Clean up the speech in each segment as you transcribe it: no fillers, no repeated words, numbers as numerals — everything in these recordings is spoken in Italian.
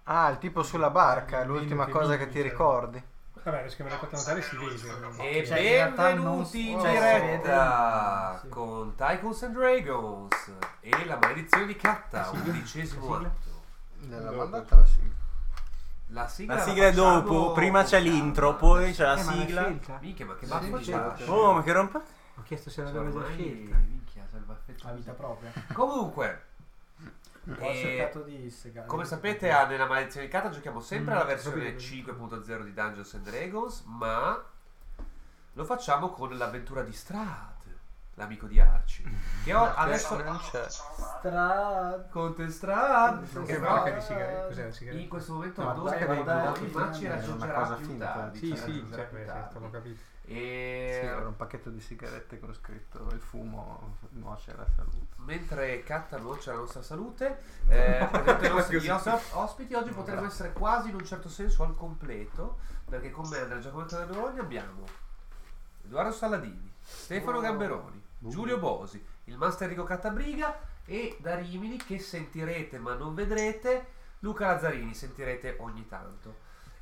Ah, il tipo sulla barca, è l'ultima cosa che ti ricordi. Vabbè, lo schermo da 4 notare si vede. E Cioè, in realtà benvenuti in non- diretta sì. con Tycoons and Dragons e la maledizione di Katta, 11° atto. L'ha mandata la sigla. La sigla, La sigla è facciamo dopo, prima c'è con l'intro, calma. poi c'è la Ma l'hai sigla. scelta? Minchia, ma che Sì, baffo sì, c'ha? sì. Oh, ma che rompa. Ho chiesto se Cioè, l'aveva già ormai, scelta. minchia, salvaffetto La vita così. propria. Comunque, Ho cercato di segare. come sapete, nella maledizione di Katta giochiamo sempre alla versione 5.0 di Dungeons and Dragons, ma lo facciamo con l'avventura di Strahd, l'amico di Arci, che ho adesso Non c'è. Conte Strahd, Che però barca di sigarette? Cos'è la sigaretta? in questo momento No, non guarda, è con guarda, noi, ma ci è una raggiungerà cosa più finta. tardi. Sì, ci sì, raggiungerà cioè, più perfetto, tardi. l'ho capito. Sì, E era un pacchetto di sigarette con scritto il fumo nuoce alla salute. mentre Katta nuoce la nostra salute, presento i nostri ospiti. Oggi potremmo essere quasi in un certo senso al completo, perché con me Andrea Giacometto da Bologna abbiamo Edoardo Salladini, Stefano Gamberoni, Giulio Bosi, il Master Enrico Cattabriga e da Rimini, che sentirete ma non vedrete, Luca Lazzarini, sentirete ogni tanto.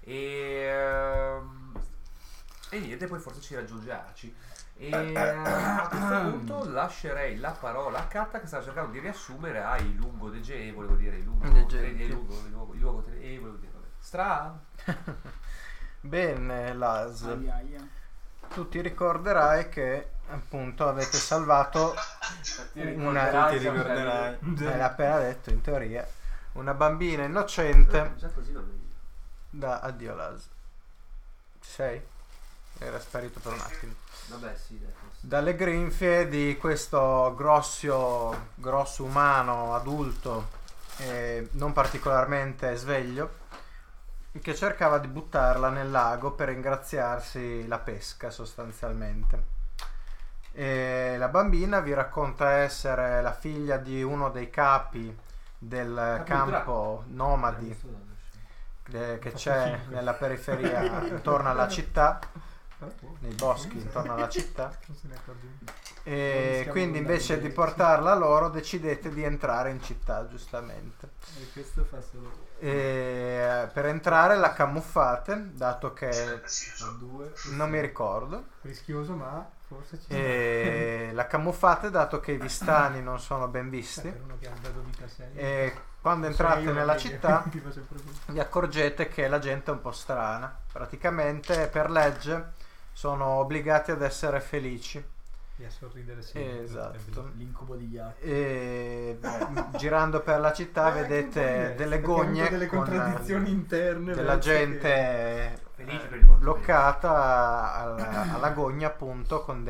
E niente, poi forse ci raggiunge Arci. E a questo punto lascerei la parola a Katta, che sta cercando di riassumere il lungo degene, volevo dire il lungo Strahd. Bene, Las. Aia, aia. Tu ti ricorderai che appunto avete salvato una. Ti ricorderai. L'hai appena detto, in teoria, una bambina innocente Già così va meglio. da addio Las. Ci sei? Era sparito per un attimo. Vabbè, sì, dai, forse. Dalle grinfie di questo grosso umano adulto, non particolarmente sveglio, che cercava di buttarla nel lago per ringraziarsi la pesca sostanzialmente. E la bambina vi racconta essere la figlia di uno dei capi del campo nomadi che c'è nella periferia intorno alla città, nei boschi intorno alla città, Non se ne accorge. e quindi invece di portarla loro decidete di entrare in città, giustamente. E questo fa solo E per entrare la camuffate, dato che due. non mi ricordo, Rischioso, ma forse ci e la camuffate dato che i vistani non sono ben visti, per uno che ha dato vita a 6. e quando entrate nella città ti fa sempre bene. vi accorgete che la gente è un po' strana. Praticamente per legge sono obbligati ad essere felici. E a sorridere sempre. Esatto. L'incubo di Jack. E girando per la città vedete delle gogne delle con contraddizioni interne della verso gente Felice per il vostro bloccata alla gogna, appunto, con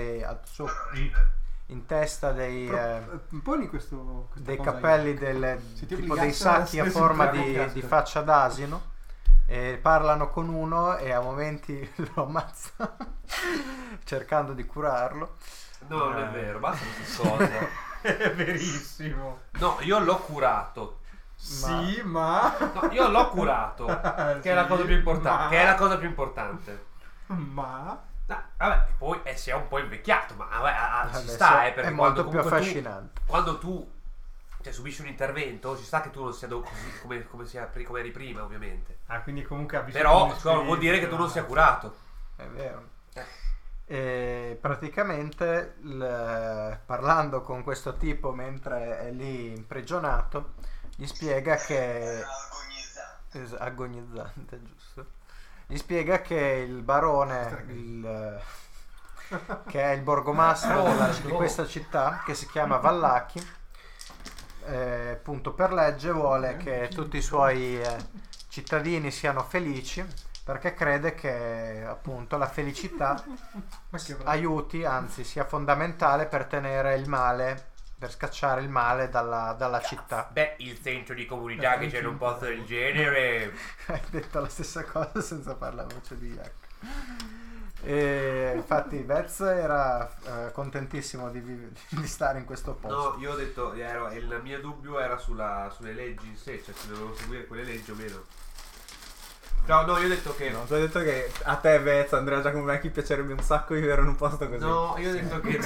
in testa poni questa dei cosa cappelli Se ti tipo dei obbligassero ad sacchi a essere forma sul di casco. faccia d'asino, e parlano con uno e a momenti lo ammazzano cercando di curarlo. No, non è vero, basta questa cosa. È verissimo. No, io l'ho curato. Sì, ma No, io l'ho curato, che è la cosa più importante. ma- Che è la cosa più importante. ma No, vabbè, poi si è un po' invecchiato, ma vabbè, ci Adesso sta, perché è molto più comunque affascinante. quando tu subisci un intervento, ci sta che tu non sia così come eri prima, ovviamente. quindi comunque ha vissuto Però un'esperienza. vuol dire che tu non sia curato. È vero. E praticamente parlando con questo tipo mentre è lì imprigionato, gli spiega che agonizzante, giusto? Gli spiega che il barone, che è il borgomastro di questa città, che si chiama Vallaki, appunto per legge vuole che tutti i suoi cittadini siano felici, perché crede che appunto la felicità aiuti, anzi sia fondamentale per tenere il male, per scacciare il male dalla città. Beh, il senso di comunità che c'è in un posto del genere. Hai detto la stessa cosa senza fare la voce di Jack. E infatti Vez era contentissimo di stare in questo posto. No, io ho detto, il mio dubbio era sulle leggi in sé, cioè se dovevo seguire quelle leggi o meno. No, io ho detto che No, tu hai detto che a te, Vez, Andrea Giacomo Vecchi piacerebbe un sacco vivere in un posto così. No, io ho detto che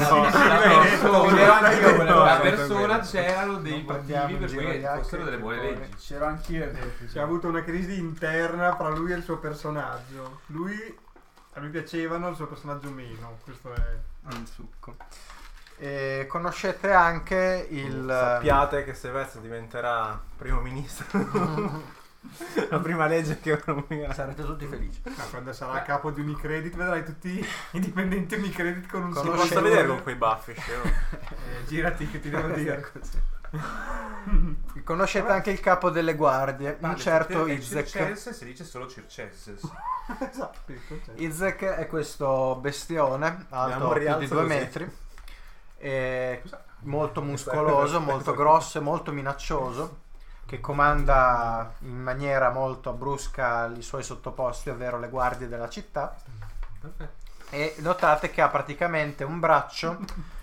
volevo la anche persona c'erano dei partiamo motivi in per giro cui gli altri, fossero delle buone poi- leggi. C'ero anch'io. C'è avuto una crisi interna fra lui e il suo personaggio. A lui piacevano, il suo personaggio meno. Questo è. Il succo. E conoscete anche il... Sappiate che se Vez diventerà primo ministro, la prima legge che promulgherà. Sarete tutti felici. Quando sarà a capo di Unicredit vedrai tutti i dipendenti Unicredit con un Conosce- Lo solo basta vedere con quei baffi, scemo. girati che ti devo dire. Conoscete anche il capo delle guardie, un certo Izek. Circenses si dice solo Circenses. Esatto, sì, concetto. Izek è questo bestione alto più di rialzo 2 così. metri, e molto muscoloso, molto grosso e molto minaccioso, che comanda in maniera molto brusca i suoi sottoposti, ovvero le guardie della città. Perfetto. E notate che ha praticamente un braccio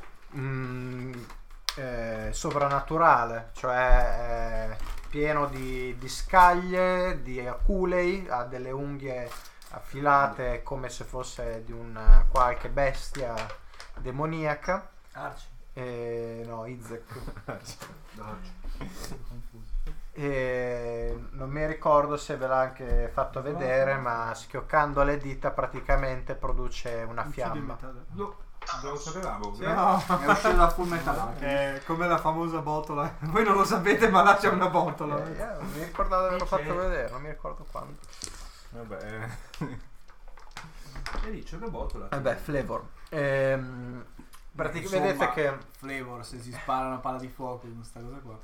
sovrannaturale, cioè pieno di scaglie, di aculei, ha delle unghie affilate come se fosse di una qualche bestia demoniaca. Arci. No, Izek. Confuso. E non mi ricordo se ve l'ha anche fatto vedere, ma schioccando le dita praticamente produce una fiamma. No, non lo sapevamo. No, È uscito da Full Metal. è come la famosa botola. Voi non lo sapete, ma là c'è una botola. Non mi ricordavo di averlo fatto vedere, non mi ricordo quando. Vabbè. E lì c'è una botola. Vabbè, Flavor. Vedete che Flavor, se si spara una palla di fuoco con questa cosa qua.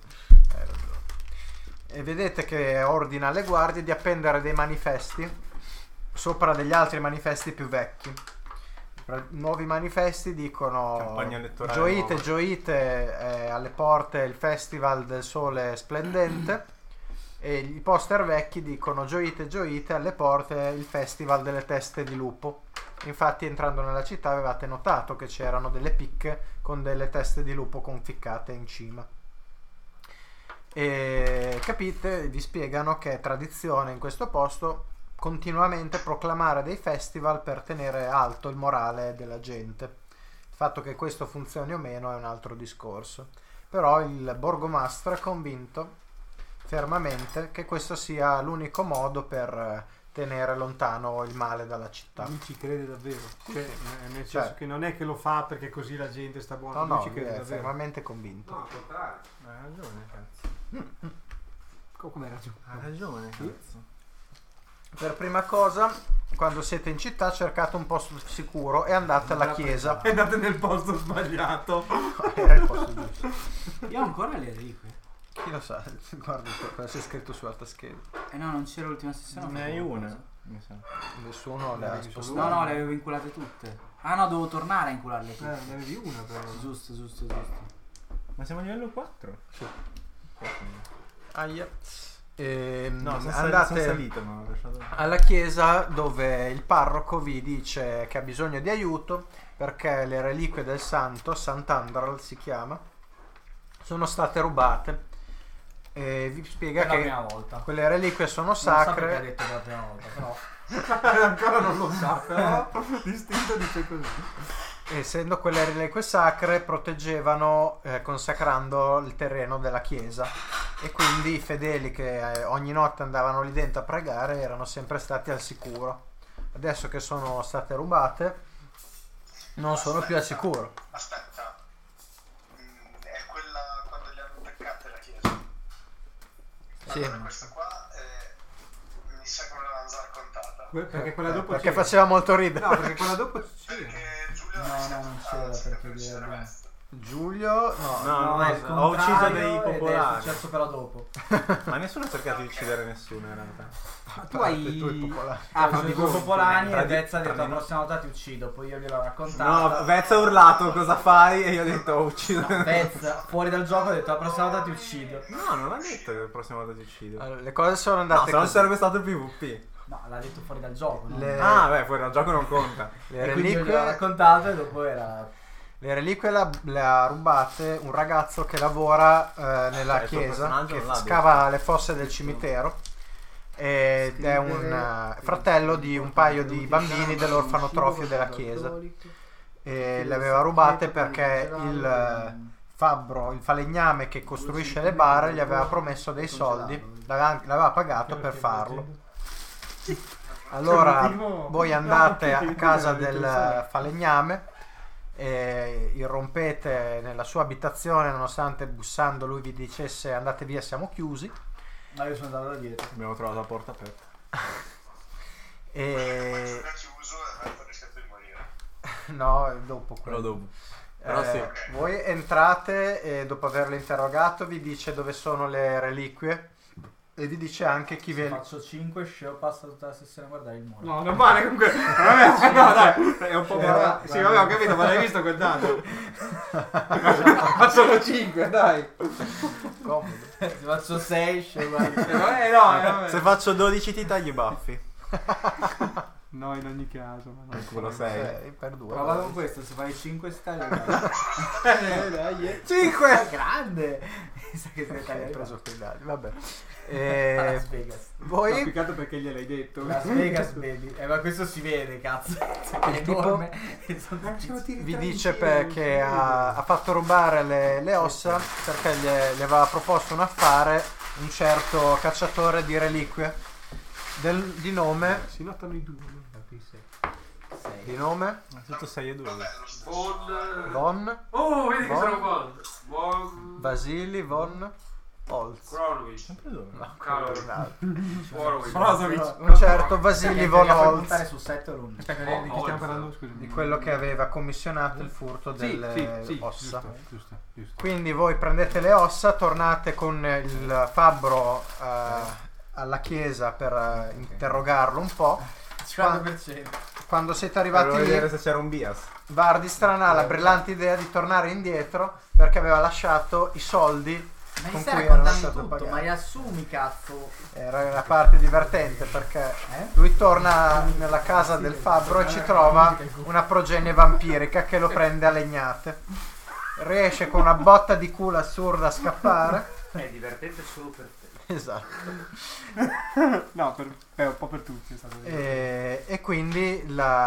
e vedete che ordina alle guardie di appendere dei manifesti sopra degli altri manifesti più vecchi. Nuovi manifesti dicono: Campagna elettorale gioite, nuova. gioite, alle porte il festival del sole splendente. E i poster vecchi dicono: gioite, gioite, alle porte il festival delle teste di lupo. Infatti, entrando nella città avevate notato che c'erano delle picche con delle teste di lupo conficcate in cima. E capite, vi spiegano che è tradizione in questo posto continuamente proclamare dei festival per tenere alto il morale della gente. Il fatto che questo funzioni o meno è un altro discorso. Però il borgomastro è convinto fermamente che questo sia l'unico modo per tenere lontano il male dalla città. Lui ci crede davvero. Cioè, nel senso Cioè- che non è che lo fa perché così la gente sta buona. No, lui no, ci lui crede è davvero. fermamente convinto. No, al contrario. Hai ragione, cazzo. Come ragione? Hai ragione, cazzo. Per prima cosa, quando siete in città, cercate un posto sicuro e andate alla chiesa. È andato nel posto sbagliato. Era il posto giusto. Io ho ancora le reliquie. Chi lo sa? Guarda cosa c'è scritto su alta scheda. No, non c'era l'ultima sessione. Ne hai una? Mi sa. Nessuno le ha No, spostate. No, le avevo inculate tutte. Ah no, devo tornare a incularle tutte. Ne avevi una però. Giusto. Ma siamo a livello 4? Sì. Ok. Aia. No, sono andate salito, ma ho lasciato. alla chiesa dove il parroco vi dice che ha bisogno di aiuto perché le reliquie del santo, Sant'Andral si chiama, sono state rubate. E vi spiega Per la che prima volta. quelle reliquie sono Non so perché ha sacre. detto per la prima volta, però. Ancora non lo sa, però l'istinto dice così. Essendo quelle reliquie sacre, proteggevano consacrando il terreno della chiesa, e quindi i fedeli che ogni notte andavano lì dentro a pregare erano sempre stati al sicuro. Adesso che sono state rubate non sono più al sicuro. Aspetta, è quella quando li hanno beccate la chiesa. Sì. Allora questa qua mi sa che me l'avevano già raccontata. Perché quella dopo Perché c'era. faceva molto ridere. No, perché quella dopo sì. Perché Giulio No, ha no, non c'era perché dire. Giulio, no, No, è il ho ucciso contrario dei ed È popolari. successo però dopo. Ma nessuno ha cercato di uccidere nessuno in realtà. Tu tu hai. i popolari. Ah, Tra sono di i due voi, popolani tra e di- Vezza ha detto tra la di- prossima volta ti uccido, poi io gliel'ho raccontata. No, Vez ha urlato cosa fai e io ho detto ho ucciso. Vezza, fuori dal gioco, ha detto la prossima volta ti uccido. No, non ha detto che la prossima volta ti uccido. Allora, le cose sono No, andate se non così. sarebbe stato il PvP. No, l'ha detto fuori dal gioco, no? Le- Ah, beh, fuori dal gioco non conta. Le E quindi io gliel'ho reliquie, raccontato e dopo era. le reliquie le ha rubate un ragazzo che lavora nella il tuo chiesa, personaggio che non l'ha scava le fosse del cimitero, e ed è un fratello di un paio di bambini dell'orfanotrofio della chiesa. E le aveva rubate perché il fabbro, il falegname che costruisce le bare, gli aveva promesso dei soldi, l'aveva pagato per farlo. Allora voi andate a casa del falegname e irrompete nella sua abitazione, nonostante bussando lui vi dicesse andate via, siamo chiusi. Ma io sono andato da dietro. Abbiamo trovato la porta aperta. E Era chiuso e aveva rischiato di morire. no, è dopo Però quello. dopo. Però sì. Voi entrate e dopo averlo interrogato vi dice dove sono le reliquie e vi dice anche chi ve Faccio 5 show, passo tutta la sessione a guardare il mondo. No, non vale comunque. Vabbè, no, dai, è un po' sì, vabbè, ho capito, ma l'hai visto quel dato? Ma sono 5, dai. comodo. Se faccio 6 show, guarda. Vabbè, no, vabbè. Se faccio 12 ti taglio i baffi. No, in ogni caso, ma no. Quello 6. Per due. Prova con questo, se fai 5 stelle. Dai, 5! Grande! Mi sa che sei Hai preso quei dadi, vabbè. Las Vegas. Voi peccato perché gliel'hai detto. Las Vegas, baby. Ma questo si vede, cazzo. È tipo- enorme. E sono tutti- vi dice che ha fatto rubare le ossa perché gli aveva proposto un affare un certo cacciatore di reliquie di nome Si notano i due. di nome Tutto 6 e 2. Von Oh, vedi che Von- sono buono. Buon Basili von Holz. Kronovic. Sempre dove? Kronovic. Un certo Vasili von Puoi Holz, puntare su 7 o l'11. Aspetta, di chi stiamo parlando? Scusa. di quello che aveva commissionato il furto delle ossa. Giusto. Quindi voi prendete le ossa, tornate con il fabbro alla chiesa per interrogarlo un po'. 50%. Quando siete Per arrivati vedere lì, se c'era un bias. Vardistran ha la brillante idea di tornare indietro perché aveva lasciato i soldi Ma con mi cui stai erano raccontando stato tutto, ma pagato. riassumi, cazzo. Era una parte divertente perché lui torna nella casa del fabbro e ci trova una progenie vampirica che lo prende a legnate. Riesce con una botta di culo assurda a scappare. È divertente solo per te. Esatto. No, è un po' per tutti. È stato E quindi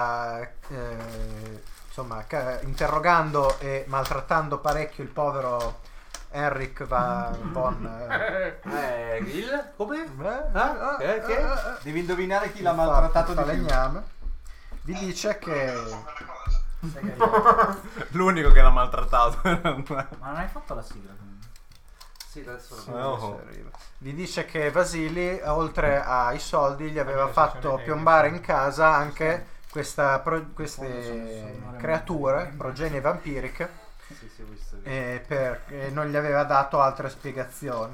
insomma, interrogando e maltrattando parecchio il povero Henrik von Grill? Come? Devi indovinare chi l'ha il maltrattato di più. falegname vi dice che Quelle cose. L'unico che l'ha maltrattato. Ma non hai fatto la sigla? quindi? Sì, adesso Oh. vi dice che Vasili oltre ai soldi gli aveva Adesso fatto c'è piombare in casa anche queste creature, progenie vampiriche, Sì, ho visto. e non gli aveva dato altre spiegazioni.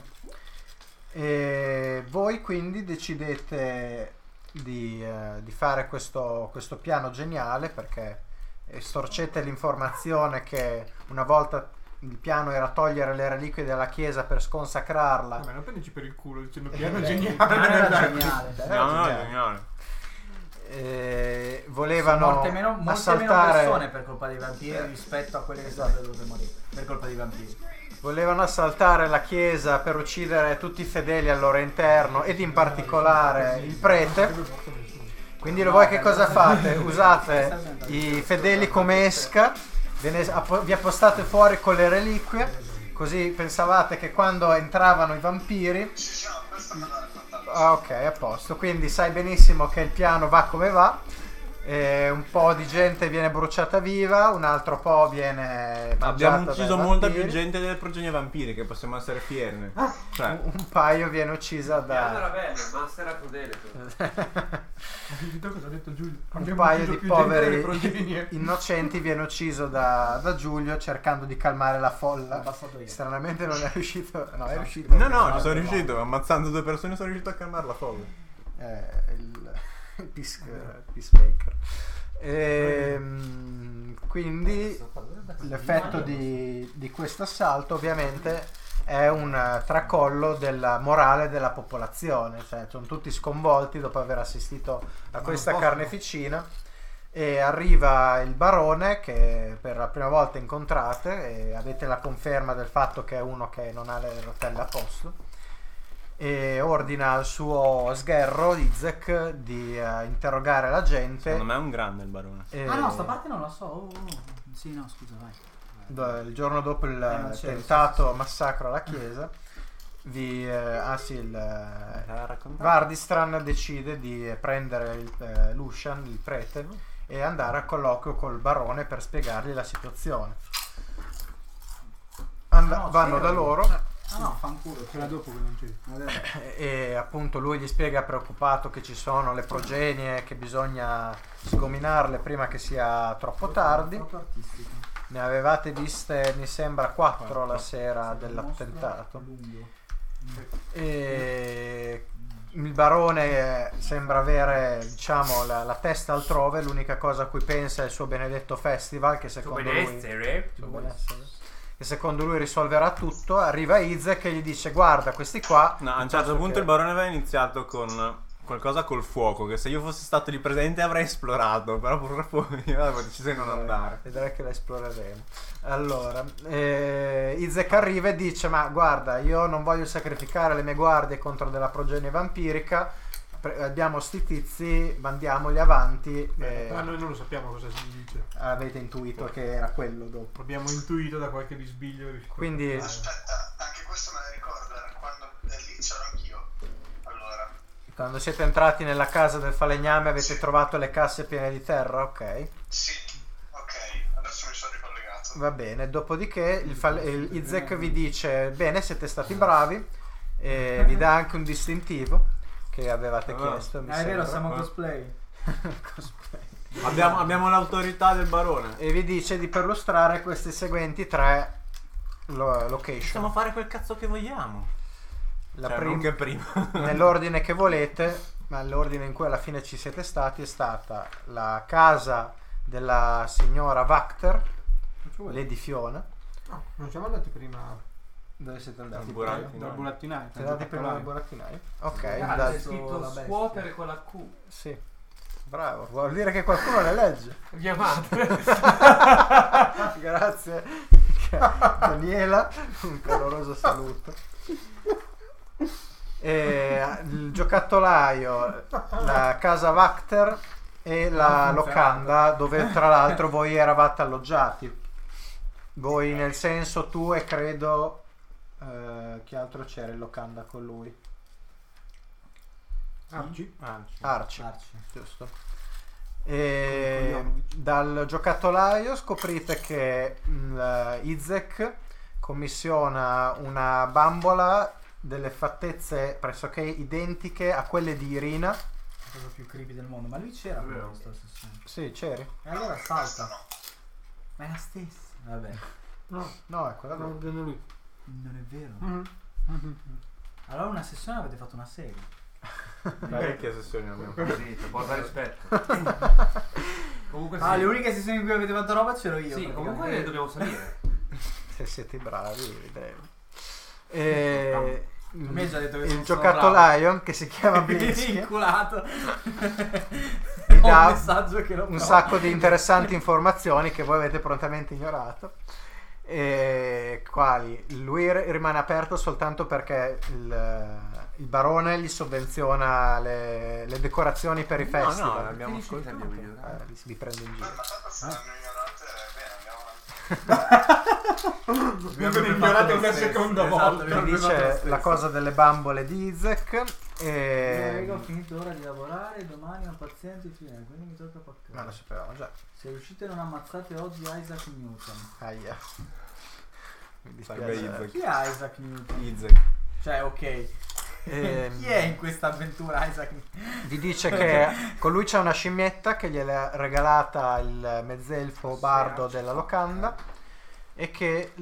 E voi quindi decidete di fare questo piano geniale perché storcete l'informazione che una volta il piano era togliere le reliquie della chiesa per sconsacrarla. Vabbè, non prendici per il culo dicendo piano Non geniale. era geniale. No, è geniale. Volevano Molte meno assaltare persone per colpa dei vampiri rispetto a quelle che sono dovute morire per colpa dei vampiri. Volevano assaltare la chiesa per uccidere tutti i fedeli al loro interno ed in particolare il prete. Quindi voi che cosa fate? Usate i fedeli come esca, vi appostate fuori con le reliquie, così pensavate che quando entravano i vampiri... Questo me l'ha raccontato. Ah, ok, a posto. Quindi sai benissimo che il piano va come va. Un po' di gente viene bruciata viva, un altro po' viene mangiata Abbiamo dai ucciso molta più vampiri. gente delle progenie vampiriche, possiamo essere fierne. Cioè, Un paio viene uccisa Piano era da bello, Master era crudele. Cosa ha detto Giulio? un paio di poveri innocenti viene ucciso da Giulio cercando di calmare la L'ho folla. passato io. Stranamente non è riuscito. No, è riuscito. no, ci sono riuscito, ammazzando 2 persone sono riuscito a calmare la folla. Il peacemaker. Quindi l'effetto di questo assalto ovviamente è un tracollo della morale della popolazione, cioè sono tutti sconvolti dopo aver assistito a questa carneficina e arriva il barone che per la prima volta incontrate e avete la conferma del fatto che è uno che non ha le rotelle a posto e ordina al suo sgherro Izek di interrogare la gente. Secondo me è un grande il barone. Ah no, sta parte non la so. Oh. Sì, no, scusa, vai. Il giorno dopo il non c'ero, tentato massacro alla chiesa, Vardistran decide di prendere Lucian, il prete, e andare a colloquio col barone per spiegargli la situazione. Vanno da loro. Ah no, fanculo. C'era dopo che non c'è. E appunto lui gli spiega preoccupato che ci sono le progenie, che bisogna sgominarle prima che sia troppo tardi. Troppo artistico. Ne avevate viste, mi sembra, 4 la sera dell'attentato. Lungo. E il barone sembra avere, diciamo, la testa altrove. L'unica cosa a cui pensa è il suo benedetto festival, che secondo lui risolverà tutto. Arriva Izek e gli dice: guarda, questi qua. No, a un certo punto il barone aveva iniziato con qualcosa col fuoco, che se io fossi stato lì presente avrei esplorato, però purtroppo io avevo deciso di non andare. Vedrai che la esploreremo. Allora, Izek arriva e dice: ma guarda, io non voglio sacrificare le mie guardie contro della progenie vampirica, abbiamo sti tizi, mandiamoli avanti. Ma noi non lo sappiamo cosa si dice. Avete intuito che era quello dopo. Abbiamo intuito da qualche bisbiglio. Quindi Aspetta, anche questo me la ricordo, era quando lì c'ero anch'io. Allora, quando siete entrati nella casa del falegname avete trovato le casse piene di terra, ok? sì, ok, adesso mi sono ricollegato. Va bene, dopodiché il Izek vi dice: bene, siete stati bravi, e vi dà anche un distintivo che avevate chiesto. Mi È vero, sembra. siamo cosplay. Cosplay. Abbiamo l'autorità del barone. E vi dice di perlustrare questi seguenti 3 location. Possiamo fare quel cazzo che vogliamo. La Non che prima. nell'ordine che volete, ma l'ordine in cui alla fine ci siete stati è stata la casa della signora Vacter, Lady Fiona. No, non siamo andati prima Dove siete andati? Dal burattinaio. dal burattinaio. Siete andati prima dal burattinaio? Ok, C'è dai. scritto la bestia. scuotere con la Q. Sì, bravo, vuol dire che qualcuno le legge. Mia madre. Grazie Daniela, un caloroso saluto. E il giocattolaio, la casa Vacter e la locanda, dove tra l'altro voi eravate alloggiati. Voi nel senso tu e credo chi altro c'era in locanda con lui? Arci, giusto. E dal giocattolaio scoprite che Izek commissiona una bambola delle fattezze pressoché identiche a quelle di Irina. La cosa più creepy del mondo. Ma lui c'era con questa sessione. Sì, c'eri. E allora salta. Ma è la stessa. Vabbè. No, è quella No, dopo. lui. Non è vero. Allora una sessione avete fatto una serie. Parecchie sessioni abbiamo. Zitto, porta rispetto. Comunque sì. Le uniche sessioni in cui avete fatto roba c'ero io. Sì, comunque dobbiamo salire. Se siete bravi, vedremo. E mi ha già detto che il sono giocattolaio, che si chiama bravo. Blinsky, Inculato. vi Ho dà un messaggio che lo un sacco di interessanti informazioni che voi avete prontamente ignorato. E quali? Lui rimane aperto soltanto perché il barone gli sovvenziona le decorazioni per i festival. No, abbiamo ascoltato. Vi prende in giro. Ma tanto saranno ignorante, bene, andiamo avanti. Mi avete ignorato una seconda volta. Vi dice la cosa delle bambole di Izek Ho finito ora di lavorare, domani ho un paziente finale, quindi mi tocca paccare. ma lo sapevamo già. Se riuscite non ammazzate oggi Isaac Newton. Aia. Mi Sarebbe dispiace. Izek. Chi è Isaac Newton? Izek. Cioè, ok. Chi è in questa avventura Isaac Newton? Vi dice che con lui c'è una scimmietta che gliel'ha regalata il mezzelfo bardo della locanda e che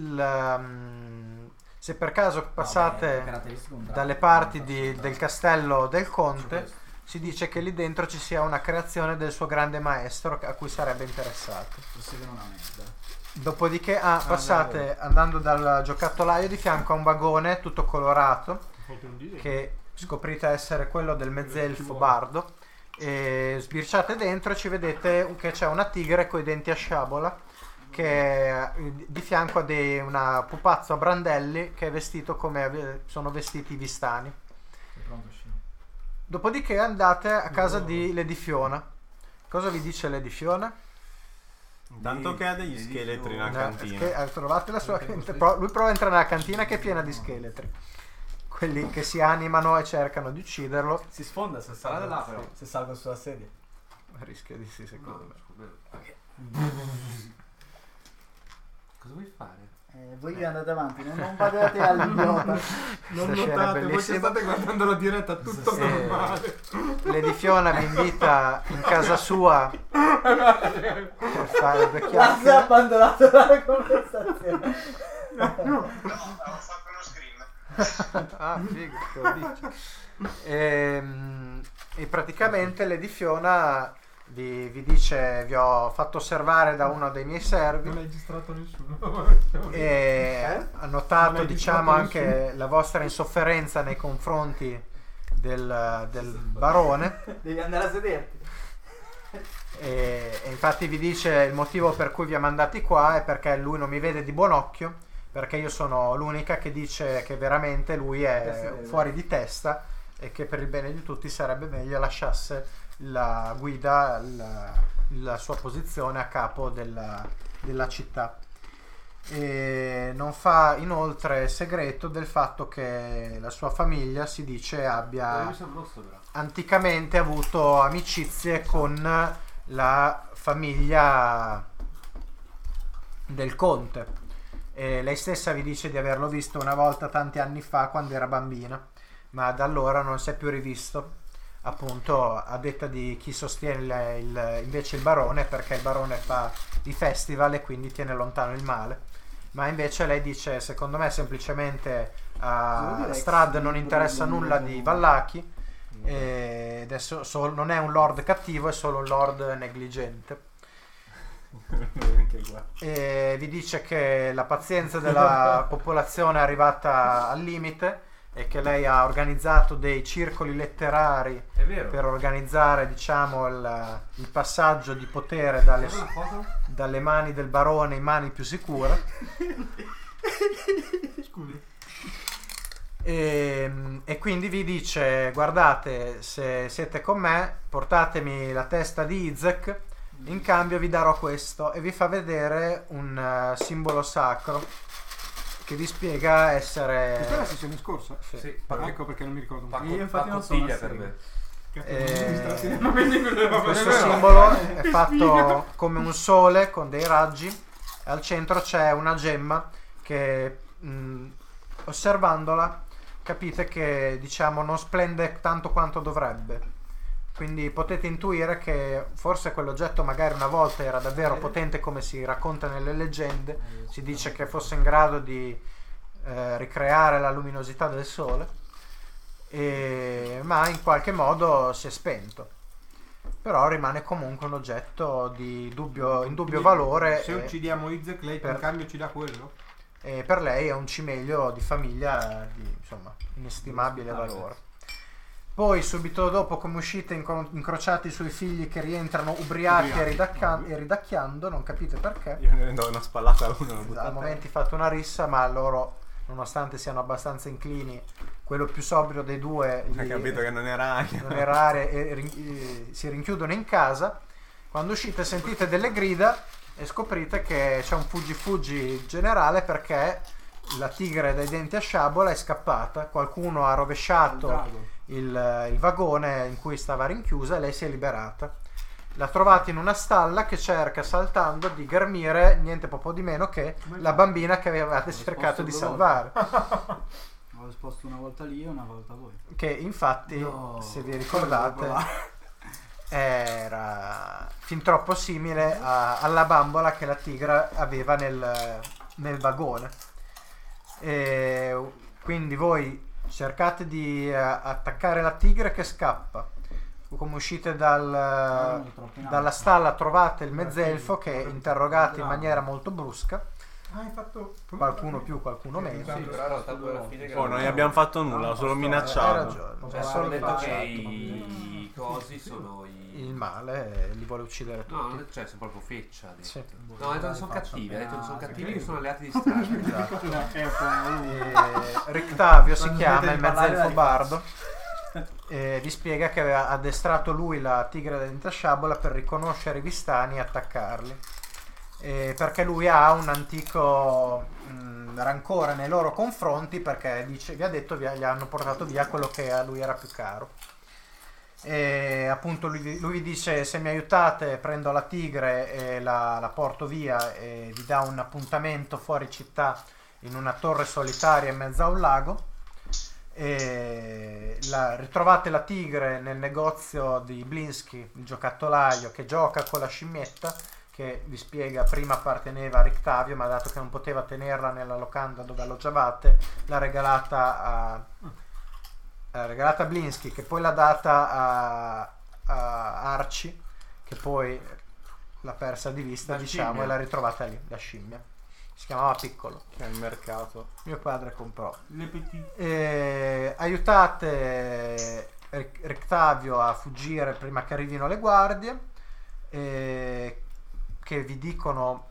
se per caso passate dalle parti del castello del conte si dice che lì dentro ci sia una creazione del suo grande maestro a cui sarebbe interessato. Forse che non ha merda. Dopodiché passate andando dal giocattolaio di fianco a un vagone tutto colorato che scoprite essere quello del mezzelfo bardo, e sbirciate dentro e ci vedete che c'è una tigre coi denti a sciabola che è di fianco a una pupazzo a brandelli che è vestito come sono vestiti i vistani. Pronto, scemo. Dopodiché andate a casa di Lady Fiona. Cosa vi dice Lady Fiona? Intanto che ha degli scheletri nella cantina. Trovate la sua. Lui prova a entrare nella cantina che è piena di scheletri. Quelli che si animano e cercano di ucciderlo. Si sfonda se Sarà salgo, là, però. se salgo sulla sedia. Rischia di sì, secondo me. Cosa vuoi fare? Voi andate avanti, non badate all'idiota. Non Questa scena è notate, voi che bellissima. state guardando la diretta, tutto normale. Lady Fiona vi invita in casa sua per fare due chiacchiere. abbandonato la conversazione. No, avevo fatto uno screen. Ah, figo, te lo dici. E praticamente Lady Fiona vi dice: vi ho fatto osservare da uno dei miei servi. Non hai registrato nessuno. E ha Non notato, hai diciamo, distratto anche la vostra insofferenza nei confronti del barone. Devi andare a sederti. E infatti vi dice il motivo per cui vi ha mandati qua è perché lui non mi vede di buon occhio, perché io sono l'unica che dice che veramente lui è fuori di testa e che per il bene di tutti sarebbe meglio lasciasse la guida, la sua posizione a capo della città. E non fa inoltre segreto del fatto che la sua famiglia si dice abbia anticamente avuto amicizie con la famiglia del conte, e lei stessa vi dice di averlo visto una volta tanti anni fa quando era bambina, ma da allora non si è più rivisto, appunto a detta di chi sostiene invece il barone, perché il barone fa i festival e quindi tiene lontano il male. Ma invece lei dice: secondo me semplicemente a Strahd non interessa nulla di Vallaki, e adesso non è un lord cattivo, è solo un lord negligente. E vi dice che la pazienza della popolazione è arrivata al limite e che lei ha organizzato dei circoli letterari per organizzare, diciamo, il passaggio di potere dalle mani del barone in mani più sicure. E quindi vi dice: guardate, se siete con me portatemi la testa di Izek, in cambio vi darò questo, e vi fa vedere un simbolo sacro che vi spiega essere... Questa è la sessione scorsa? Sì. Ecco perché non mi ricordo un po'. Io infatti non sono per me. Questo simbolo è fatto come un sole con dei raggi, e al centro c'è una gemma che osservandola capite che, diciamo, non splende tanto quanto dovrebbe, quindi potete intuire che forse quell'oggetto magari una volta era davvero potente, come si racconta nelle leggende. Si dice che fosse in grado di ricreare la luminosità del sole, ma in qualche modo si è spento. Però rimane comunque un oggetto di indubbio valore. Se uccidiamo Izek, lei in cambio ci dà quello? E per lei è un cimelio di famiglia di, insomma, inestimabile valore. Poi subito dopo, come uscite, incrociate i suoi figli che rientrano ubriachi e ridacchiando, non capite perché. Io ne do una spallata a uno. Al momento fate una rissa, ma loro, nonostante siano abbastanza inclini, quello più sobrio dei due ha capito che non era aria e si rinchiudono in casa. Quando uscite sentite delle grida e scoprite che c'è un fuggi generale, perché la tigre dai denti a sciabola è scappata, qualcuno ha rovesciato il vagone in cui stava rinchiusa e lei si è liberata. La trovate in una stalla che cerca, saltando, di ghermire niente poco di meno che la bambina che avevate cercato di salvare. Ho risposto una volta lì e una volta voi. Che infatti, se vi ricordate, era fin troppo simile alla bambola che la tigre aveva nel vagone. E quindi voi cercate di attaccare la tigre che scappa. Come uscite dalla stalla trovate il mezzelfo che interrogate in maniera molto brusca. Hai fatto Qualcuno più, qualcuno meno. Sì, però alla fine non gli abbiamo fatto nulla, ho solo Hai minacciato. ragione. Cioè, solo detto che i cosi sono il male li vuole uccidere tutti. No, cioè sono proprio feccia, ha detto. Sì. No, ha detto che sono cattivi, ha detto che sono cattivi, che sono alleati di Strahd. Rictavio si chiama, il mezzelfo bardo. vi spiega che aveva addestrato lui la tigre dell'intasciabola per riconoscere i vistani e attaccarli. Perché lui ha un antico rancore nei loro confronti, perché vi ha detto gli hanno portato via quello che a lui era più caro. E appunto lui dice: se mi aiutate prendo la tigre e la porto via, e vi dà un appuntamento fuori città in una torre solitaria in mezzo a un lago. E ritrovate la tigre nel negozio di Blinsky, il giocattolaio che gioca con la scimmietta, che vi spiega prima apparteneva a Rictavio, ma dato che non poteva tenerla nella locanda dove alloggiavate, l'ha regalata a Blinsky, che poi l'ha data a Archie, che poi l'ha persa di vista, diciamo, e l'ha ritrovata lì, la scimmia. Si chiamava Piccolo, Che è il mercato. mio padre comprò. Le petit. Aiutate Rictavio a fuggire prima che arrivino le guardie, che vi dicono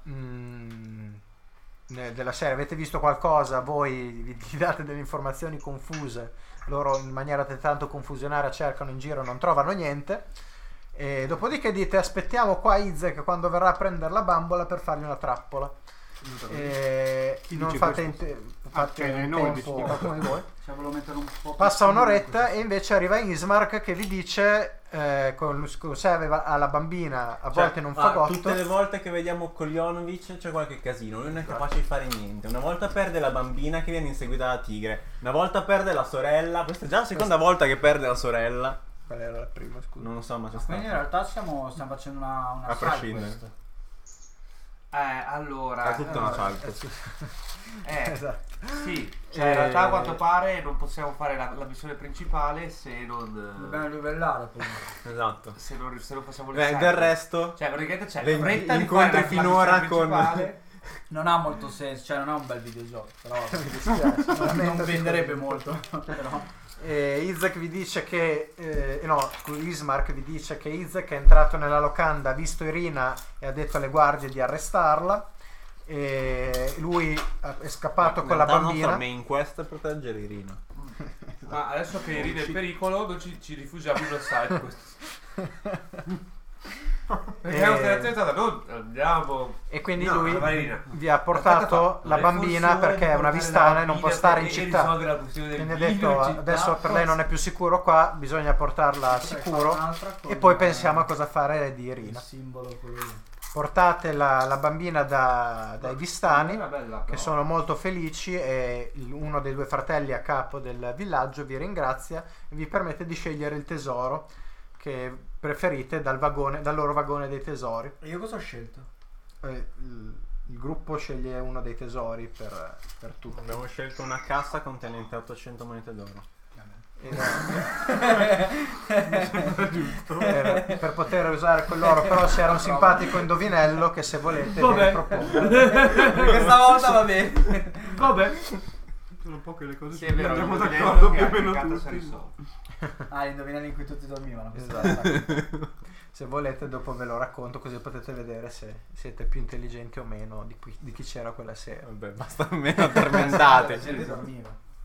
della serie: avete visto qualcosa? Voi vi date delle informazioni confuse, loro in maniera tanto confusionaria cercano in giro, non trovano niente, e dopodiché dite: aspettiamo qua Izek quando verrà a prendere la bambola per fargli una trappola. Non fate in tempo qualcuno di voi. Cioè, volevo mettere un po'. Passa un'oretta e invece arriva Ismark che vi dice con se aveva alla bambina a volte in un fagotto. Tutte le volte che vediamo Koljonovic c'è qualche casino, lui non è capace di fare niente. Una volta perde la bambina che viene inseguita dalla tigre, una volta perde la sorella, questa è già la seconda volta che perde la sorella. Qual era la prima, scusa? Non lo so, ma c'è Quindi in stato. realtà stiamo facendo una A side prescindere. quest. Allora, È tutta una salto. Esatto. sì, cioè in realtà a quanto pare non possiamo fare la missione principale se non Dobbiamo livellare prima. Esatto. se non facciamo le Beh, side. del resto, Cioè praticamente c'è le fretta di incontri fare la finora missione con- principale. Non ha molto senso, cioè non è un bel videogioco, però Mi dispiace, non veramente. venderebbe molto. Però. Izek vi dice che Ismark vi dice che Izek è entrato nella locanda, ha visto Irina e ha detto alle guardie di arrestarla, e lui è scappato con la Il nostro bambina. main quest è proteggere Irina. Ma adesso che Irina è in pericolo noi ci rifugiamo in una side quest. Perché è un'operazione stata non andiamo. E quindi No, lui la Marina. vi ha portato la bambina perché è una vistana e non può stare in città. Quindi Quindi ha detto: adesso per lei non è più sicuro qua, bisogna portarla sicuro, e poi pensiamo a cosa fare di Il Irina. simbolo quello lì. Portate la bambina dai vistani, bella, che sono molto felici, e uno dei due fratelli a capo del villaggio vi ringrazia e vi permette di scegliere il tesoro che preferite dal loro vagone dei tesori. E io cosa ho scelto? Il gruppo sceglie uno dei tesori per tutti. Abbiamo scelto una cassa contenente 800 monete d'oro. Per poter usare quell'oro, però c'era un simpatico indovinello che se volete vi Vabbè. propongo. Perché stavolta va bene. Vabbè. Sono poche le cose Sì, su è cui vero, andiamo l'indovinello d'accordo che più o ha meno cliccato si tutti. risolve. L'indovinello in cui tutti dormivano. Esatto. Se volete dopo ve lo racconto, così potete vedere se siete più intelligenti o meno di chi c'era quella sera. Vabbè, basta meno addormentate. La gente dormiva.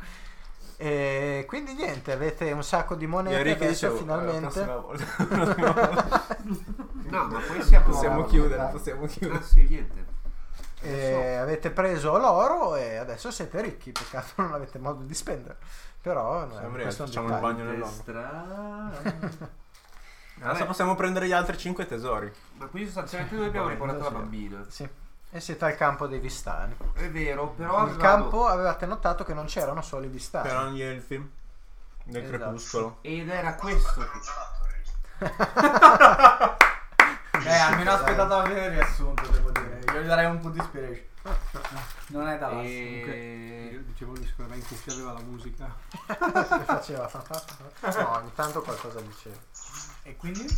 E quindi niente, avete un sacco di monete Io adesso dicevo, finalmente. la prossima volta. No, ma poi siamo Possiamo chiudere. Ah sì, niente. E avete preso l'oro e adesso siete ricchi, peccato non avete modo di spendere. Però questo è un facciamo il dettaglio. bagno nell'oro. Strano. Adesso possiamo prendere gli altri 5 tesori. Ma quindi sostanzialmente noi abbiamo riportato la bambina. Sì. E siete al campo dei vistani. È vero, però Nel campo avevate notato che non c'erano solo i vistani. Per gli elfi del Esatto. crepuscolo. ed era questo che... Almeno aspettato la fine del riassunto, devo dire. Io gli darei un punto di ispiration. Non è da lasso. Io dicevo che sicuramente si aveva la musica. Che faceva no, ogni tanto qualcosa diceva. E quindi?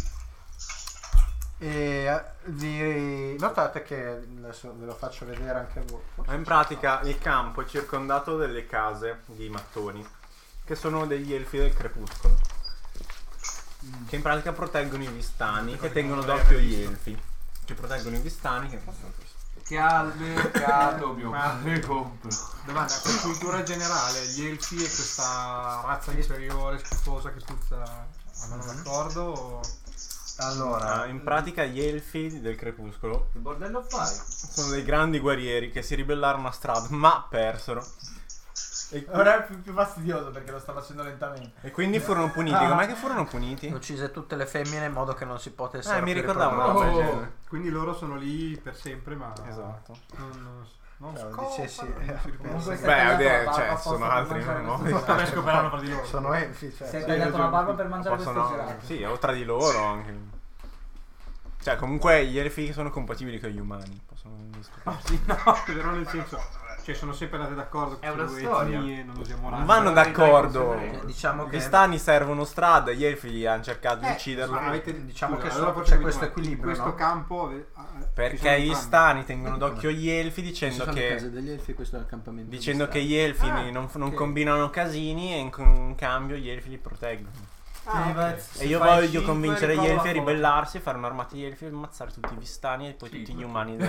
E vi notate che adesso ve lo faccio vedere anche a voi. Ma in pratica il campo è circondato dalle case di mattoni, che sono degli elfi del crepuscolo, che in pratica proteggono i vistani, che tengono d'occhio gli elfi. Che proteggono i vistani, che che al mercato mio Ma- padre compro. Domanda, per cultura generale, gli elfi e questa razza inferiore schifosa che puzza vanno d'accordo? O... Allora, In pratica gli elfi del crepuscolo Che bordello fai? sono dei grandi guerrieri che si ribellarono a Strahd, ma persero. Ora è più fastidioso perché lo sta facendo lentamente. E quindi furono puniti. Com'è che furono puniti? uccise tutte le femmine in modo che non si potessero Mi più ricordavo una riprodurre. roba del genere. Quindi loro sono lì per sempre, ma Esatto. non Cioè, scopano, dicessi, non si Comunque ripensano. stai tagliando la barba cioè, apposta sono per altri mangiare nuovi. questo gelato. Scoperanno fra di loro. Sono elfi, cioè. Si è Sì, tagliato la ragione. barba per mangiare Possono, questo gelato. sì, o tra di loro anche. Cioè, comunque gli elfi sono compatibili con gli umani. Possono Sì, no, però nel senso, cioè sono sempre andate d'accordo che È una sulle storia. etnie non usiamo Non razze. vanno d'accordo. Diciamo Gli che stani servono Strahd, gli elfi hanno cercato di ucciderlo. Ma avete, Diciamo che allora c'è facciamo questo domanda. equilibrio, In questo no? campo Perché gli stani tengono d'occhio gli elfi dicendo che degli elfi, questo è il accampamento. dicendo che gli elfi non che- combinano casini e in cambio gli elfi li proteggono. E io voglio convincere gli elfi a ribellarsi, fare un'armata di elfi e ammazzare tutti i vistani e poi tutti gli umani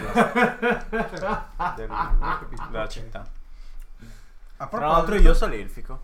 della città. a Tra l'altro proposito, io sono elfico.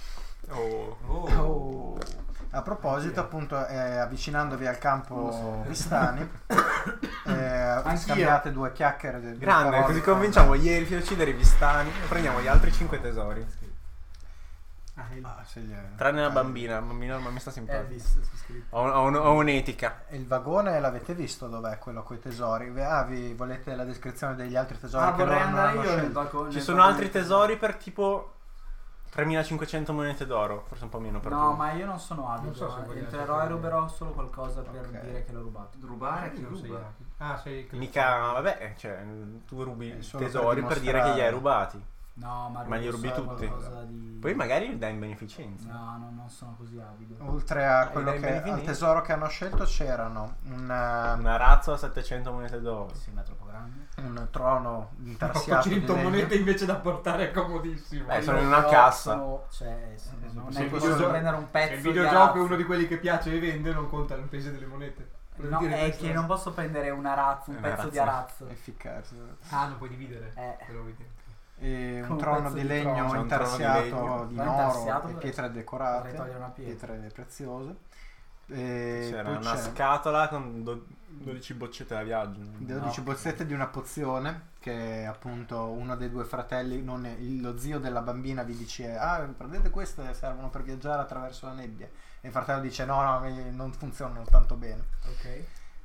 a proposito, appunto, avvicinandovi al campo Vistani, scambiate due chiacchiere due Grande, parole così con- convinciamo gli elfi a uccidere i vistani e prendiamo gli altri 5 tesori. Ah, sì, Tranne la bambina ma mi sta simpatico. Elvis su scritto. Ho un'etica. il vagone l'avete visto dov'è quello coi tesori? Vi volete la descrizione degli altri tesori che Vorrei loro non andare hanno io nel scelto? balcone. Ci sono altri tesori per tipo 3500 monete d'oro, forse un po' meno per No, tutti. ma io non sono avido. Non so se voglio Entrerò essere- e ruberò solo qualcosa per Ok. dire che l'ho rubato. Rubare chi non sei ruba? sei Mica, vabbè, cioè, tu rubi È solo tesori per per dire che li hai dimostrare. rubati. No, ma li rubi solo tutti. qualcosa di... Poi magari li dai in beneficenza. No, non sono così avido. Oltre a quello dai che beni al finiti? tesoro che hanno scelto c'erano Una razza a 700 monete d'oro. Sembra troppo grande. un trono intarsiato di 800 legno. monete invece da portare è comodissimo. Sono in una cassa. Cioè, non Se è il che posso videogioco- prendere un Se pezzo il di videogioco arazzo. è uno di quelli che piace e vende, non conta il peso delle monete. Volevo No, dire è questo. che non posso prendere un arazzo, un Una pezzo di razza. arazzo. Efficace. Ah, non puoi dividere. Eh. Quello vuoi dire. E Con un un trono pezzo di di legno trono. C'è un trono di intarsiato legno. di Ma oro intarsiato e dove- pietre decorate, Vorrei togliere una pietra. pietre preziose. E C'era poi una c'è scatola con 12 boccette da viaggio. 12 No. bozzette di una pozione che appunto uno dei due fratelli, lo zio della bambina, vi dice: ah, prendete queste, servono per viaggiare attraverso la nebbia. E il fratello dice: no, non funzionano tanto bene. Ok.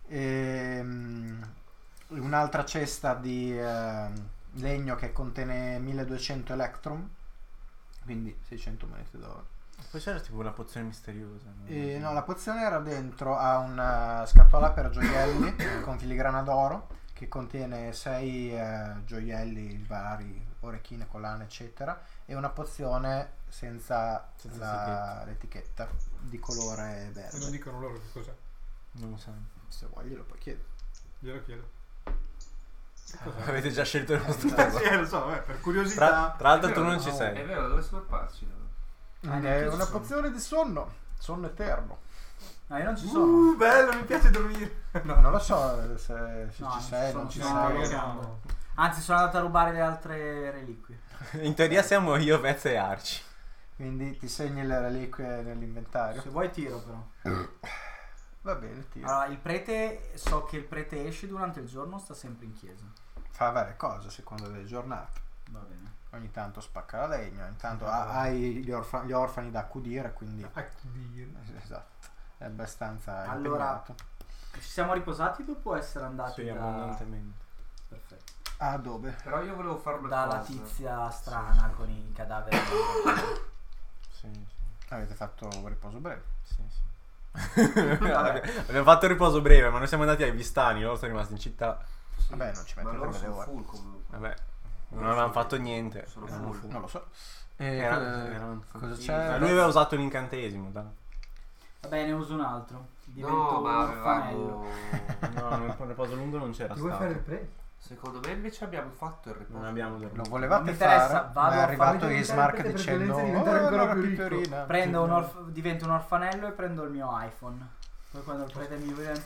Un'altra cesta di legno che contiene 1200 electrum, quindi 600 monete d'oro. Poi c'era tipo una pozione misteriosa. E no, la pozione era dentro a una scatola per gioielli con filigrana d'oro che contiene 6 gioielli vari, orecchine, collane, eccetera, e una pozione senza l'etichetta di colore E non verde. dicono loro che cos'è. Non lo so. Se vuoi glielo puoi chiedere. Glielo chiedo. Avete già scelto il vostro tesoro. Sì, lo so, per curiosità. Tra l'altro tu È vero, non ci no, sei. È vero, dove scopparci? È una pozione di sonno eterno. No, io non ci sono. Bello, mi piace dormire. Non lo so se No, ci sei, non ci sono, sei. siamo. Anzi, sono andato a rubare le altre reliquie. In teoria siamo io, Vez e Arci. Quindi ti segni le reliquie nell'inventario. Se vuoi tiro però. Va bene, tiro. Allora, il prete, so che il prete esce durante il giorno, sta sempre in chiesa. Fa varie cose secondo le giornate. Va bene. Ogni tanto spacca la legna, intanto hai gli orfani da accudire, quindi esatto, è abbastanza Allora, impegnato. Ci siamo riposati dopo essere andati Sì, abbondantemente. Perfetto. Ah, dove? Però io volevo fare una Dalla cosa. tizia strana con i cadaveri. Sì, sì. Avete fatto un riposo breve. Sì, sì. Abbiamo fatto il riposo breve, ma noi siamo andati ai Vistani, loro sono rimasti in città. Vabbè, non ci Ma mettono loro delle sono ore. full comunque. Vabbè, non avevamo fatto niente. Sono Erano full. full. Non lo so. Erano full. Cosa Sì, c'è? Lui aveva usato un incantesimo, dai. Va bene, uso un altro. Divento No, un ma orfanello. avevamo... No, nel riposo lungo non c'era Ti vuoi fare il stato. pre? Secondo me invece abbiamo fatto il riposo. Non abbiamo Lo dormito. volevate Non mi interessa, fare, vado ma è a arrivato farmi Ismark diventare dicendo: per diventare ancora allora più ricco." Piperina. Prendo divento un orfanello e prendo il mio iPhone. Poi quando il prete mi vuole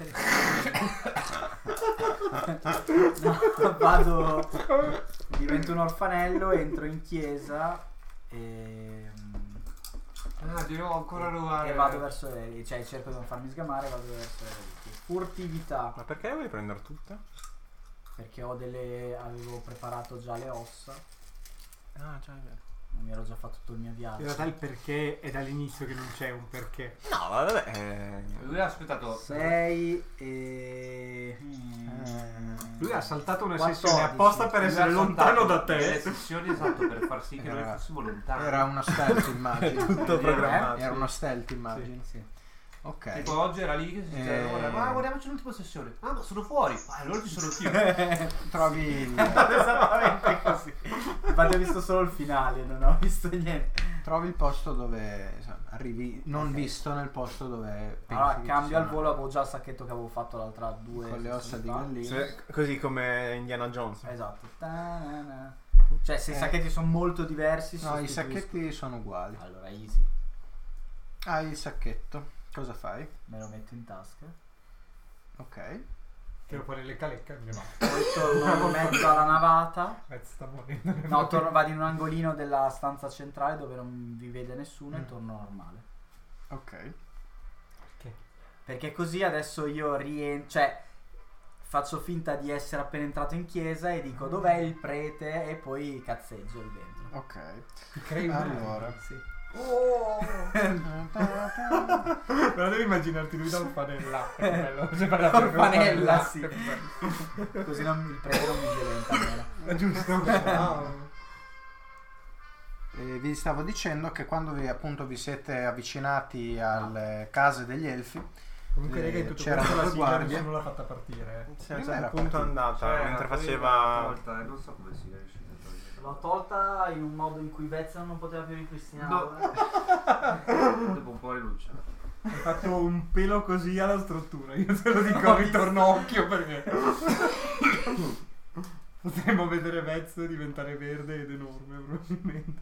no, vado, divento un orfanello, entro in chiesa e Di nuovo ancora rubare. e vado verso le, cioè cerco di non farmi sgamare, vado verso le reliquie. Furtività, Ma perché le vuoi prendere tutte? perché avevo preparato già le ossa, Ah, già, già. mi ero già fatto tutto il mio In viaggio. realtà il perché è dall'inizio che non c'è un perché. No, vabbè. Lui ha aspettato 6 e Lui ha saltato una 14, sessione apposta per lui essere ha lontano saltato da te. le sessioni, esatto, per far sì che noi Era- fossimo lontani. Era uno stealth, immagino. Tutto programmato. Era uno stealth, immagino. sì. Ok. Tipo oggi era lì che si diceva ma guardiamoci l'ultima sessione. Ah, ma sono fuori. Ah, allora ci sono io. Trovi il, Esattamente così. Infatti ho visto solo il finale, non ho visto niente. trovi il posto dove insomma, arrivi non visto nel posto dove pensi Allora che ci cambio al siano volo, avevo già il sacchetto che avevo fatto l'altra 2 con le ossa di sessioni fa. gallina. Così come Indiana Jones. Esatto. Ta-na-na. Cioè se i sacchetti sono molto diversi No, i sostituisco- sacchetti sono uguali. Allora easy, Hai il sacchetto. Cosa fai? me lo metto in tasca. Ok. Tiro fuori le calecche e me ne va. Poi torno in mezzo alla navata. Sta morendo. No, vado in un angolino della stanza centrale dove non vi vede nessuno e torno normale. Ok. Perché così adesso io cioè faccio finta di essere appena entrato in chiesa e dico dov'è il prete e poi cazzeggio lì dentro. Ok. Ti crei un Allora. Sì. Però devi immaginarti lui da orfanella. Che bello. Orfanella, sì. Che bello. Così il prete non mi violenta almeno. È giusto. Vi stavo dicendo che quando vi siete avvicinati alle case degli elfi, Comunque raga, in tutto c'erano questo la due sigla guardie. nessuno l'ha fatta partire. Prima era Appunto è andata mentre faceva. Non so come sia riuscito a togliere. L'ho tolta in un modo in cui Vezza non poteva più ripristinarla. Dopo un po' rinunciato. Hai fatto un pelo così alla struttura. Io te lo dico, ritorno occhio perché potremmo vedere Vez diventare verde ed enorme probabilmente.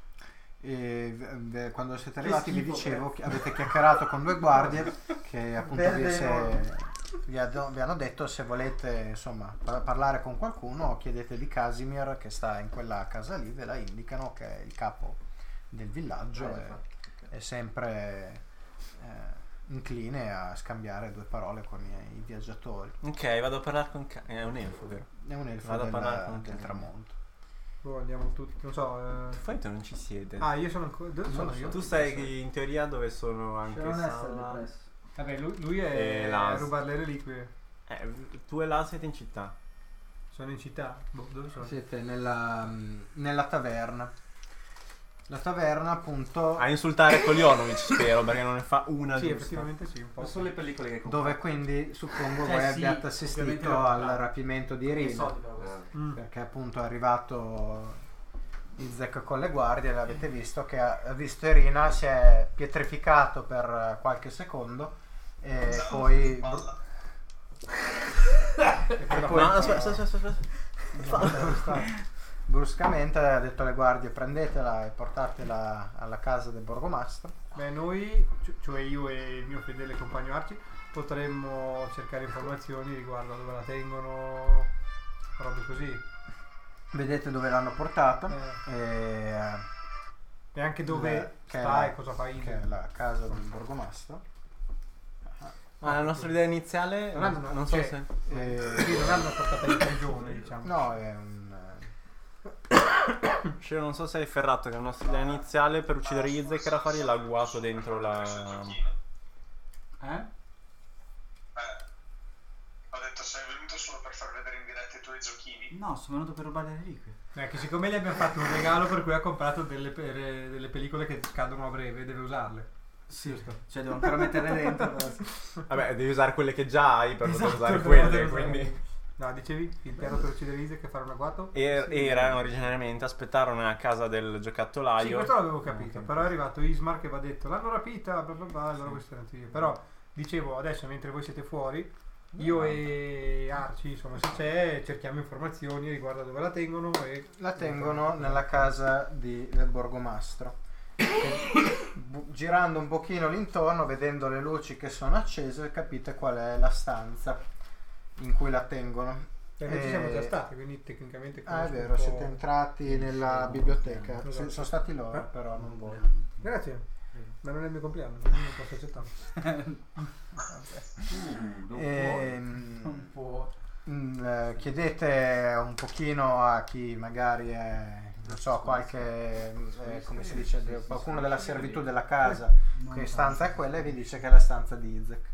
e quando siete arrivati vi dicevo che avete chiacchierato con due guardie che appunto vi hanno detto se volete insomma parlare con qualcuno chiedete di Casimir che sta in quella casa lì, ve la indicano, che è il capo del villaggio e è sempre incline a scambiare due parole con i viaggiatori. Ok, vado a parlare con è un elfo, vero? È un elfo Vado a parlare con del te. tramonto. Boh, andiamo tutti, non so. Poi tu non ci siete. Ah, io sono ancora. Dove sono io? Tu sai in teoria dove sono Cioè, anche non essere Sala. depresso. Vabbè, lui E è Lars. a rubare le reliquie. Tu e là siete in città. Sono in città. Boh, dove sono? Siete nella taverna. La taverna appunto A insultare Kolionovic, spero, perché non ne fa una Sì, giusta. effettivamente sì, un po'. Ma sono le pellicole che hai dove comprato. quindi suppongo Cioè, voi sì, abbiate ovviamente assistito l'ho al comprato. rapimento di I Irina, soldi però questo. perché appunto è arrivato il Zec con le guardie e l'avete visto che ha visto Irina, si è pietrificato per qualche secondo e poi No, aspetta. bruscamente ha detto alle guardie prendetela e portatela alla casa del borgomastro. Beh, noi, cioè io e il mio fedele compagno Arci, potremmo cercare informazioni riguardo a dove la tengono, robe così. Vedete dove l'hanno portata E anche dove che sta è e cosa fai. che è la casa del borgomastro. Ma la nostra idea iniziale non so cioè, se Sì, non hanno portata in prigione, diciamo. No, è un Cioè, non so se hai ferrato che la nostra idea iniziale per uccidere Izek era fargli l'agguato dentro la. Ho detto sei venuto solo per far vedere in diretta i tuoi giochini. No, sono venuto per rubare le reliquie. Che siccome gli abbiamo fatto un regalo per cui ha comprato delle pellicole che scadono a breve, deve usarle. Sì, cioè devo ancora metterle dentro. Però sì. Vabbè, devi usare quelle che già hai per poter usare devo quelle, usare. quindi. No, dicevi? Il piano per uccidere Isaac e fare un agguato? Era originariamente aspettare a casa del Sì, giocattolaio. questo l'avevo capito, Ok. però è arrivato Ismar che va detto l'hanno rapita, bla bla bla, allora questo era io. Però dicevo, adesso mentre voi siete fuori, io e Arci, insomma, se c'è, cerchiamo informazioni riguardo a dove la tengono e la tengono nella casa del borgomastro. Girando un pochino l'intorno, vedendo le luci che sono accese, capite qual è la stanza in cui la tengono. Perché ci siamo già stati, quindi tecnicamente Ah, è conosco vero, un po'. siete entrati nella biblioteca. Esatto. Sono stati loro, però non voi. Grazie, ma non è il mio compleanno, quindi non posso accettarlo. Non può. Chiedete un pochino a chi magari è, non so, qualche, come si dice, qualcuno della servitù della casa, che stanza è quella, e vi dice che è la stanza di Izek.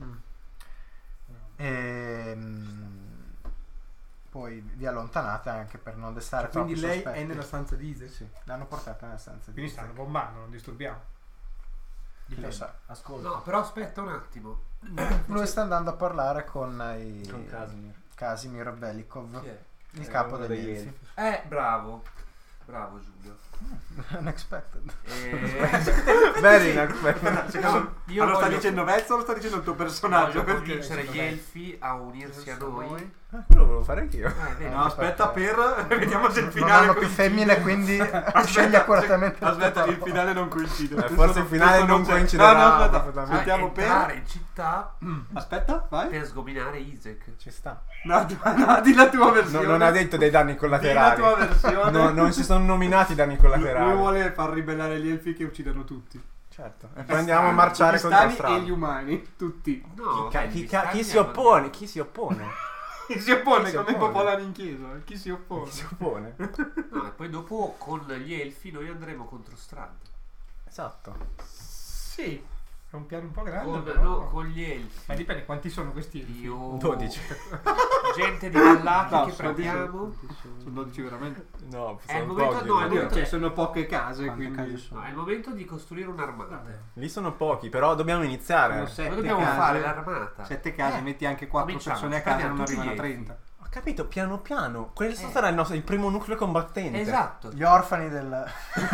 Poi vi allontanate anche per non destare troppi Quindi lei sospetti. è nella stanza di Izek? Sì, l'hanno portata nella stanza di Quindi Izek. stanno bombando, non disturbiamo. Chi lo sa. Ascolta. No, però aspetta un attimo. Lui sta andando a parlare con Con Casimir. Casimir Velikov, Chi è? il capo uno degli degli elfi. Bravo. Bravo Giulio. Unexpected. Very unexpected. Io Allora sta voglio- dicendo Vezzo o lo sta dicendo il tuo personaggio? Voglio Perché? convincere gli elfi a unirsi a noi. Quello volevo fare anch'io. Vedi? No, aspetta per... Vediamo se il Non finale hanno più coincide. femmine, quindi scegli accuratamente. Aspetta, il tuo. finale non coincide. Forse il finale non c'è. coinciderà. No, aspetta. perfettamente. Mettiamo per... entrare in città Aspetta, vai. per sgominare Izek. Ci sta. No, di la tua No, versione. non ha detto dei danni Di la collaterali. tua versione. No, non si sono nominati danni collaterali. Lui vuole far ribellare gli elfi che uccidono tutti. Certo. E poi andiamo a marciare Gli contro stani Strano. e gli umani, tutti. No, Chi si oppone? Chi si oppone? Chi si oppone Chi si come i oppone? popolani in chiesa? Chi si oppone? Chi si oppone? No, e poi dopo con gli elfi noi andremo contro Strand. Esatto. Sì, è un piano un po' grande. Con, però. no, con gli elfi. Ma dipende quanti sono questi elfi. Io 12. gente di Vallati No, che sono prendiamo. Sono 12 veramente. No, È il sono momento- pochi. no, è il Oddio, momento- cioè, sono poche case, Quante quindi... case sono? No, è il momento di costruire un'armata. Lì sono pochi, però dobbiamo iniziare. Sono 7 Noi dobbiamo case. fare l'armata. 7 case, metti anche 4 Cominciamo, persone a casa, prendiamo non tutti arrivano a gli elfi. 30. Ho capito, piano piano. Questo sarà il primo nucleo combattente. Esatto. Gli orfani della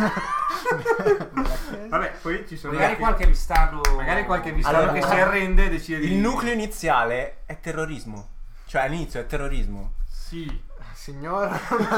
Vabbè, poi ci sono... Magari qualche vistano. Magari qualche vistano Allora, che si arrende e decide di... Il nucleo iniziale è terrorismo. Cioè all'inizio è terrorismo. Sì. signora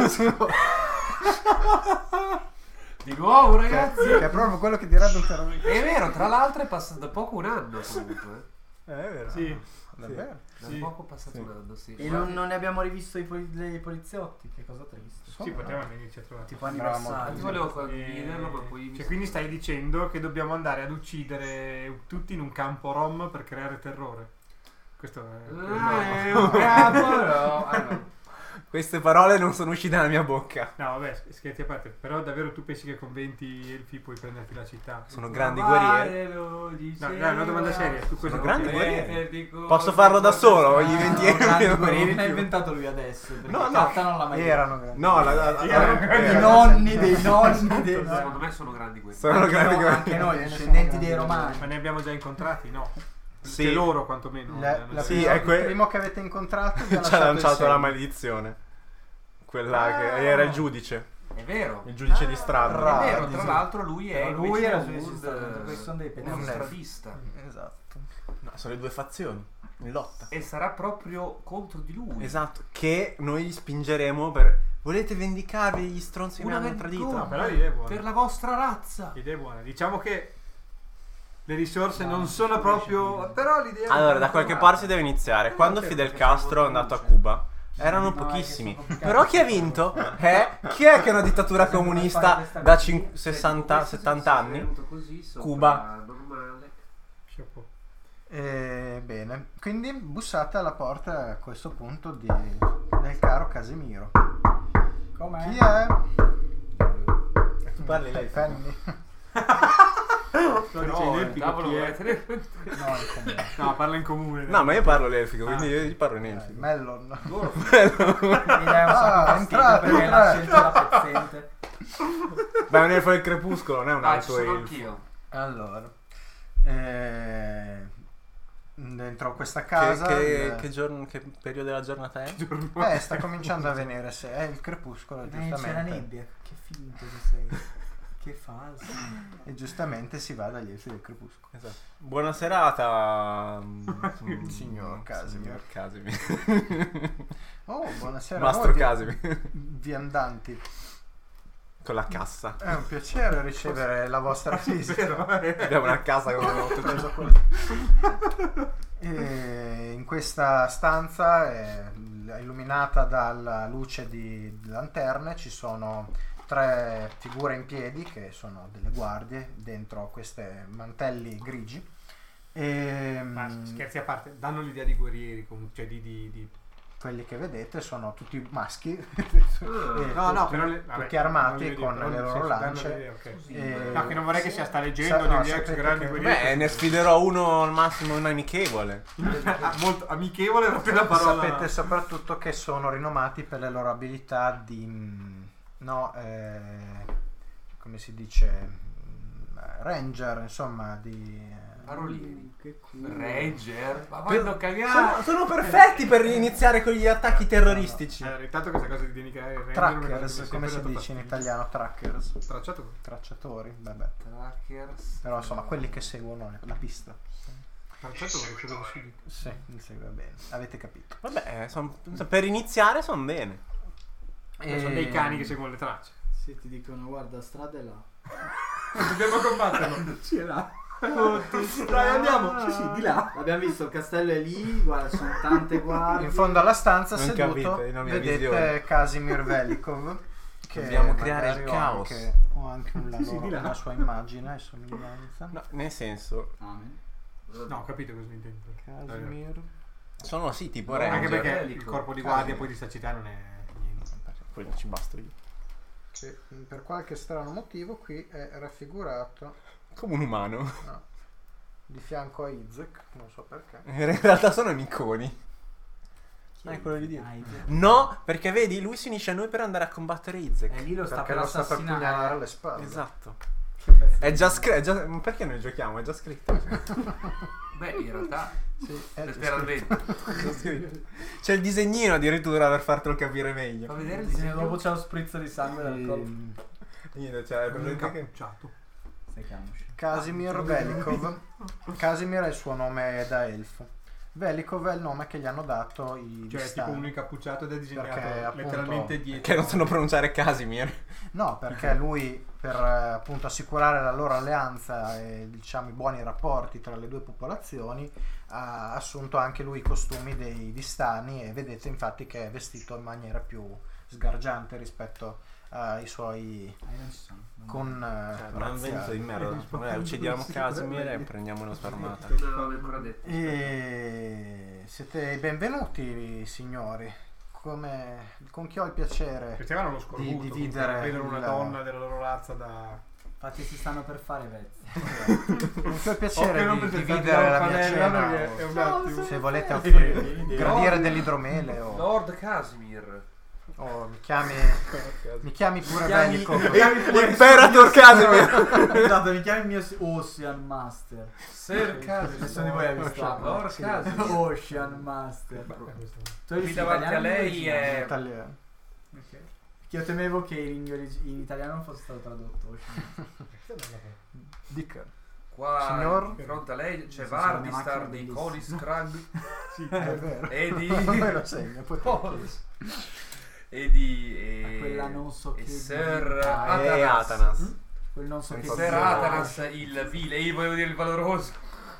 Di nuovo, ragazzi. che è proprio quello che direbbe un terrorista. È vero, tra l'altro è passato da poco un anno comunque. È vero. Sì. Davvero? Da Sì. poco è passato un anno, sì. E non ne abbiamo rivisto i poliziotti? Che cosa hai visto? Sì, potevano venirci a trovare. Tipo Sembrava anniversario. Io volevo condividerlo, ma poi... Cioè, quindi stai dicendo che dobbiamo andare ad uccidere tutti in un campo rom per creare terrore. Questo è... un capo, no. Allora, Queste parole non sono uscite dalla mia bocca. No, vabbè, scherzi a parte. Però davvero tu pensi che con 20 elfi puoi prenderti la città? Sono grandi guerrieri. No, dai, una domanda seria. Tu cosa Sono grandi vuoi? guerrieri. Posso farlo da solo? Gli 20 Grandi guerrieri euro. l'ha inventato lui adesso. Perché No, no. carta non l'ha mai detto. Erano grandi. No, I nonni dei nonni dei secondo me sono grandi guerrieri. sono grandi No, anche guerrieri. noi, discendenti dei romani. Ma ne abbiamo già incontrati? No. Sì. Che loro quantomeno. Sì, prima- è que- il primo che avete incontrato vi ha Ci ha lasciato il lanciato segno. la maledizione. Quella che era il giudice. È vero. Il giudice di strada. È vero, tra l'altro lui è Lui invece era un, giudice di strada, questi sono dei uno pedofili. stradista. Esatto. No, sono le due fazioni in lotta. E sarà proprio contro di lui. Esatto, che noi spingeremo per... Volete vendicarvi gli stronzi che mi Una hanno tradito? vergogna. No, però l'idea è buona. Per la vostra razza. L'idea è buona. Diciamo che le risorse non sono proprio... Però l'idea è Allora, buona. da qualche parte si deve iniziare. Quando Fidel Castro è andato a Cuba, erano No, pochissimi. è che sono Però chi ha vinto? Chi è che è una dittatura comunista da 60, 70 anni? Venuto così, sopra Cuba. normale. Chapeau. Bene, quindi bussate alla porta a questo punto del caro Casimiro. Com'è? Chi è? Tu parli lei. Penny. Sto dicendo il Cavolo, chi è. volete tenere- No, il comune. No, parla in comune. No, ma io parlo l'elfico, quindi io gli parlo in elfico. Mellon. Mi dai un sacco Ah, di fastidio entrate, perché la entrate. scelta la pezzente. Beh, un elfo del crepuscolo, non è un Dai, ci altro sono elfo. anch'io. Allora, dentro questa casa Che periodo della giornata è? sta cominciando a venire, se è il crepuscolo, C'è la giustamente. nebbia. Che finto che sei. Che falso. E giustamente si va dagli elfi del crepuscolo. Esatto. Buona serata, Signor Casimir. Signor Casimir. Oh, buonasera a Mastro voi, Casimir. viandanti. Con la cassa. È un piacere ricevere la vostra visita. Abbiamo una casa con E in questa stanza illuminata dalla luce di lanterne ci sono 3 figure in piedi che sono delle guardie dentro queste mantelli grigi. Ma scherzi a parte, danno l'idea di guerrieri, cioè di Quelli che vedete sono tutti maschi. no, però tutti armati con le loro lance. Okay. No, che non vorrei che sia sta leggendo degli ex grandi guerrieri. Beh, ne sfiderò uno al massimo un amichevole. Molto amichevole proprio la parola. Sapete soprattutto che sono rinomati per le loro abilità di come si dice, ranger, insomma, di Parolieri. Ranger. Ma vanno a cagare. Sono perfetti per iniziare con gli attacchi terroristici. Intanto questa cosa di denigrare trackers, come si dice in italiano, trackers, tracciatori, vabbè. Trackers. Però insomma quelli che seguono la pista. Tracciatori, quello che si dice. Sì, mi segue bene, avete capito. Vabbè, per iniziare sono bene. Sono dei cani che seguono le tracce. Sì, ti dicono guarda, strada è là. Dobbiamo combatterlo. Sì, è là. Dai, andiamo. Sì, di là. Abbiamo visto, il castello è lì, guarda, ci sono tante guardie. In fondo alla stanza Non seduto capite, la mia vedete visione. Casimir Velikov, che Dobbiamo creare magari il caos. ho anche una sua immagine e somiglianza. No, nel senso, Amen. No, ho capito cosa intendo. Casimir. sono sì tipo Anche ranger. perché il corpo di guardia poi di sta città non è niente. Poi non ci basta io. Che per qualche strano motivo qui è raffigurato Come un umano. di fianco a Izek, non so perché. In realtà sono amiconi. Quello di Dio. No, perché vedi, lui si unisce a noi per andare a combattere Izek. E lì lo sta Perché per lo sta per pugnalare assassinare. alle spalle. Esatto. È già scritto. Perché noi giochiamo? È già scritto. Beh, in realtà. Sì, è Letteralmente. Già scritto. C'è il disegnino addirittura per fartelo capire meglio. Fa vedere il Disegno, disegno. dopo c'è lo sprizzo di sangue dal corpo. Niente, cioè, Un che... incappucciato. Secchiamoci. Casimir Velikov. Casimir è il suo nome da elfo. Velikov è il nome che gli hanno dato i Cioè, è tipo Vistani. un incappucciato ed è disegnato Perché, appunto, letteralmente dietro. Che non sanno pronunciare Casimir. No, perché lui, per appunto assicurare la loro alleanza e diciamo i buoni rapporti tra le due popolazioni, ha assunto anche lui i costumi dei Vistani e vedete infatti che è vestito in maniera più sgargiante rispetto ai suoi Non ci sono. con Non venzo di merda. Uccidiamo Casimir e prendiamo una sparmata. Non l'avevo ancora detto. E siete benvenuti, signori. Con chi ho il piacere Questi avevano lo di scorbuto. dividere Vedono una il- donna della loro razza da... Infatti si stanno per fare vezzi. con chi ho il piacere non di presentati dividere la mia panella, cena perché è un attimo. se volete Vieni, offrire gradire dell'idromele o Lord Casimir. mi chiami pure Velikov. Imperator Casimir. Esatto, mi chiami il mio Ocean Master. Sir Casimir. Nessuno di voi ha visto Lord Casimir. Ocean Master. Tu hai Qui visto davanti a italiano o lei originale? è. Italiano. Ok. Che io temevo che in italiano non fosse stato tradotto Ocean. Dica. Qua Signor? di fronte a lei c'è Sì, sì, una Vardistar macchina dei bellissima. Koniskrag Sì, è vero. e di. Me lo segno, poi e di. Ma quella non so e che Sir diventa. E Atanas. Atanas. Quel non so che Sir diventa. Atanas il vile. Io volevo dire il valoroso.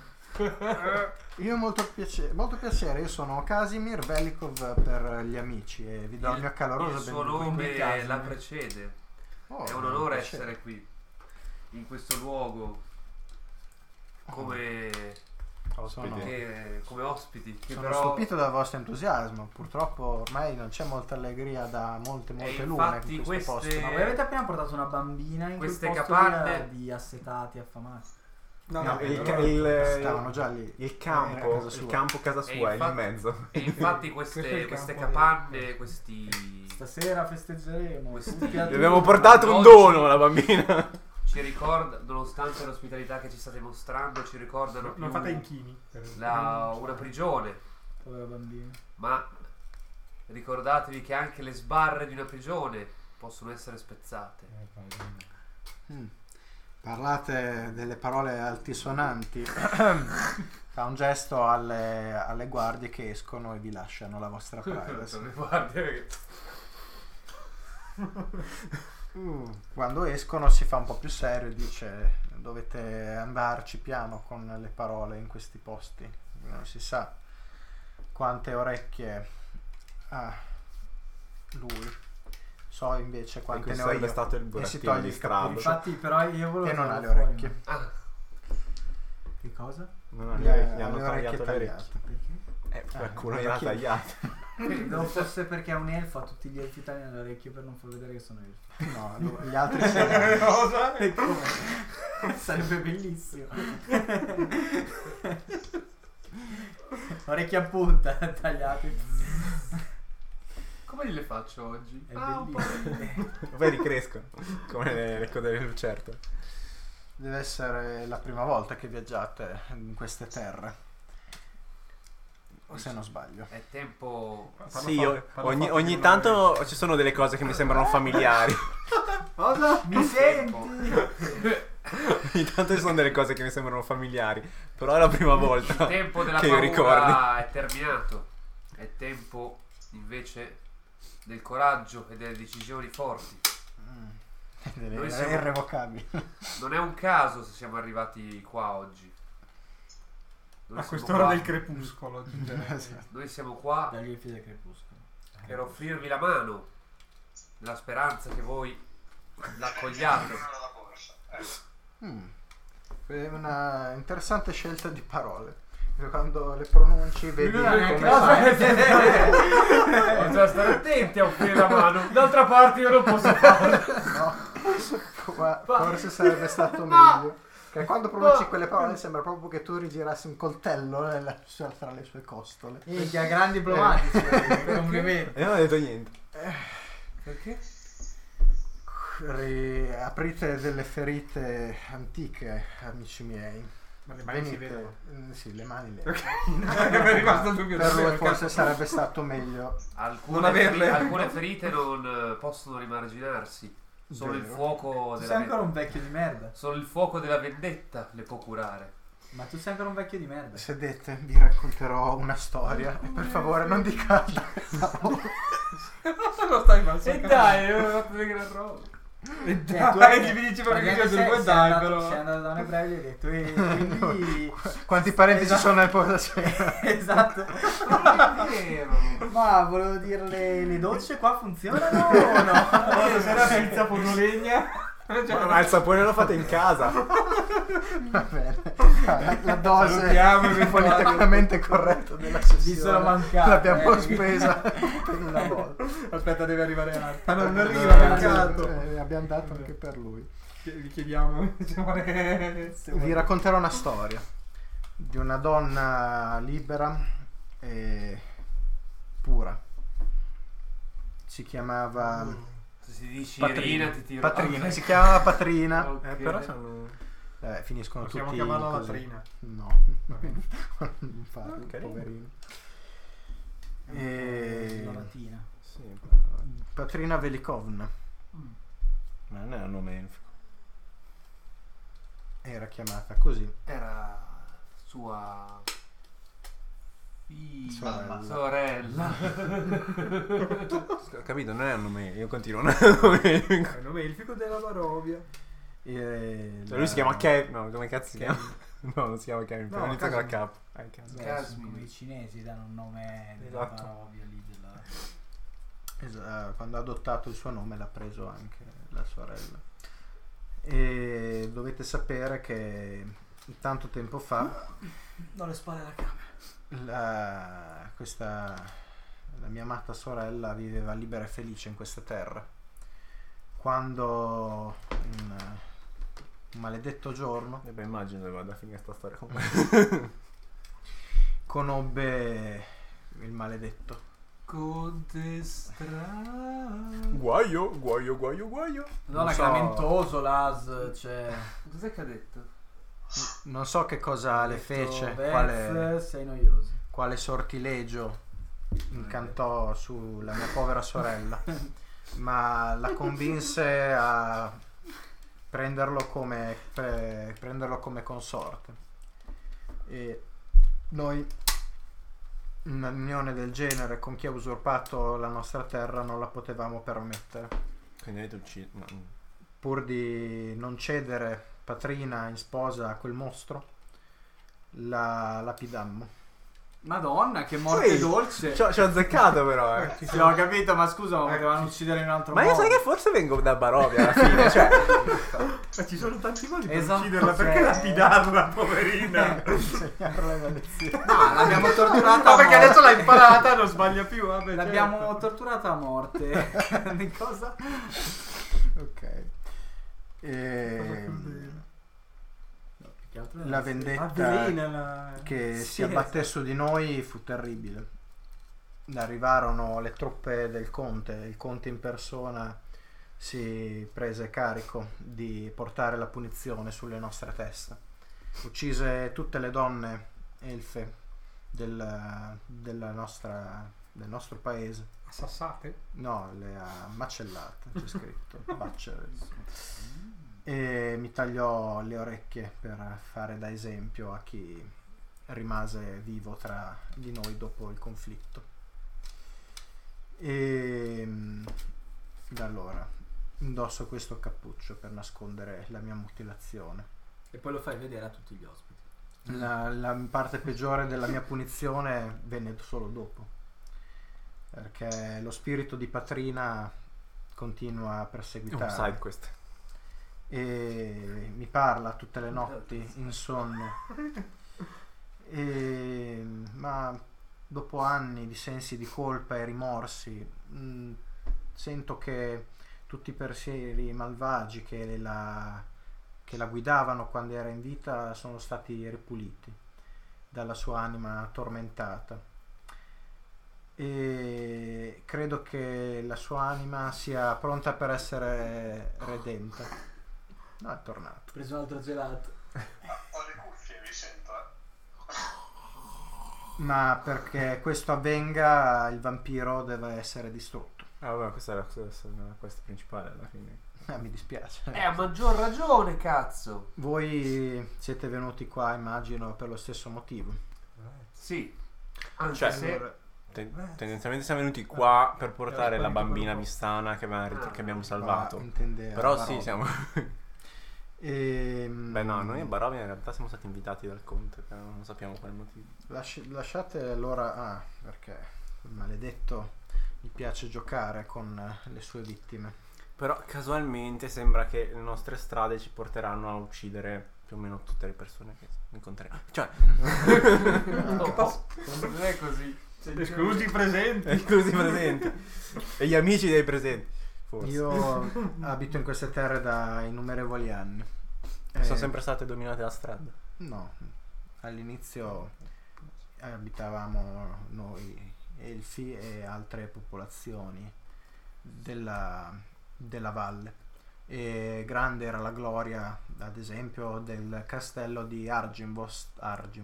Io molto piacere, io sono Casimir Velikov per gli amici e vi do il mio caloroso Il suo benvenuto. nome Casimir. la precede. Oh, È un onore piacere. essere qui, in questo luogo, come come ospiti. Che Sono però stupito dal vostro entusiasmo, purtroppo ormai non c'è molta allegria da molte E lune infatti in questo queste- posto. Ma voi avete appena portato una bambina in Queste quel posto capanne- di assetati affamati. No, il stavano già lì. Il Era campo, casa sua. il campo casa E sua è lì in infatti- mezzo. E infatti Questo è queste, il queste campo capanne, questi Stasera festeggeremo. Questi- tutti a Gli abbiamo turno. portato un Oggi- dono alla bambina. ci ricordano, nonostante l'ospitalità che ci state mostrando, ci ricordano Non più fate inchini. una prigione. Povera bambina. Ma ricordatevi che anche le sbarre di una prigione possono essere spezzate. Parlate delle parole altisonanti. Fa un gesto alle guardie che escono e vi lasciano la vostra privacy. Guarda, Quando escono si fa un po' più serio e dice: dovete andarci piano con le parole in questi posti, non si sa quante orecchie ha lui, so invece quante ne ho sarebbe io. stato il E si burattino toglie di il Strabo. cappuccio Infatti, però io volevo e non ha tirarlo le fuori, orecchie. Ah, Che cosa? Non ha Gli le orecchie, gli ha hanno le tagliato orecchie le orecchie. Perché? Qualcuno non gliel'ha lo chiedo. tagliato. Credo fosse perché è un elfo, a tutti gli elfi tagliano le orecchie per non far vedere che sono elfi. No, gli altri sì. Cosa? E come? Sarebbe bellissimo. Orecchie a punta tagliate. come le faccio oggi? È Un po'. bellissimo. Poi ricrescono, come le code del lucerto. Deve essere la prima volta che viaggiate in queste terre, o se non sbaglio. È tempo. Sì, ogni tanto ci sono delle cose che mi sembrano familiari. Cosa? Mi senti? Ogni tanto ci sono delle cose che mi sembrano familiari. Però è la prima volta Il tempo della che io ricordi. paura è terminato. È tempo invece del coraggio e delle decisioni forti. Noi È siamo- irrevocabile. Non è un caso se siamo arrivati qua oggi. Noi A siamo quest'ora qua- del crepuscolo. aggiungerei. Noi siamo qua Dagli elfi del crepuscolo. per offrirvi la mano, nella speranza che voi l'accogliate. La corsa. È una interessante scelta di parole. Quando le pronunci vedi non ha neanche come la fai. Bisogna stare attenti a offrire la mano. D'altra parte io non posso farlo. No, forse sarebbe stato meglio. Che quando pronunci quelle parole sembra proprio che tu rigirassi un coltello tra le sue costole. E che ha grandi diplomatici per un evento. E non ho detto niente. Perché? Aprite delle ferite antiche, amici miei. Ma le mani si Venite. vedono. Sì, le mani le Mi è rimasto il dubbio. Per lui davvero, forse cazzo. sarebbe stato meglio. Non averle. Alcune ferite non possono rimarginarsi. Solo il Vero. fuoco Tu della sei ancora un vecchio di merda. Solo il fuoco della vendetta le può curare. Ma tu sei ancora un vecchio di merda. Sedete, vi racconterò una storia. E per favore non dicate. Lo stai mal. E dai, ho fatto delle gran robe. E Tu dai, che mi dici perché mi praticamente piace sei due dai andato- però. sei andato da un ebreo e gli hai detto e quindi Quanti parenti ci Esatto. sono nel portacenere? esatto. Ma volevo dire le docce qua funzionano o no? Stasera pizza fonolegna. Ma il sapone lo fate in casa. Va bene. La dose Salutiamo il politicamente corretta della Gli sono sessione mancate, l'abbiamo spesa per una volta. Aspetta, deve arrivare Arte. Ah, non No, arriva, no, peccato. Abbiamo dato anche per lui. Gli chiediamo. Vi racconterò una storia di una donna libera e pura. Si chiamava Se si dici Patrina. Irina ti tiro. Patrina, Ok. si chiamava Patrina. Ok. Però sono... Finiscono Possiamo tutti chiamarla così. latrina. No, non farlo, Carino. poverino. La E... latina. Sì, Patrina Velikovna ma non è un nome elfico. era chiamata così. Era sua Sorella. sorella. Ho capito, non è un nome, io continuo, non è un nome elfico. È il nome elfico della Barovia. Cioè, lui si chiama Kev, no, come cazzo si chiama? No, non si chiama Kevin, No, però inizia con la Casimir. K. Cazzo. Casmi. Come i cinesi danno un nome della Esatto. Barovia lì della... Quando ha adottato il suo nome l'ha preso anche la sorella. E dovete sapere che tanto tempo fa Do le spalle alla camera. la mia amata sorella viveva libera e felice in questa terra. Quando un maledetto giorno E beh, immagino dove vada a finire sta storia comunque. conobbe il maledetto. Guaio. No, Non so. lamentoso l'as, cioè... Cos'è che ha detto? Non so che cosa le fece, quale, sei noioso. quale sortilegio incantò sulla mia povera sorella, ma la convinse a prenderlo come consorte. E noi, un'unione del genere con chi ha usurpato la nostra terra, non la potevamo permettere. Quindi avete ucciso. No. pur di non cedere Patrina in sposa a quel mostro, la lapidammo. Madonna, che morte dolce. Ci ho azzeccato però, Sì, ho capito, ma scusa, ma potevano uccidere in un altro Ma modo. io sai che forse vengo da Barovia alla fine, cioè. Ma ci sono tanti modi per Esatto, ucciderla, perché cioè- lapidarla, poverina? Insegnarle la lezione. No, l'abbiamo torturata No, a perché morte. adesso l'ha imparata, non sbaglia più. Vabbè, L'abbiamo certo. torturata a morte. Di cosa? Ok. Che altro La era? vendetta Avvelenala. che Sì, si abbatté su di noi fu terribile. Arrivarono le truppe del conte, il conte in persona si prese carico di portare la punizione sulle nostre teste. Uccise tutte le donne elfe del nostro paese. Assassate? No, le ha macellate, c'è scritto. Butchers. E mi tagliò le orecchie per fare da esempio a chi rimase vivo tra di noi dopo il conflitto. E da allora indosso questo cappuccio per nascondere la mia mutilazione. E poi lo fai vedere a tutti gli ospiti. La parte peggiore della mia punizione venne solo dopo, perché lo spirito di Patrina continua a Un perseguitare side quest. e mi parla tutte le notti in sonno. Ma dopo anni di sensi di colpa e rimorsi, sento che tutti i pensieri malvagi che la guidavano quando era in vita sono stati ripuliti dalla sua anima tormentata, e credo che la sua anima sia pronta per essere redenta. No, è tornato. Ho preso un altro gelato. Ho le cuffie, vi sento, Ma perché questo avvenga il vampiro deve essere distrutto. Ah, vabbè, questa è la quest principale alla fine. Mi dispiace. A maggior ragione, cazzo. Voi siete venuti qua, immagino, per lo stesso motivo. Sì. Anche Cioè, se... Tendenzialmente siamo venuti qua per portare la bambina Vistana che abbiamo salvato. Intendeva Però Barovia. sì, siamo. Beh, Beh, no, noi a Barovia in realtà siamo stati invitati dal conte, però non sappiamo quale motivo. Lasciate allora. Perché il maledetto gli piace giocare con le sue vittime. Però casualmente sembra che le nostre strade ci porteranno a uccidere più o meno tutte le persone che incontreremo. Cioè, non è così. Esclusi i presenti. esclusi i presenti. E gli amici dei presenti. Forse. Io abito in queste terre da innumerevoli anni. Sono sempre state dominate da strada. No, all'inizio abitavamo noi elfi e altre popolazioni della valle, e grande era la gloria, ad esempio, del castello di Argynvost.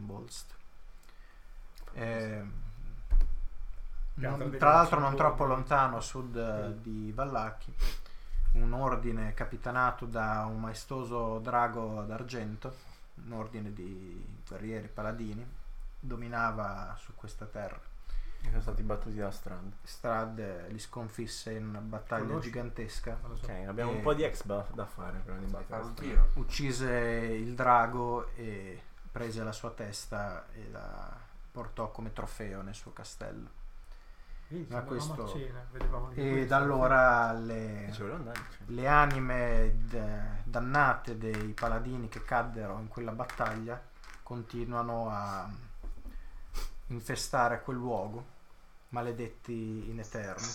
Tra l'altro non troppo lontano a sud di Vallaki, un ordine capitanato da un maestoso drago d'argento, un ordine di guerrieri paladini, dominava su questa terra. E sono stati battuti da strada. Strad li sconfisse in una battaglia Conosci? gigantesca. Ok, abbiamo un po' di ex da fare prima di Fare battere un la strada. tiro. Uccise il drago e prese la sua testa e la portò come trofeo nel suo castello. Ma questo- A cena, vedevamo lì E questo. da allora E ci volevo andare. Cioè. le anime dannate dei paladini che caddero in quella battaglia continuano a infestare quel luogo, maledetti in eterno.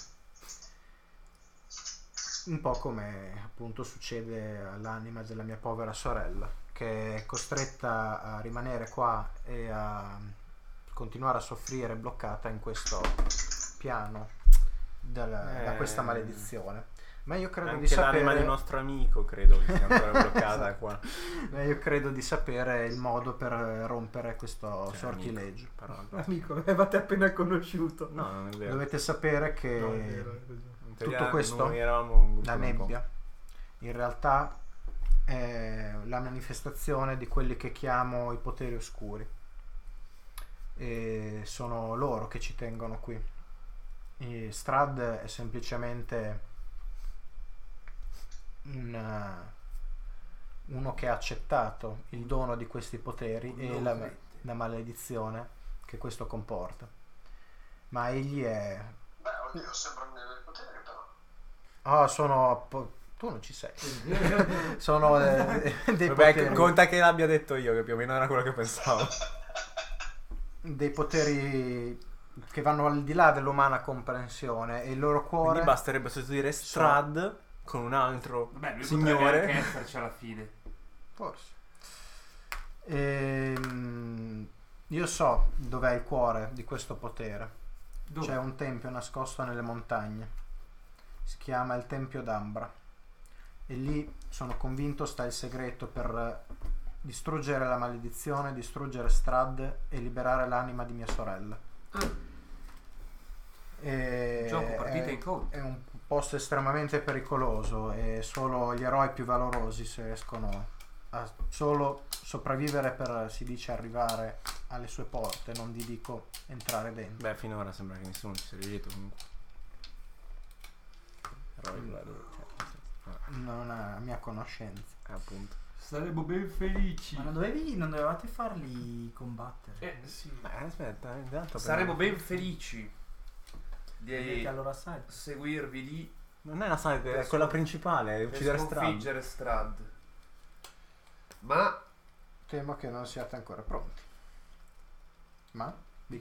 Un po' come appunto succede all'anima della mia povera sorella, che è costretta a rimanere qua e a continuare a soffrire bloccata in questo piano da questa maledizione. Ma io credo Anche di l'anima sapere del nostro amico credo che sia ancora bloccata qua. io credo di sapere il modo per rompere questo Cioè, sortileggio. Però, Amico, l'avete appena conosciuto. no, non è vero. Dovete sapere che No, è vero, hai ragione. In teoria tutto questo, noi eravamo un gruppo la da un po'. nebbia, in realtà è la manifestazione di quelli che chiamo i poteri oscuri, e sono loro che ci tengono qui. E Strad è semplicemente uno che ha accettato il dono di questi poteri e la maledizione che questo comporta. Ma egli è... Beh, oddio, sembrano dei poteri però. Tu non ci sei. Sono dei Vabbè, poteri, conta che l'abbia detto io, che più o meno era quello che pensavo. dei poteri che vanno al di là dell'umana comprensione, e il loro cuore... Quindi basterebbe sostituire Strad con un altro Vabbè, lui potrebbe signore. anche esserci alla fine. Forse. Io so dov'è il cuore di questo potere. Dove? C'è un tempio nascosto nelle montagne. Si chiama il Tempio d'Ambra. E lì sono convinto sta il segreto per distruggere la maledizione, distruggere Strad e liberare l'anima di mia sorella. Gioco partita in conto. È un posto estremamente pericoloso e solo gli eroi più valorosi si riescono a solo sopravvivere per, si dice, arrivare alle sue porte, non vi dico entrare dentro. Beh, finora sembra che nessuno ci sia riuscito comunque. Non a mia conoscenza. Appunto. Saremmo ben felici. Ma non dovevate farli combattere? Sì. Aspetta, intanto Saremo ben felici di Vedete allora sai. seguirvi lì Non è la saga, è Per quella scon- principale, per uccidere Strad. sconfiggere Strad. Ma Temo che non siate ancora pronti. Ma?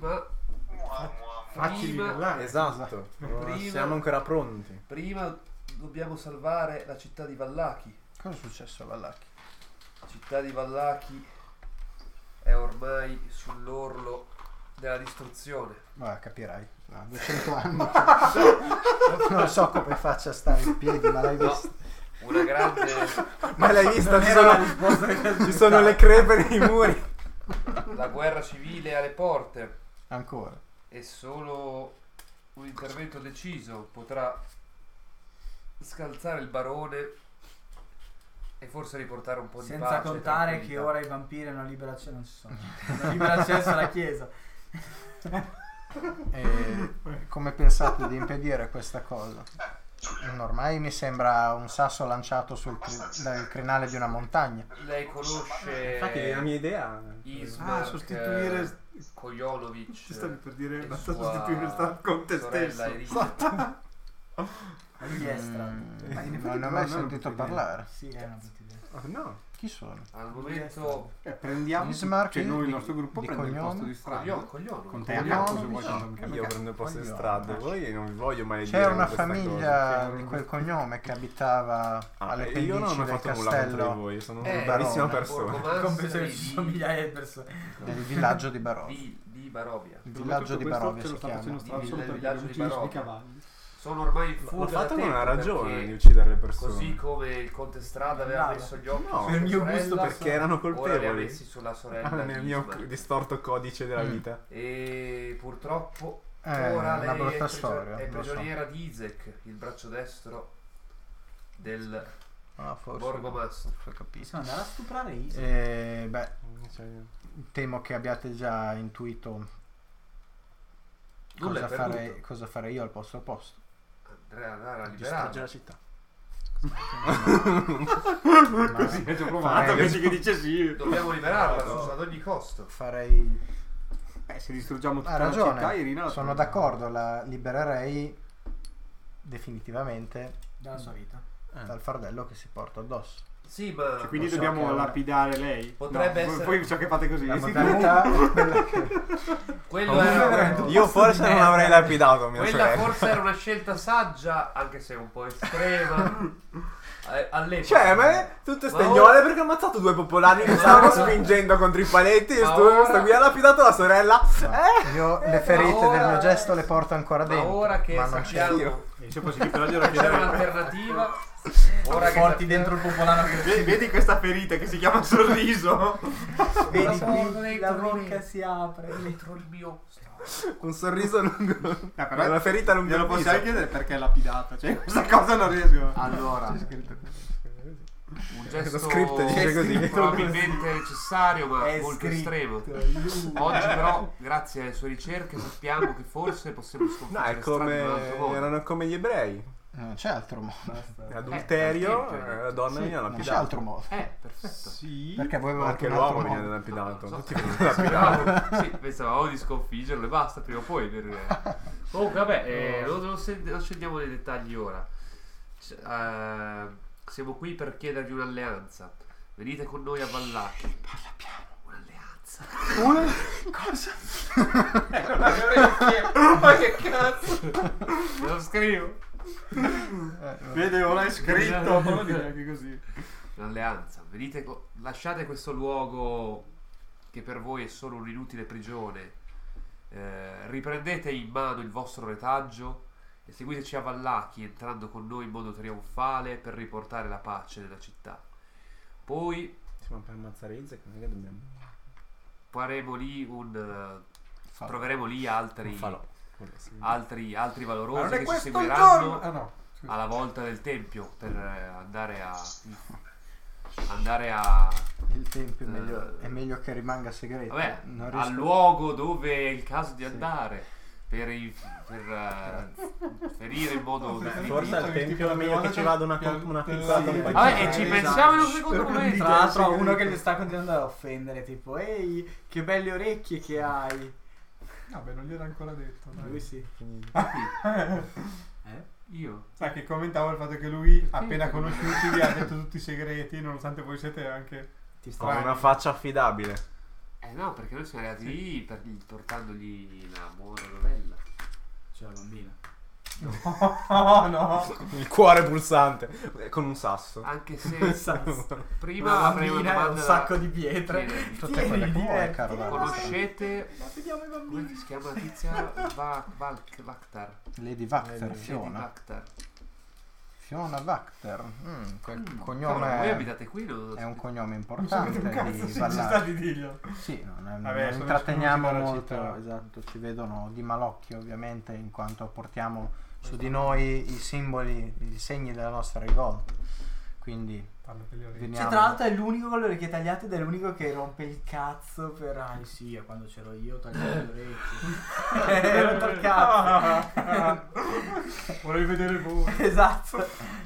Facci prima, livellare. Esatto. Non Prima- siamo ancora pronti. prima dobbiamo salvare la città di Vallaki. Cosa è successo a Vallaki? La città di Vallaki è ormai sull'orlo della distruzione. Ma capirai. 200 anni. Non so come faccia a stare in piedi, ma l'hai No, visto. una grande Ma l'hai vista? Non era la risposta che Ci sono le crepe nei muri. la guerra civile alle porte Ancora. e solo un intervento deciso potrà scalzare il barone e forse riportare un po' di Senza pace e contare che tranquillità. ora i vampiri hanno libera accesso, non ci sono. Hanno libera accesso alla chiesa. E come pensate di impedire questa cosa? Ormai mi sembra un sasso lanciato dal crinale di una montagna. Lei conosce Infatti la mia idea. Ismark, sostituire- Kojonovic, Ci stavi per dire e basta sua sostituire Strad con te sorella stesso. Irina. Ma lui è Strad. Ma in effetti Non ne ho non mai è sentito una brutta parlare. Sì, è una brutta idea. Oh, no. Chi sono? Al momento Prendiamo Ismark cioè noi il di- nostro gruppo di prende il cognome? posto di Strad. Coglione. Con te a capo se vuoi. Coglione. quando mi Io chiami. prendo il posto di Coglione. Strad. Voi non vi voglio maledire. C'era con una questa famiglia cosa. di quel cognome che abitava cosa. alle Io non ho pendici mai del fatto nulla contro di castello voi. Sono una Eh, bravissima Barone. persona. Compenso che ci sono migliaia di persone. del villaggio di Barovia. di Barovia. Il villaggio di Barovia Ce lo si sta chiama. facendo Strad Il solo per villaggio di uccidere i Barovia. cavalli. Sono ormai in fuga L'ho fatto da con una tempo ragione perché di uccidere le persone. così come il conte Strada aveva Bravo. messo gli occhi No, sulla per il mio sorella, gusto, Perché erano ora li ha colpevoli. messi sulla sorella Nel di mio Ismark. distorto codice della vita. E purtroppo È ora una lei brutta è, storia, è lo so. prigioniera di Isaac, il braccio destro del Ah, forse. borgomastro. Ho capito. Possiamo andare a stuprare Isa. Beh, temo che abbiate già intuito Nulla è perduto. cosa farei io al vostro posto. Andare a Distrugge liberarla. la città. Così ci ho provato, farei, invece che dice sì. Dobbiamo liberarla ad ogni costo. farei Se distruggiamo tutta ha la città, ragione, Irina la sono troviamo. d'accordo, la libererei definitivamente Dalla sua vita. dal fardello che si porta addosso. Sì, ma Cioè, quindi Lo so dobbiamo che- lapidare lei. Potrebbe No, essere- Poi ciò che fate così. La modalità è quella che quello era Io forse non avrei lapidato mia quella sorella. forse era una scelta saggia, anche se un po' estrema. All'epoca. Cioè, ma è tutte Ma stegnole ora- perché ha ammazzato due popolani che stavano ora- spingendo contro i paletti e Ma questo ora- qui ha lapidato la sorella. io le ferite ma ora- del mio gesto le porto ancora Ma dentro, ora che ma non c'è sappiamo Se possibile, però glielo che c'è chiederei. un'alternativa, ora che Porti sappiamo- dentro il popolano che Vedi questa ferita che si chiama sorriso? vedi La porta qui dentro la di bocca me. si apre. dentro il mio Un sorriso lungo. Però Una ferita lungo glielo il viso. possiamo chiedere perché è lapidata. Cioè, questa cosa non riesco. allora un gesto script dice così. probabilmente necessario ma È molto scritto. estremo. Oggi però grazie alle sue ricerche sappiamo che forse possiamo No, sconfiggere è Strad in un come. altro modo. Erano come gli ebrei. Non c'è altro modo. Basta. Adulterio, per esempio. la donna Sì, viene non c'è lapidato. altro modo. Perfetto. Sì. Perché voi avevate Anche un altro l'uomo viene modo. lapidato. No, Tutti so- vengono lapidati. Sì, pensavamo di sconfiggerlo e basta prima o poi. Comunque, vabbè, non scendiamo nei dettagli ora. Siamo qui per chiedervi un'alleanza. Venite con noi a Vallaki. Parla piano. Un'alleanza. Cosa? Ma che cazzo? Me lo scrivo. Vede, ora è scritto. Non lo dire anche così. Un'alleanza. Lasciate questo luogo che per voi è solo un'inutile prigione. Riprendete in mano il vostro retaggio e seguiteci a Vallaki, entrando con noi in modo trionfale per riportare la pace nella città. Poi Ma per ammazzare Izek non è che dobbiamo... faremo lì troveremo lì altri valorosi che ci seguiranno no. Scusa. alla volta del tempio per andare a Il tempio è meglio che rimanga segreto. vabbè, Non al riesco- luogo dove è il caso di Sì. andare per ferire in modo definitivo. Forse al tempio è meglio che ci vada una piccola compagnia. Vabbè, e ci pensiamo in un secondo momento. Tra l'altro uno che gli sta continuando ad offendere, tipo, ehi, che belle orecchie che hai. Vabbè, non gliel'ha ancora detto. dai. Lui sì. Io? Sai che commentavo il fatto che lui, appena sì. conosciuti, vi ha detto tutti i segreti, nonostante voi siete anche... Ti Con sta... una faccia affidabile. No, perché noi siamo arrivati lì portandogli la buona novella. C'è la bambina. Oh no! Il cuore pulsante. Con un sasso. Anche Nel se senso, prima una avrei una bambina e domanda un sacco di pietre. Tieni. Tutte quelle che vuoi, caro Dante. Conoscete Ma vediamo i come bambini. si chiama la tizia? Vaktar. Lady Vacter, Lady Fiona. Vaktar. Fiona Vacter. Quel Cavolo, cognome voi abitate qui? No? è un cognome Non sapete importante un di cazzo, siete Vallaki. stati diglielo. Sì, non Vabbè, sono intratteniamo esclusi dalla molto, città. esatto, ci vedono di malocchio ovviamente in quanto portiamo su di noi i simboli, i segni della nostra rivolta. Quindi Parla per le orecchie. veniamo... Cioè, tra l'altro è l'unico con le orecchie tagliate ed è l'unico che rompe il cazzo per... Ah sì, quando c'ero io ho tagliato le orecchie. Ero toccato. Vorrei vedere voi. Esatto.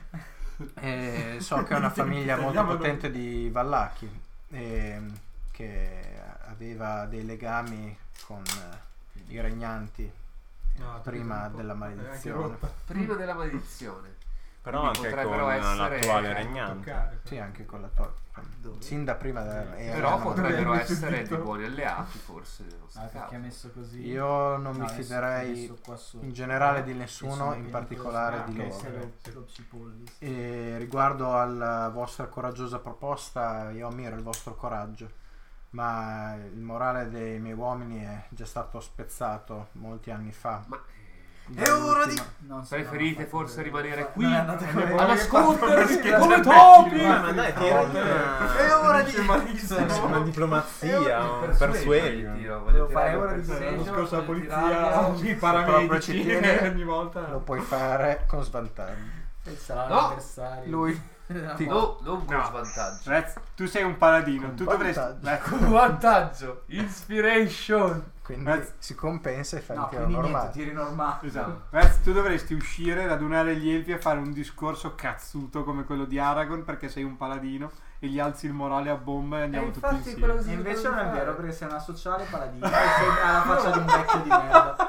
So che è una famiglia molto Tagliamo potente di Vallaki che aveva dei legami con i regnanti No, prima un po'. della È anche maledizione. rotta. Prima della maledizione. Però Quindi anche con potrebbero essere- l'attuale regnante. Toccare. Sì, anche con la tua. Sin da prima Però potrebbero Avrebbe essere subito. di buoni alleati, forse. Nel nostro Ah, perché ha caso. messo così. Io non No, mi adesso fiderei ho messo qua sotto. in generale di E nessuno, sono in pieno particolare con di lo loro. scacco. Lo cipolli. E riguardo alla vostra coraggiosa proposta, io ammiro il vostro coraggio, ma il morale dei miei uomini è già stato spezzato molti anni fa. Ma È ora di... preferite forse rimanere qui Non è andata come... a nascondersi Che come c'è topi? Ma dai, tira È ora di... una diplomazia, un Persuadi. persuadio. Devo fare ora di L'anno disegno. scorso la polizia, tirarlo. oggi i proprio paramedici, ci tiene, ogni volta. Lo puoi fare con svantaggio. Sarà No. l'anniversario. Lui ti- No, non con No. svantaggio. Rez, tu sei un paladino, tu dovresti... vantaggio. Con vantaggio. Inspiration. Quindi si compensa e fa No, il tiro quindi niente, normale. tiri normali. Esatto. Rez, tu dovresti uscire, radunare gli elfi e fare un discorso cazzuto come quello di Aragorn perché sei un paladino e gli alzi il morale a bomba e andiamo tutti infatti insieme. quello che E si invece dovrebbe non è vero fare. perché sei una sociale paladina e sei alla faccia di un vecchio di merda.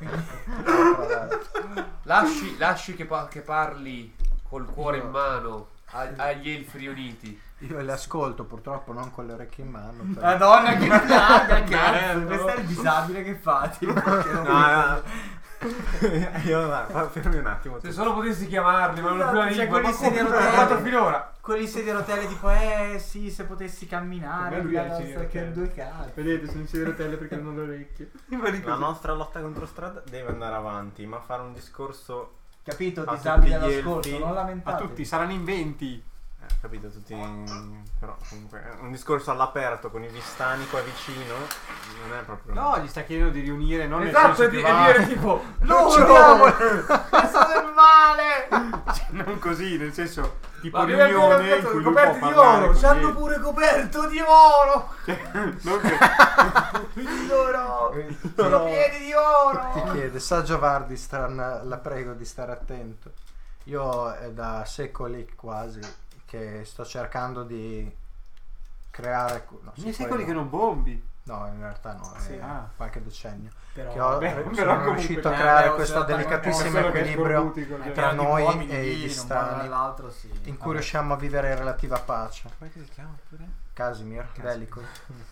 Lasci che parli col cuore in mano agli elfi riuniti. Io le ascolto, purtroppo non con le orecchie in mano. però- Madonna che piaga, cazzo. Merda. Questo è il disabile che fate. Io fermi un attimo. Se solo potessi chiamarli, ma non ho più la Esatto, c'è lingua. quelli Ma come sedere l'ho fatto rotelle. finora? Quelli sedie a rotelle tipo sì, se potessi camminare, Per me lui ha i la sedili a nostra che rotelle. due cazzo. Vedete, sono in serie rotelle perché non ho le orecchie. La nostra lotta contro strada deve andare avanti, ma fare un discorso... Capito, A disabili tutti gli all'ascolto, elfi. non A lamentate. tutti, saranno in 20. Capito, tutti... Però comunque un discorso all'aperto con i vistani qua vicino non è proprio... No, gli sta chiedendo di riunire, non Esatto, nel senso e che di va- dire tipo Loro! Questo del male! non così, nel senso tipo Ma abbiamo riunione in detto cui lui coperti può di parlare oro, con ci hanno gli pure coperto di oro! elfi. Non che- Loro! Ti- Sono pieni di oro! Ti chiede, Saggio Vardistran, la prego di stare attento. Io è da secoli quasi che sto cercando di creare... No, I miei secoli che non bombi. No, in realtà no, è Sì, qualche decennio. Però, Che ho, Beh, sono però comunque- riuscito a creare ho questo certo delicatissimo solo che equilibrio scorbuti con- tra però di noi uomini e i lì, non distani, dall'altro, sì. in cui Vabbè. riusciamo a vivere in relativa pace. Come si chiama pure? Casimir, Delico.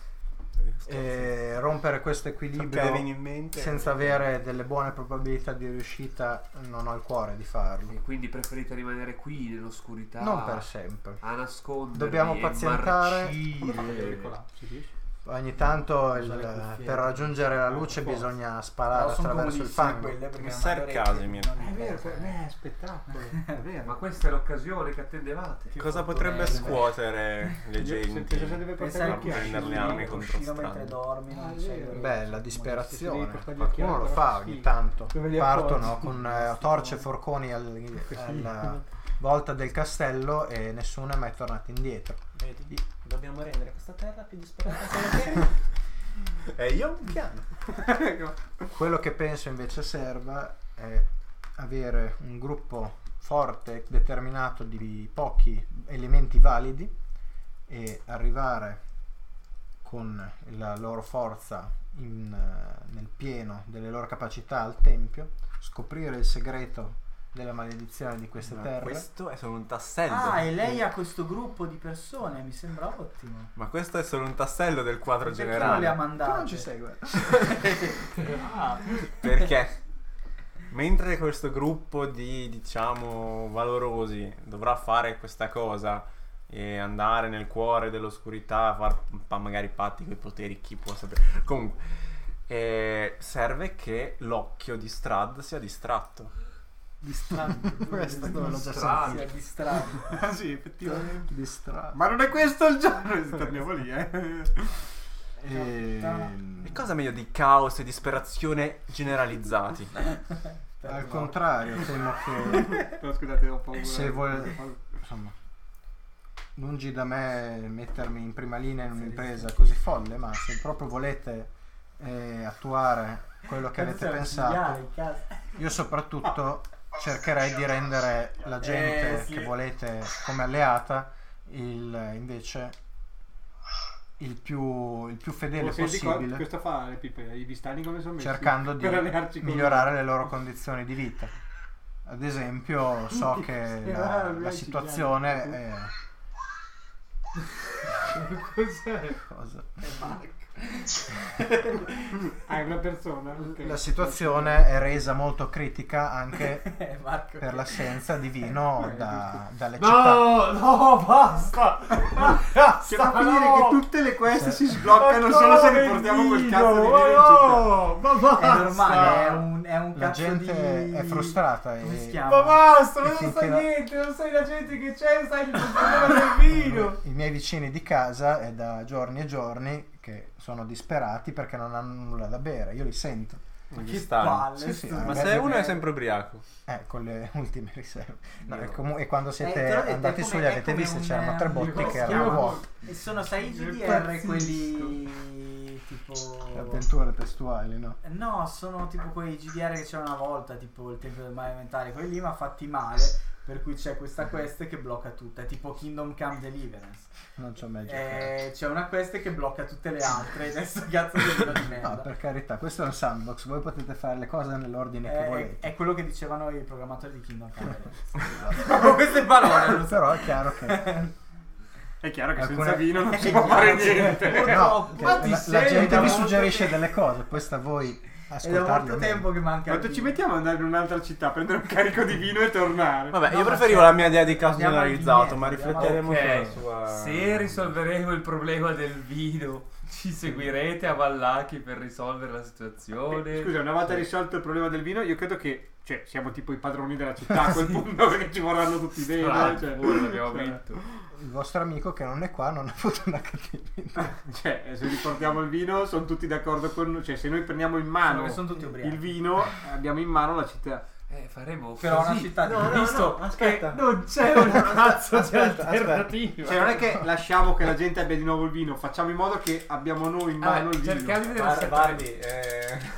E rompere questo Perché equilibrio viene in mente senza avere delle buone probabilità di riuscita, non ho il cuore di farlo. E quindi preferite rimanere qui nell'oscurità Non per sempre. a nascondervi Dobbiamo e pazientare. marcire. Ogni tanto Usare le cuffiette. per raggiungere la luce bisogna sparare Però sono attraverso il comodissime fango. quelle perché Messer non hanno Casimir. orecchie, È non vero, li per me è spettacolo. È vero. Ma questa è l'occasione che attendevate. Cosa potrebbe scuotere le genti Se deve Pensa portare che gli occhiali. prendere le armi contro uscire mentre strani? dormi, non Ah, c'è è vero. l'orecchio, Beh, la sono disperazione. Devi portargli Qualcuno occhiali, lo però fa sì. ogni tanto. Dove li Partono appoggi? con torce e forconi alla volta del castello e nessuno è mai tornato indietro. Vedi? Dobbiamo rendere questa terra più disperata solo che... E io ho un piano. Quello che penso invece serva è avere un gruppo forte, determinato di pochi elementi validi e arrivare con la loro forza nel pieno delle loro capacità al tempio, scoprire il segreto della maledizione di queste terre. Questo è solo un tassello. Ah, e lei ha questo gruppo di persone, mi sembra ottimo. Ma questo è solo un tassello del quadro Perché non le ha generale. mandate? Tu non ci segue. Perché mentre questo gruppo di, diciamo, valorosi dovrà fare questa cosa e andare nel cuore dell'oscurità, far magari patti con i poteri, chi può sapere. Comunque, serve che l'occhio di Strad sia distratto. Questo l'ho già Strano. sentito. Distratto. Ah sì, effettivamente. Distratto. Ma non è questo il giorno. Torniamo lì, E cosa meglio di caos e disperazione generalizzati? Al contrario, temo che No, scusate, ho paura. se insomma, lungi da me mettermi in prima linea in un'impresa così folle, ma se proprio volete attuare quello che avete pensato, io soprattutto cercherei di rendere la gente sì. che volete come alleata invece il più fedele possibile, Questo fa le pipe, i vistani come sono messi? cercando di Per allearci con migliorare le loro condizioni di vita. Ad esempio, so che la situazione è... Cos'è? cosa? Ah, è una persona. ok. La situazione è resa molto critica anche Marco. per l'assenza di vino dalle città. No, basta! C'è da finire che tutte le quest si sbloccano solo se riportiamo quel cazzo di vino in città. È normale, è un La cazzo gente di... è frustrata Come si e chiama? basta, non non sai sai niente, non sai la gente che c'è, sai il problema del vino. i miei vicini di casa è da giorni e giorni che sono disperati perché non hanno nulla da bere. Io li sento. Gli Che stani. palle. Sì, sì, Ma beh, se uno è sempre ubriaco. Con le ultime riserve. No, Io- e quando te l'ho siete detto, andati è su come- li è avete come visti, un, c'erano 3 botti come che si erano chiama? vuoti. E sono 6 GDR Impazzisco. quelli tipo... Le avventure testuali, no? No, sono tipo quei GDR che c'era una volta, tipo il Tempio del Male Elementare, quelli lì ma fatti male, per cui c'è questa quest che blocca tutto, è tipo Kingdom Come Deliverance. Non ci ho mai giocato. C'è una quest che blocca tutte le altre, e adesso cazzo di vino di No, merda. per carità, questo è un sandbox, voi potete fare le cose nell'ordine che volete. È quello che dicevano i programmatori di Kingdom Come Deliverance. Con queste parole, non so. Però è chiaro che È chiaro che Alcune- senza vino non si È può fare chiaro, niente. no, che Ma ti la sei gente da vi molto suggerisce tempo. delle cose, poi sta a voi È da ascoltarle. molto tempo che manca Quanto il ci vino. mettiamo ad andare in un'altra città, prendere un carico di vino e tornare? Vabbè, No, io ma preferivo c'è- la mia idea di caos andiamo al generalizzato, ma vigneto, rifletteremo Ok, sulla sua... se risolveremo il problema del vino, ci seguirete a Vallaki per risolvere la situazione. Scusa, una volta risolto il problema del vino, io credo che siamo tipo i padroni della città a quel punto, perché ci vorranno tutti bene. L'abbiamo cioè, vinto. Il vostro amico che non è qua non ha avuto una cattiva. se riportiamo il vino, sono tutti d'accordo con noi. Cioè, se noi prendiamo in mano Sono tutti ubriachi. il vino, abbiamo in mano la città. Faremo Però così. una città di Visto no, aspetta. che non c'è un cazzo di Aspetta, alternativa. Cioè, non è che lasciamo che la gente abbia di nuovo il vino, facciamo in modo che abbiamo noi in mano il vino. cerchiamo di vedere se Bardi,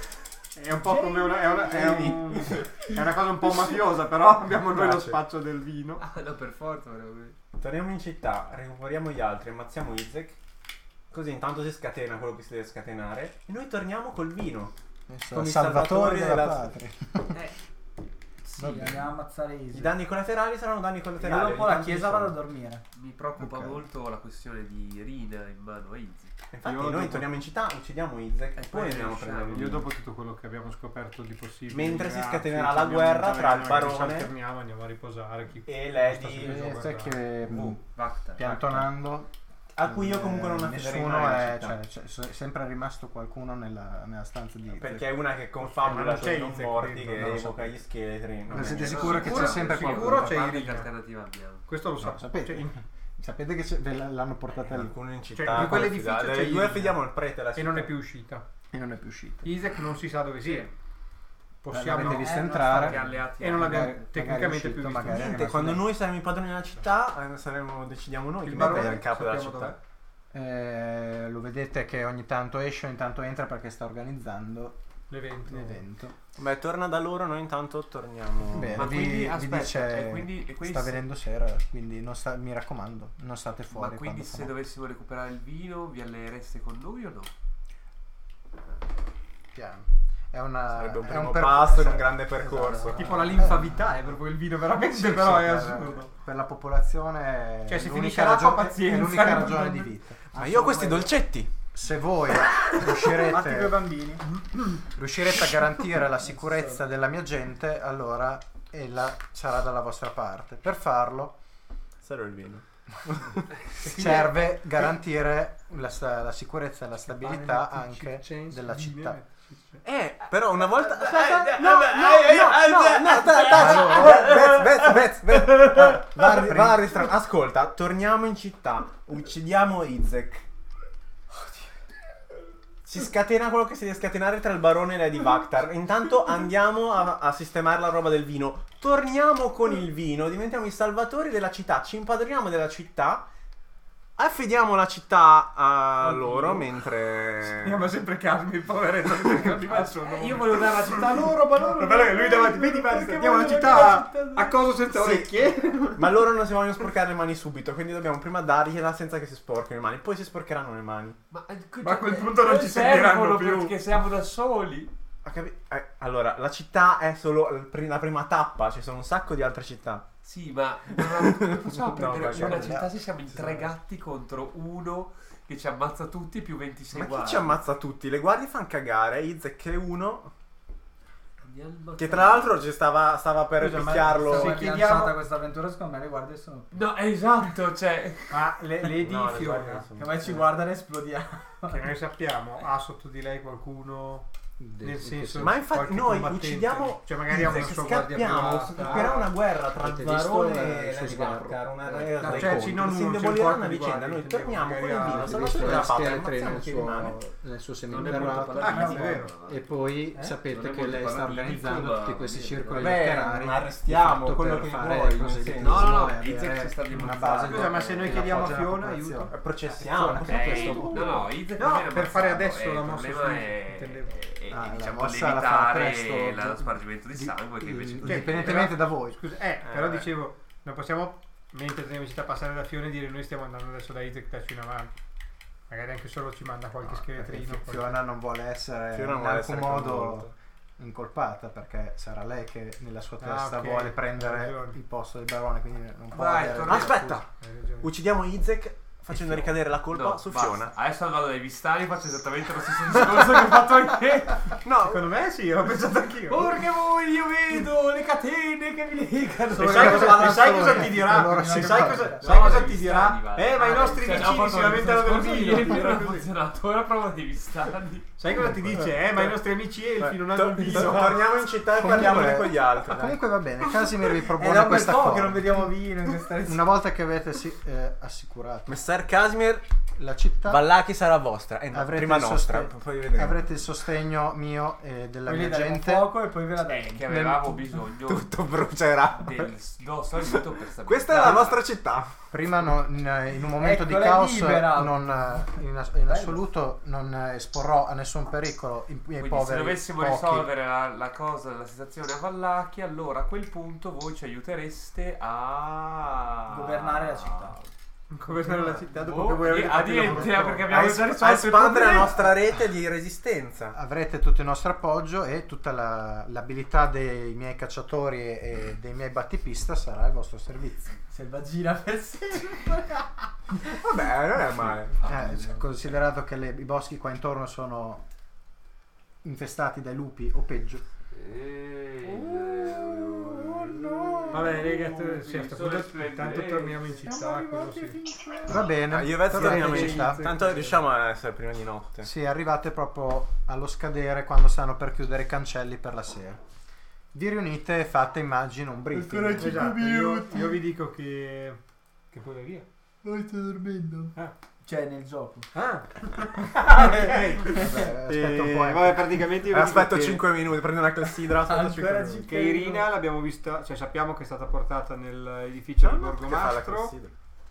È un po' come è una cosa un po' mafiosa, però abbiamo noi lo Piace. spaccio del vino. Ah, no, per forza. Torniamo in città, recuperiamo gli altri, ammazziamo Izek. Così intanto si scatena quello che si deve scatenare. E noi torniamo col vino. Come i Salvatori della della- patria. Sì, andiamo a ammazzare I Easy. danni collaterali saranno danni Io collaterali. dopo la Tanti chiesa sono. vado a dormire. Mi preoccupa Ok. molto la questione di Rina in mano a Izzy. Infatti Io noi dopo- torniamo in città, uccidiamo Izek e E poi poi andiamo a riusciamo. prendere il Io vino. dopo tutto quello che abbiamo scoperto di possibile. Mentre si ragazzi, scatenerà ci la abbiamo guerra in tra il taverna, barone ci alterniamo, andiamo a riposare. e Lady, Vedete che Vacta. piantonando a cui io comunque non affiderei nessuno mai la è, città. è sempre rimasto qualcuno nella stanza di Perché è una che confabula non c'è sui non Izek morti dentro, che non lo evoca gli scheletri. Ma Non siete è- sicuri che c'è sempre sicuro qualcuno? c'è Guarda Irina. che alternativa abbiamo. Questo lo so. Sapete? Cioè, Sapete che l'hanno portata lì Alcune in Cioè, città. in quell'edificio c'è delle due Irina. affidiamo il prete alla e città. non è più uscita. e non è più uscita. Isaac non si sa dove sia. Possiamo L'avete visto non entrare? Che alleati e non abbiamo. l'abbiamo tecnicamente più visto. magari è Niente, rimasto quando lì. noi saremo i padroni della città, decidiamo noi Il chi mettere barone il capo della sappiamo città. dov'è? Lo vedete che ogni tanto esce, ogni tanto entra perché sta organizzando L'evento. l'evento. Beh, torna da loro, noi intanto torniamo. Bene, Ma quindi, vi aspetta, dice e quindi sta se- venendo sera, quindi mi raccomando, non state fuori. Ma quindi quando se fa notte. dovessimo recuperare il vino, vi alleereste con noi o no? Piano. È Sarebbe un è primo per- passo in un esatto. grande percorso. Esatto. Tipo la linfa vitale è proprio il vino veramente, Sì, però sì, è per- assurdo. Per la popolazione Cioè, se è finisce l'unica l'acqua, ragione, pazienza. è l'unica ragione di vita. Ma io ho questi dolcetti. Se voi Fatti coi riuscirete, bambini. riuscirete a garantire la sicurezza della mia gente, allora ella sarà dalla vostra parte. Per farlo Sarò il vino. serve garantire la sicurezza e la stabilità anche della città. Però una volta. Ascolta, torniamo in città, uccidiamo Izek. Si scatena quello che si deve scatenare tra il barone e Lady Vaktar. Intanto andiamo a sistemare la roba del vino. Torniamo con il vino, diventiamo i salvatori della città, ci impadroniamo della città. Affidiamo la città a loro mentre. Ma sempre Casmi, poveretto, perché non il suo nome. Io volevo dare la città a loro, ma loro. Guarda che lui davanti, vedi, andiamo alla città a coso senza Sì. orecchie. Ma loro non si vogliono sporcare le mani subito, quindi dobbiamo prima dargliela senza che si sporchino le mani, poi si sporcheranno le mani. Ma a quel punto non ci serviranno più. perché siamo da soli. Allora, la città è solo la prima tappa, ci sono un sacco di altre città. Sì, ma come facciamo a No, prendere guarda, una città se siamo in tre gatti contro uno che ci ammazza tutti più 26 Ma chi guardie? ci ammazza tutti? Le guardie fanno cagare, Izek è uno Andiamo a che tra l'altro ci stava per Scusa, ma picchiarlo. Se Sì, chiediamo chiediamo- questa avventura, secondo me le guardie sono. No, esatto, cioè. Ma Lady No, le Fiona, guardie non sono- Che mai ci guardano e esplodiamo. che noi sappiamo, ha sotto di lei qualcuno. Nel senso, Ma infatti qualche noi combattente. uccidiamo Cioè magari ha una Izek, sua guardia scappiamo, privata. scoprirà una guerra tra il Avete visto barone il e suo Lady sguardo? Vaktar, una No, guerra dei cioè, conti. non Si uno, c'è un indebolirà corpo una di vicenda, guardie, noi torniamo con il magari vino, ha- salvatori della patria, ammazziamo chi rimane. nel suo Non è seminterrato molto Ah, no, è paladino. vero. e poi Non sapete è che molto lei sta paladino, organizzando ma tutti questi niente. circoli Vabbè, letterari ma arrestiamo di fatto quello per che fare vuoi, cose nel di senso. No, no, turismo e Izek avere si sta una dimostrando. base Scusa, ma se noi chiediamo a della Fiona, popolazione. aiuto. Processiamo, Che cosa questo- No, no, Izek No, viene per fare ammazzato, adesso la il mossa problema su- è intendevo. Ah, la diciamo mossa la fa limitare presto, lo spargimento di sangue che invece Cioè, indipendentemente però- da voi. Scusa, però dicevo, non possiamo, mentre teniamo città, passare da Fiona e dire noi stiamo andando adesso da Izek, dacci una mano. Magari anche solo ci manda qualche scheletrino. Fiona non vuole essere Fiona non in vuole alcun essere modo coinvolta. incolpata perché sarà lei che nella sua Ah, testa ok, vuole hai prendere ragione. il posto del barone, quindi non può Vai, avere torniamo. Aspetta! Hai ragione. Uccidiamo Izek facendo ricadere la colpa No, su basta. Fiona. Adesso vado dai Vistani e faccio esattamente lo stesso discorso che ho fatto anche. No, Secondo me sì, l'ho pensato anch'io. Perché voi io vedo le catene che mi legano. E sai cosa ti dirà? Allora, Sai sì, cosa, no, sai cosa dei ti Vistani, dirà? vale. Ma i nostri Cioè, ho vicini fatto si lamentano del discorso vino. ieri, non ha Così. funzionato. Ora provo dei Vistani. Sai cosa ti dice? Ma i nostri amici elfi non hanno il vino. torniamo in città e Comunque- parliamone con gli altri. Ma dai. comunque va bene, Casimir vi È propone da un bel questa po' cosa. che non vediamo vino in questa Una volta che avete assicurato Messaggio Sir Casimir, La città Vallaki sarà vostra. No, avrete prima il nostra. soste- Poi vedremo. avrete il sostegno mio e della Poi mia gli daremo gente. fuoco e poi ve la daremo. Che avevamo bisogno Tutto brucerà. del nostro aiuto per stabilizzare. Questa è la nostra città. Prima in un momento di Eccola caos libera. in assoluto non esporrò a nessun pericolo i miei Quindi poveri se dovessimo pochi. risolvere la cosa, la situazione a Vallaki, allora a quel punto voi ci aiutereste a Governare la città. Governare la città dopo Oh, che voi avete a fatto il niente, laboratorio. perché abbiamo già A risolto il espandere la problema. nostra rete di resistenza. Avrete tutto il nostro appoggio e tutta l'abilità dei miei cacciatori e dei miei battipista sarà al vostro servizio. Selvaggina per sempre. Vabbè, non è male. Considerato che i boschi qua intorno sono infestati dai lupi o peggio. Vabbè, ragazzi, sì, a Il sto sole punto splendente. intanto torniamo in città. Quello sì. Va bene, Io e Vezzi tornate torniamo in città. città. Tanto riusciamo a essere prima di notte. Sì, arrivate proprio allo scadere quando stanno per chiudere i cancelli per la sera. Vi riunite e fate, immagino, un briefing. Esatto, io vi dico che poi vai via. Sto dormendo. Cioè nel gioco. Ah, Vabbè, aspetta un po'. vabbè, praticamente io vi Aspetto dico 5 minuti, prendo una clessidra. Aspetto Ancora 5 minuti. che Irina l'abbiamo vista, cioè sappiamo che è stata portata nell'edificio di Che fa la Borgomastro clessidra?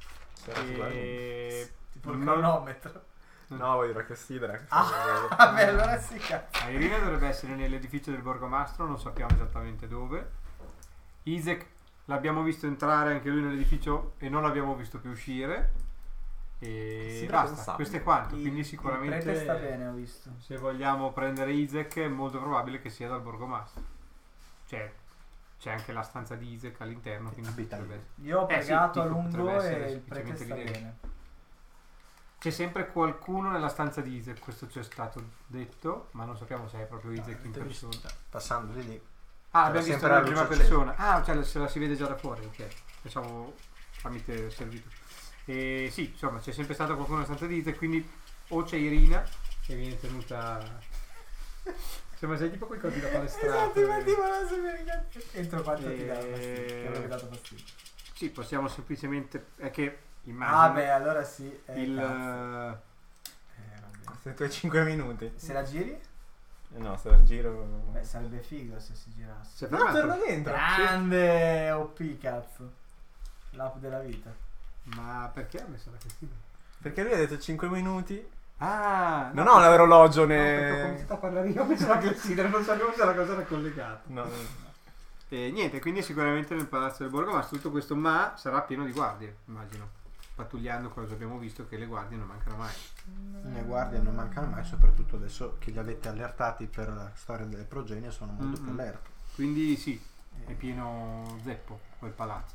e Tipo il cronometro. No, voglio la clessidra. Vabbè, allora sì, cazzo. Irina dovrebbe essere nell'edificio del Borgomastro, non sappiamo esattamente dove. Isaac l'abbiamo visto entrare anche lui nell'edificio e non l'abbiamo visto più uscire. E Sì, basta, pensavo. questo è quanto. Quindi Il sicuramente prete sta bene, ho visto. se vogliamo prendere Isaac è molto probabile che sia dal Borgomastro. Cioè, c'è anche la stanza di Isaac all'interno, quindi Abita potrebbe lì. essere. Io ho Sì, pregato a dico, lungo potrebbe essere e il prete semplicemente sta lì dentro. bene. C'è sempre qualcuno nella stanza di Isaac, questo ci è stato detto, ma non sappiamo se è proprio Isaac in persona. Passando di lì. Ah, C'era abbiamo visto sempre la la prima luce persona. Ah, cioè se la si vede già da fuori, ok. Pensavo tramite servito. E sì, insomma, c'è sempre stato qualcuno nella stanza di Isaac, quindi o c'è Irina che viene tenuta. Sembra sei tipo quei cosi da palestrato. Entro quanto ti dà fastidio? Ti avrebbe dato fastidio. Sì, possiamo semplicemente. È che Ah, immagino beh, allora sì. il. Vabbè. Se tu hai 5 minuti. Se la giri? No, se la giro. Beh, sarebbe figo se si girasse. Si è No, fermato. torna dentro. Grande OP, cazzo. L'app della vita. Ma perché ha messo la Cristina? Perché lui ha detto 5 minuti. Ah, Non ho l'orologio No, perché ho né. cominciato a parlare io, pensavo che non sapevo se la cosa era collegata. No, no. E niente, quindi sicuramente nel palazzo del Borgomastro tutto questo, ma sarà pieno di guardie, immagino. Pattugliando cosa abbiamo visto che le guardie non mancano mai. Le guardie non mancano mai, soprattutto adesso che li avete allertati per la storia delle progenie sono molto più allerti. Quindi sì, è pieno zeppo quel palazzo.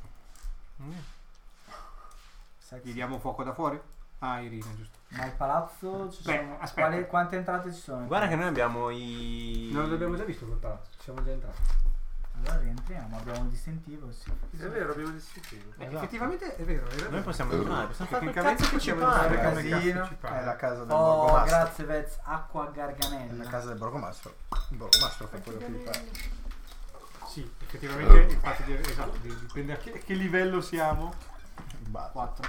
Gli diamo fuoco da fuori? Ah, Irina, giusto. Ma il palazzo ci Beh, sono. aspetta. Quante entrate ci sono? Guarda che noi abbiamo i. Non l'abbiamo già visto quel palazzo, ci siamo già entrati. Allora rientriamo, abbiamo il distintivo, sì. È vero, abbiamo distintivo. Effettivamente è vero, è vero. Noi possiamo entrare, possiamo fare quel Tecnicamente cazzo che ci possiamo entrare pare. come Casino. cazzo ci pare. È la casa del Oh, Borgomastro. grazie Vez, acqua È la garganella. casa del Borgomastro. Il Borgomastro fa quello che gli pare. Sì, effettivamente infatti esatto, dipende a che livello siamo. 4.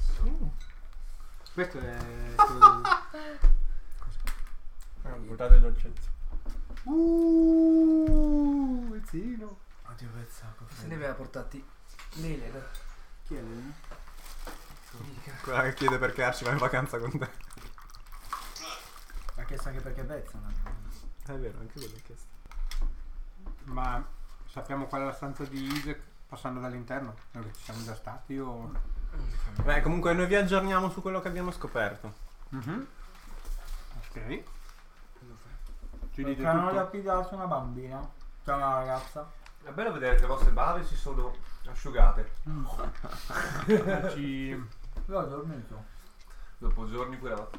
Questo è quello Guardate il dolcetto. Vezzino. Oddio Vezzacco. Se ne aveva portati l'Elena. Chi è lei? Quella che chiede perché Arci va in vacanza con te. Ma chiesto anche perché Vez non È vero, anche quello è chiesto. Ma sappiamo qual è la stanza di Isaac passando dall'interno? Noi che ci siamo già stati o... Beh, comunque noi vi aggiorniamo su quello che abbiamo scoperto. Ok. Ci Il dite canone da tutto? pigliarsi una bambina. Cioè una ragazza. È bello vedere che le vostre bave si sono asciugate. Ci... Io ho dormito. Dopo giorni pure.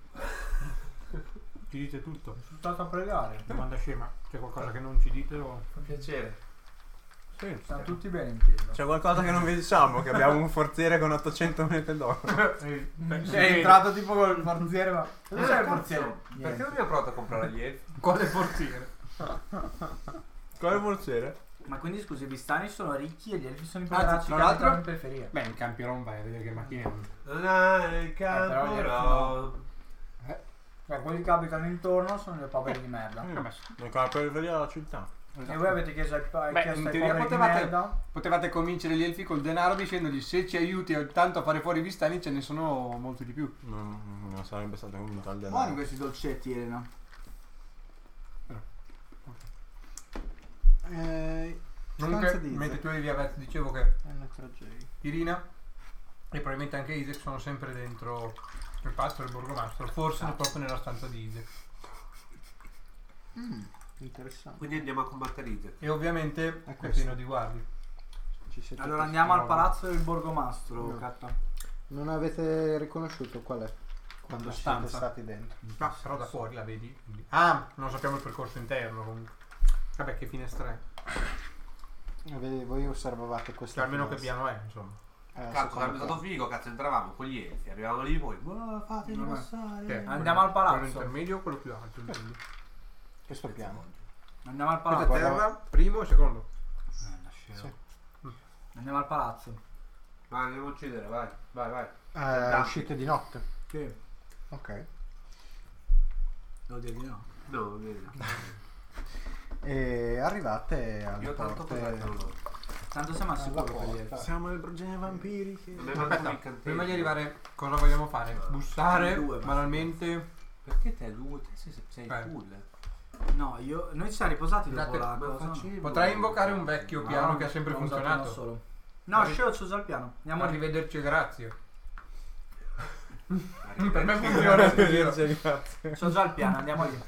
ci dite tutto? Sono stato a pregare. Domanda scema. C'è qualcosa che non ci dite o... Fa piacere. Sì. Stanno tutti bene in chiesa. C'è qualcosa che non vi diciamo, che abbiamo un forziere con 800 monete d'oro. Sei entrato tipo col forziere, ma. Dove c'è il forziere? Perché non Niente. abbiamo provato a comprare gli elfi? Quale portiere? Quale forziere? Ma quindi scusi, i vistani sono ricchi e gli elfi sono i Anzi, poveracci tra che l'altro- abitano in periferia. Beh, in Campioron vai a vedere che macchine hanno. Non ha il però campo, gli elfi no. Cioè, quelli che abitano intorno sono le poveri di merda. Ecco la periferia della città. E voi avete chiesto ai Beh, chiesto in ai teoria poveri di potevate- merda? Potevate convincere gli elfi col denaro dicendogli se ci aiuti tanto a fare fuori i vistani ce ne sono molti di più. Non sarebbe stato convinto al Buoni denaro. questi dolcetti, Elena. Comunque, mentre tu eri via, dicevo che Irina e probabilmente anche Isaac sono sempre dentro il pastro e il borgomastro, forse proprio nella stanza di Isaac. Interessante. Quindi andiamo a combattere Isaac. E ovviamente È è questo. pieno di guardie. Ci siete Allora tutti. andiamo al palazzo del borgomastro, No. Catta. Non avete riconosciuto qual è? Quando La siete stanza. stati dentro. Ah, però da fuori la vedi. quindi- Ah, non sappiamo il percorso interno comunque. Vabbè, che finestra è? Voi osservavate questa Cioè, almeno che finestra. piano è, insomma. Cazzo, secondo sarebbe te? stato figo, cazzo, entravamo con gli elfi, arrivavamo lì poi. Fateli Vabbè. passare. Che è? Andiamo al palazzo. Quello intermedio o quello più alto? intendi? Questo piano. Andiamo al Questa palazzo. terra, primo e secondo. Sì. Andiamo al palazzo. Vai, andiamo a uccidere, vai, vai, vai. Uscite di notte. Sì. Ok. Devo dire di no. No, vedi. E arrivate alle Io tanto cos'è che non porte. ho. Tanto siamo al sicuro per gli elfi. porta. Siamo le progenie vampiriche. Non mi manca un Aspetta, incantesimo. prima di arrivare, cosa vogliamo fare? Bussare Due, ma- banalmente. Perché te due? Te sei Eh. full. No, noi ci siamo riposati dopo Scusate, la ma cosa. no? facevo- Potrei invocare un vecchio No, piano che ha sempre l'ho usato funzionato. uno solo. No, Sceo ci usa il piano. Andiamo lì. Arrivederci e grazie. Arrivederci. Per me funziona sto giro. Grazie. C'ho già il piano, andiamo lì.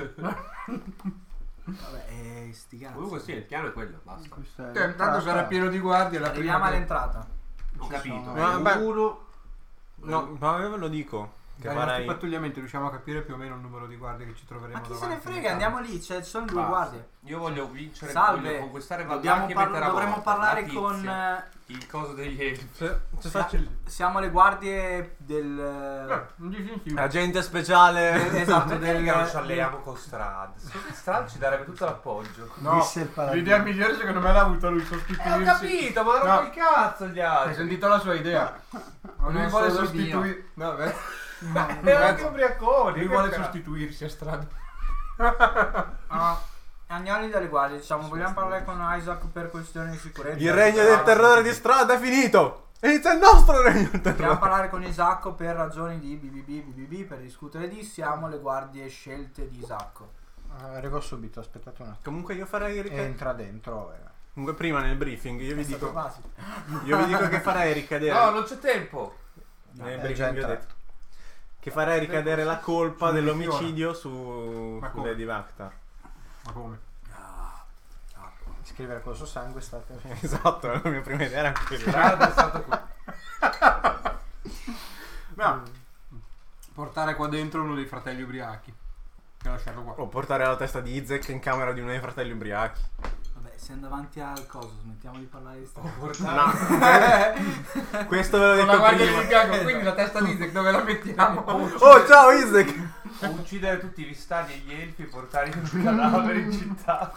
Vabbè, sti cazzi. Comunque sì, il piano è quello, basta. Questa è Tanto l'entrata. sarà pieno di guardie la prima Arriviamo che- all'entrata. Ho capito. sono- Ma beh. Uno. No, ma io ve lo dico. Che Dai nostri farei. pattugliamenti riusciamo a capire più o meno il numero di guardie che ci troveremo Ma chi se davanti. ne frega, andiamo lì, ci sono due Basta. guardie. Io voglio vincere, Salve. voglio conquistare Dobbiamo Valdacchi e mettere a dovremmo morte parlare la tizia, con il coso degli elfi. siamo le guardie del Non dici sì. Agente speciale. esatto, Perché del che non ci alleiamo con Strad? Strad ci darebbe tutto l'appoggio. No, Disse il paladino. l'idea migliore secondo me l'ha avuta lui sostituirsi. Ho capito, ma No. non il cazzo gli Hai altri. sentito la sua idea? Lui non vuole solo sostituire. No, beh. E anche ubriaconi. Lui che vuole cazzo. sostituirsi a strada. Agnoli delle guardie, diciamo, vogliamo parlare con Isaac per questioni di sicurezza. Il regno del terrore di Strada è finito. Inizia il nostro regno del Vogliamo terrore. parlare con Isacco per ragioni di BBB per discutere di siamo le guardie scelte di Isacco. Arrivo subito, aspettate un attimo. Comunque io farei Entra dentro. Comunque prima nel briefing io vi È stato dico basico. che farei ricadere No, non c'è tempo. nel è briefing già vi ho entrato. detto che farei ricadere la colpa Sulle dell'omicidio su Ma su come? Lady Vaktar. Ma come? Scrivere col suo sangue state. Esatto, la mia prima idea era quella. Strad è stato qui. No. Portare qua dentro uno dei fratelli ubriachi. E lasciarlo qua. O portare la testa di Izek in camera di uno dei fratelli ubriachi. Vabbè, siamo davanti al coso, smettiamo di parlare di sta No. Questo ve l'ho Con la detto guardia prima. di fianco, quindi la testa di Isaac dove la mettiamo? Oh, ciao Izek! Uccidere tutti i vistani e gli elfi e portare i cadaveri in città.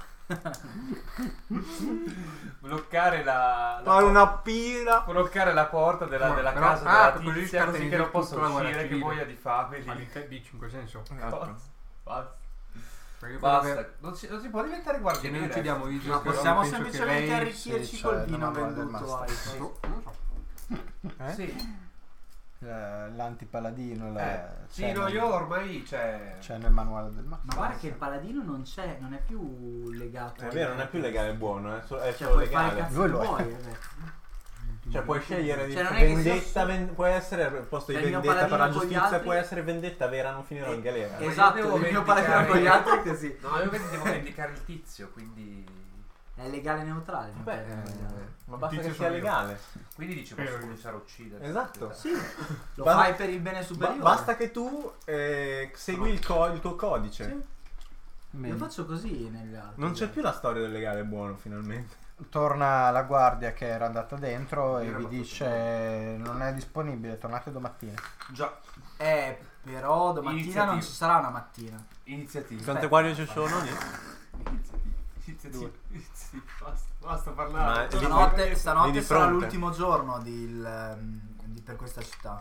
Bloccare Fare una pila. bloccare la porta della Però- casa ah, della così tizia così che non tutta possa la guerra uscire, che civile. muoia di fame Ma lì. di dici in quel senso? Basta. Basta. Perché quello Basta. che- Non si può diventare Se guardiani. noi uccidiamo Isaac, Ma possiamo penso che semplicemente lei- arricchirci sì, col c'è vino la manuale del venduto master. ai Non lo so. Sì. L'antipaladino. Sì, c'è no, nel- io ormai c'è. C'è nel manuale del master. Ma guarda che il paladino non c'è, non è più legato. È vero, non è più legale e buono, è solo Cioè, solo puoi fare il legale. cazzo Lui che lo è. vuoi. vabbè. Cioè puoi scegliere di Cioè, non è che vendetta, sia- può essere al posto di il mio vendetta per la paladino con gli giustizia, altri- può essere vendetta vera, non finirò in galera. io Esatto, devo il mio vendicare- paladino con gli altri è così. No, io devo vendicare il tizio, quindi. È legale e neutrale. il mio Beh, paladino con gli altri. ma basta Tizio che sia sono io. legale. Quindi dice posso cominciare a uccidere. Esatto. Sì, lo Basta- fai per il bene superiore. Basta che tu segui il tuo codice. Sì. Bene. Io faccio così negli altri. Non c'è più la storia del legale e buono, finalmente. Torna la guardia che era andata dentro e Era vi fatto dice non è disponibile, tornate domattina. Già. Però domattina Iniziativa. non ci sarà una mattina. Iniziativa. Quante guardie ci sono lì? Iniziativa. Basta parlare. Ma lì di Stanotte sarà fronte. l'ultimo giorno per questa città.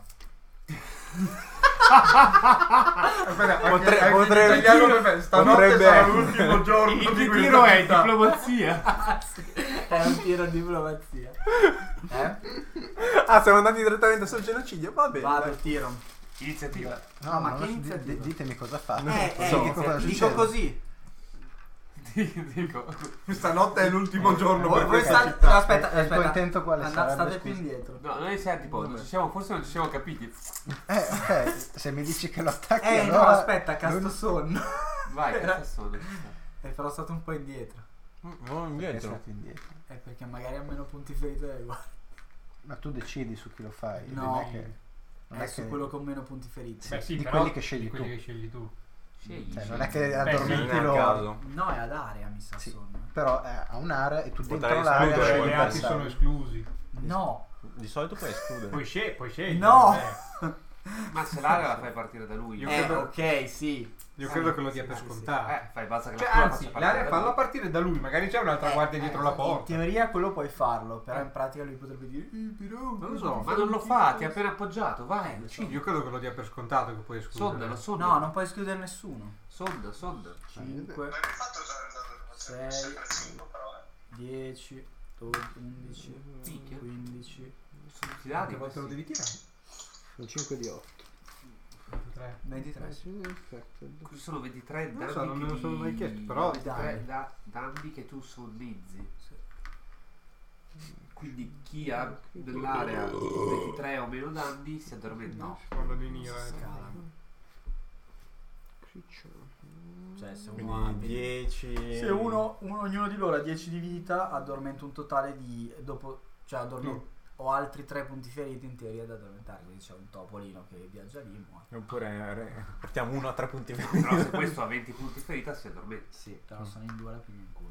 Aspetta, potrebbe- stanotte potrebbe- sarà l'ultimo giorno Il di tiro questa è città. diplomazia. È un tiro di diplomazia. Ah, siamo andati direttamente sul genocidio, va bene. Vado, dai. tiro. Iniziativa. No, ma ma che non- iniziativa? ditemi cosa fate. so. Cosa Dico succede. così. Dico. Stanotte è l'ultimo giorno per Voi questa state... città. Aspetta, E il tuo aspetta. intento quale sarebbe? State più Scusa. indietro. No, noi siamo tipo, forse non ci siamo capiti. Ok, se mi dici che lo attacchi No, allora... aspetta, casto sonno. Vai, che sono? Però stato un po' indietro. No, Perché indietro. siete indietro? Perché magari ha meno punti feriti dei guardi. Ma tu decidi su chi lo fai. No. non è che... non È è su che- quello con meno punti feriti. Beh, sì, di però quelli che scegli di quelli tu. che scegli tu. Scegli. Cioè, non è che Beh, addormenti sì, non è a loro. caso. No, è ad area, mi sa Sì. sonno. Però ha un'area e tu dentro Potrei l'area escludere scegli Gli il altri sono bersaglio. esclusi. No. Di solito puoi escludere. Puoi scegliere. No. Ma se l'area la fai partire da lui. Io credo- Ok, sì. Io credo che lo dia per Sì, sì. scontato. Fai basta che Cioè, la tua anzi, faccia l'area partire da falla lui. partire da lui. Magari c'è un'altra guardia dietro la In porta. teoria quello puoi farlo, però in pratica lui potrebbe dire però Non lo so. Ma non lo fa, ti ha appena appoggiato, vai, decidi. Io credo che lo dia per scontato che puoi escludere. Sonda. No, non puoi escludere nessuno. Sonda. 5, Ma di fatto Sei. sempre 5 però, 10, 12, 11, Minchia. 15, Sono tutti dati. Che volte lo devi tirare? Un 5 di 8. 23. Qui sono 23 Non danni so, non me lo che sono ti- mai chiesto, però- 23 danni che tu sonnizzi. Quindi chi ha nell'area 23 o meno danni si addormenta. No. Quello di Nira. Scala. Cioè se uno Quindi ha 10. se ognuno di loro ha 10 di vita, addormenta un totale di cioè addormenta ho altri 3 punti feriti in teoria da addormentare, quindi c'è un topolino che viaggia lì, muore. Oppure portiamo uno a 3 punti Però feriti. se questo ha 20 punti ferita si addormenta. Sì, però sono in 2 alla prima in culo.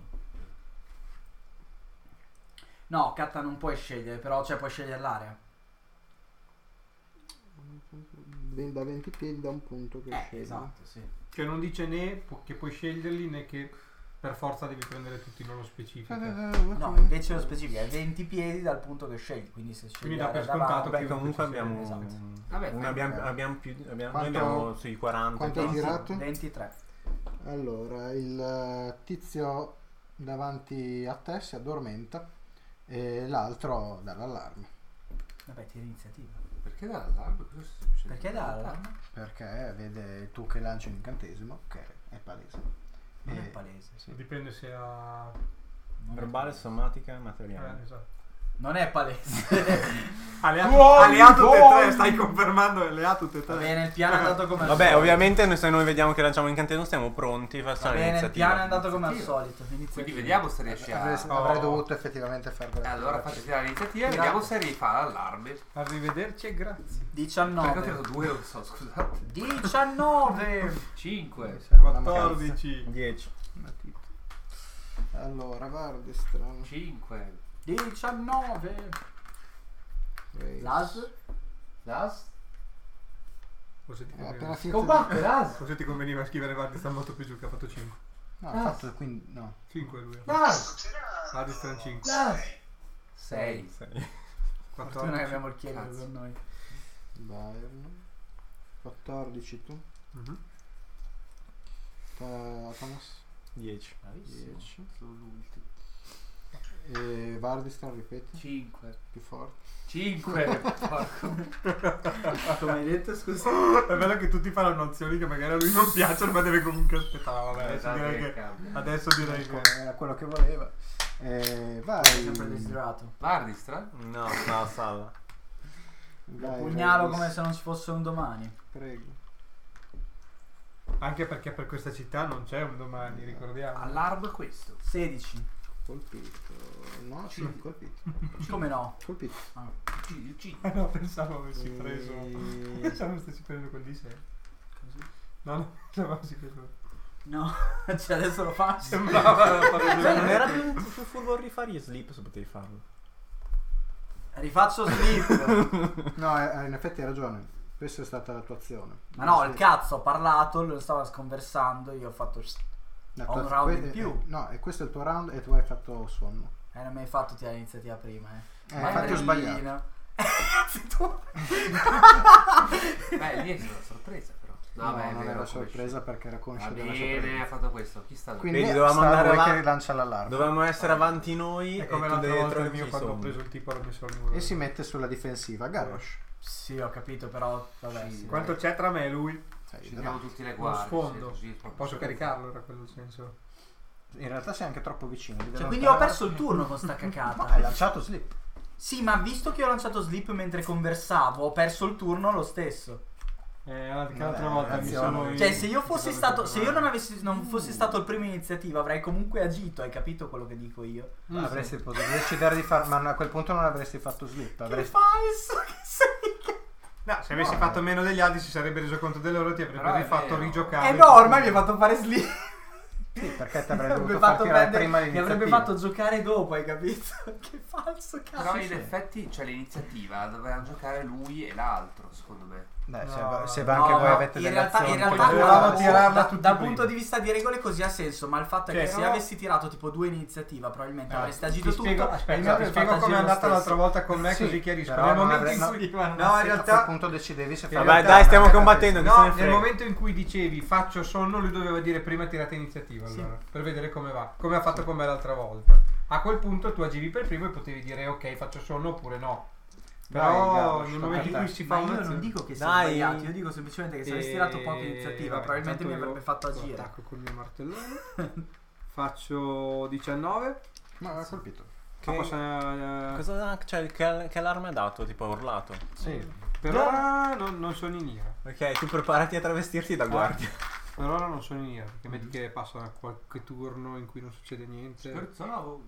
No, Katta non puoi scegliere, però cioè puoi scegliere l'area. Da 20 piedi da un punto che scegli. Esatto, sì. Che non dice né che puoi sceglierli né che per forza devi prendere tutti nello specifico. No, invece lo specifico è 20 piedi dal punto che scegli, quindi se scegli Quindi dà per l'area scontato davanti- Beh, comunque ci sia, abbiamo. esatto. Vabbè, noi fai- abbiamo più. Noi Quanto- abbiamo sui 40. quanto hai tirato? 23. Allora, il tizio davanti a te si addormenta e l'altro dà l'allarme. Vabbè, tira iniziativa. Perché dà l'allarme? Cosa sta succedendo? Perché dà l'allarme? Perché vede tu che lanci un incantesimo, che è palese. Non è E- palese. sì. Dipende se ha... Non è Verbale, palese. somatica e materiale. esatto. Non è palese. Le ha tutte e tre, stai confermando le ha tutte e Va tre. bene, il piano è andato come al Vabbè, solito. ovviamente se noi vediamo che lanciamo incantesimo stiamo pronti, Va facciamo bene, il l'iniziativa. piano è andato come al Iniziativa. solito. Iniziativa. Quindi vediamo se riesci a... Avrei dovuto effettivamente fare quella Allora faccio tirare l'iniziativa e Grazie. vediamo se rifà l'allarme. Arrivederci e grazie. Perché ho 19. tirato 2, non so, scusate. 19. 5. 14. 10. Allora, guardi strano. 5. 19. Las. Das? Forse ti Appena conveniva, finito Combatte, Das! forse ti conveniva scrivere Vardi sta molto più giù che ha fatto 5. No, ha fatto quindi no. 5 lui. Das! Vardi sta in 5. Das! 6. Fortuna che abbiamo il 14. chiedere Cazzo. con noi. Byron. 14 tu. Mhm. Thomas 10. Bravissimo. 10. Sono l'ultimo. E Vardistan ripeti 5. più forte. 5. Porco. Come hai detto, scusa? È bello che tutti fanno azioni che magari a lui non piacciono, ma deve comunque aspettare. Vabbè, Esatto, direi che che, cambia. adesso direi che. Era quello che voleva. Vai. Sempre desiderato. Vardistra? No, no, salva. Vai, Pugnalo Vardis. come se non ci fosse un domani. Prego. Anche perché per questa città non c'è un domani, ricordiamo. Allarma questo. 16. Colpito. No, sì, colpito. Come no? Colpito. Il C. No, pensavo avessi E- preso. Pensavo stessi prendendo quel di 6. Così? No, pensavo avessi preso. No, cioè adesso lo faccio. Sembrava fare Cioè, non era più furbo rifare sleep se potevi farlo. Rifaccio sleep. No, in effetti hai ragione. Questa è stata la tua azione. Ma no, il cazzo, ho parlato, lo stava sconversando, io ho fatto... Ho un round in più. No, e questo è il tuo round e tu hai fatto sonno. Non mi hai fatto tirare l'iniziativa prima, infatti ho sbagliato. Tu. Beh, lì è stata una sorpresa però. No, beh, è non vero, era come sorpresa perché era Va conscio della bene, ha sorpresa. fatto questo. Chi sta Quindi Vedi, dovevamo andare che avanti. rilancia l'allarme. Dovevamo essere avanti noi È e come tu l'altra dietro volta il che mio ci quando ho sono. preso il tipo l'ho messo al muro. E si mette sulla difensiva. Garrosh. Sì, ho capito, però vabbè. Sì, sì. Quanto c'è tra me e lui? Sei Ci davanti. diamo tutti le Lo guardie. sfondo. così è proprio Posso super- caricarlo, era quello il senso. In realtà sei anche troppo vicino. devi Cioè, quindi ho allontanare- perso il turno con sta No, hai cacata. lanciato slip. Sì, ma visto che ho lanciato sleep mentre conversavo, ho perso il turno lo stesso. Anche Vabbè, l'altra volta mi attenzione. sono... Cioè, se io fossi stato. Se io non fossi stato il primo iniziativa, avrei comunque agito, hai capito quello che dico io? Avresti potuto decidere di fare, ma a quel punto non avresti fatto slip. Che Avresti... falso che sei! No, se avessi fatto meno degli altri si sarebbe reso conto di loro, ti avrebbe Però è rifatto vero. rigiocare. No, ormai mi hai fatto fare sleep. Sì, perché ti Mi avrei avrebbe dovuto far fatto tirare prendere- prima mi avrebbe l'iniziativa. fatto giocare dopo, hai capito? Che falso Però cazzo. in effetti c'è l'iniziativa, dovevano giocare lui e l'altro, secondo me. Dai, No, se anche voi avete in delle realtà, azioni, in realtà dovevamo da- tirarla da, tutti da prima. punto di vista di regole così ha senso, ma il fatto è Cioè, che se però- avessi tirato tipo 2 iniziativa probabilmente avreste agito Ti tutto spiego, e mi aspetta, ti avrebbe spiego fatto come è agire lo andata l'altra stesso. volta con me, Sì, così chiarisco. però Nel non momento avrei- in no, cui... sì, No, in a quel realtà... punto decidevi se In fare Vabbè, realtà- dai, stiamo attaccare combattendo. a Chi No, se ne nel frega. momento in cui dicevi faccio sonno, lui doveva dire prima tirate iniziativa, allora, per vedere come va, come ha fatto con me l'altra volta. A quel punto tu agivi per primo e potevi dire ok, faccio sonno oppure no. Dai, Però Garrosh, nel tocca momento a in te. cui si fa Ma io non un'azione... dico che sia Dai. sbagliato, io dico semplicemente che se avessi tirato poca iniziativa vabbè, probabilmente mi intanto avrebbe io fatto lo agire. attacco col mio martellone. Faccio 19. Ma ha colpito. Ma posso, Cosa, cioè, che allarme ha dato? Tipo ha urlato. Sì. per ora non sono in ira. Ok, tu preparati a travestirti da guardia. Per ora non sono in ira, perché metti che passa qualche turno in cui non succede niente. Scherzavo.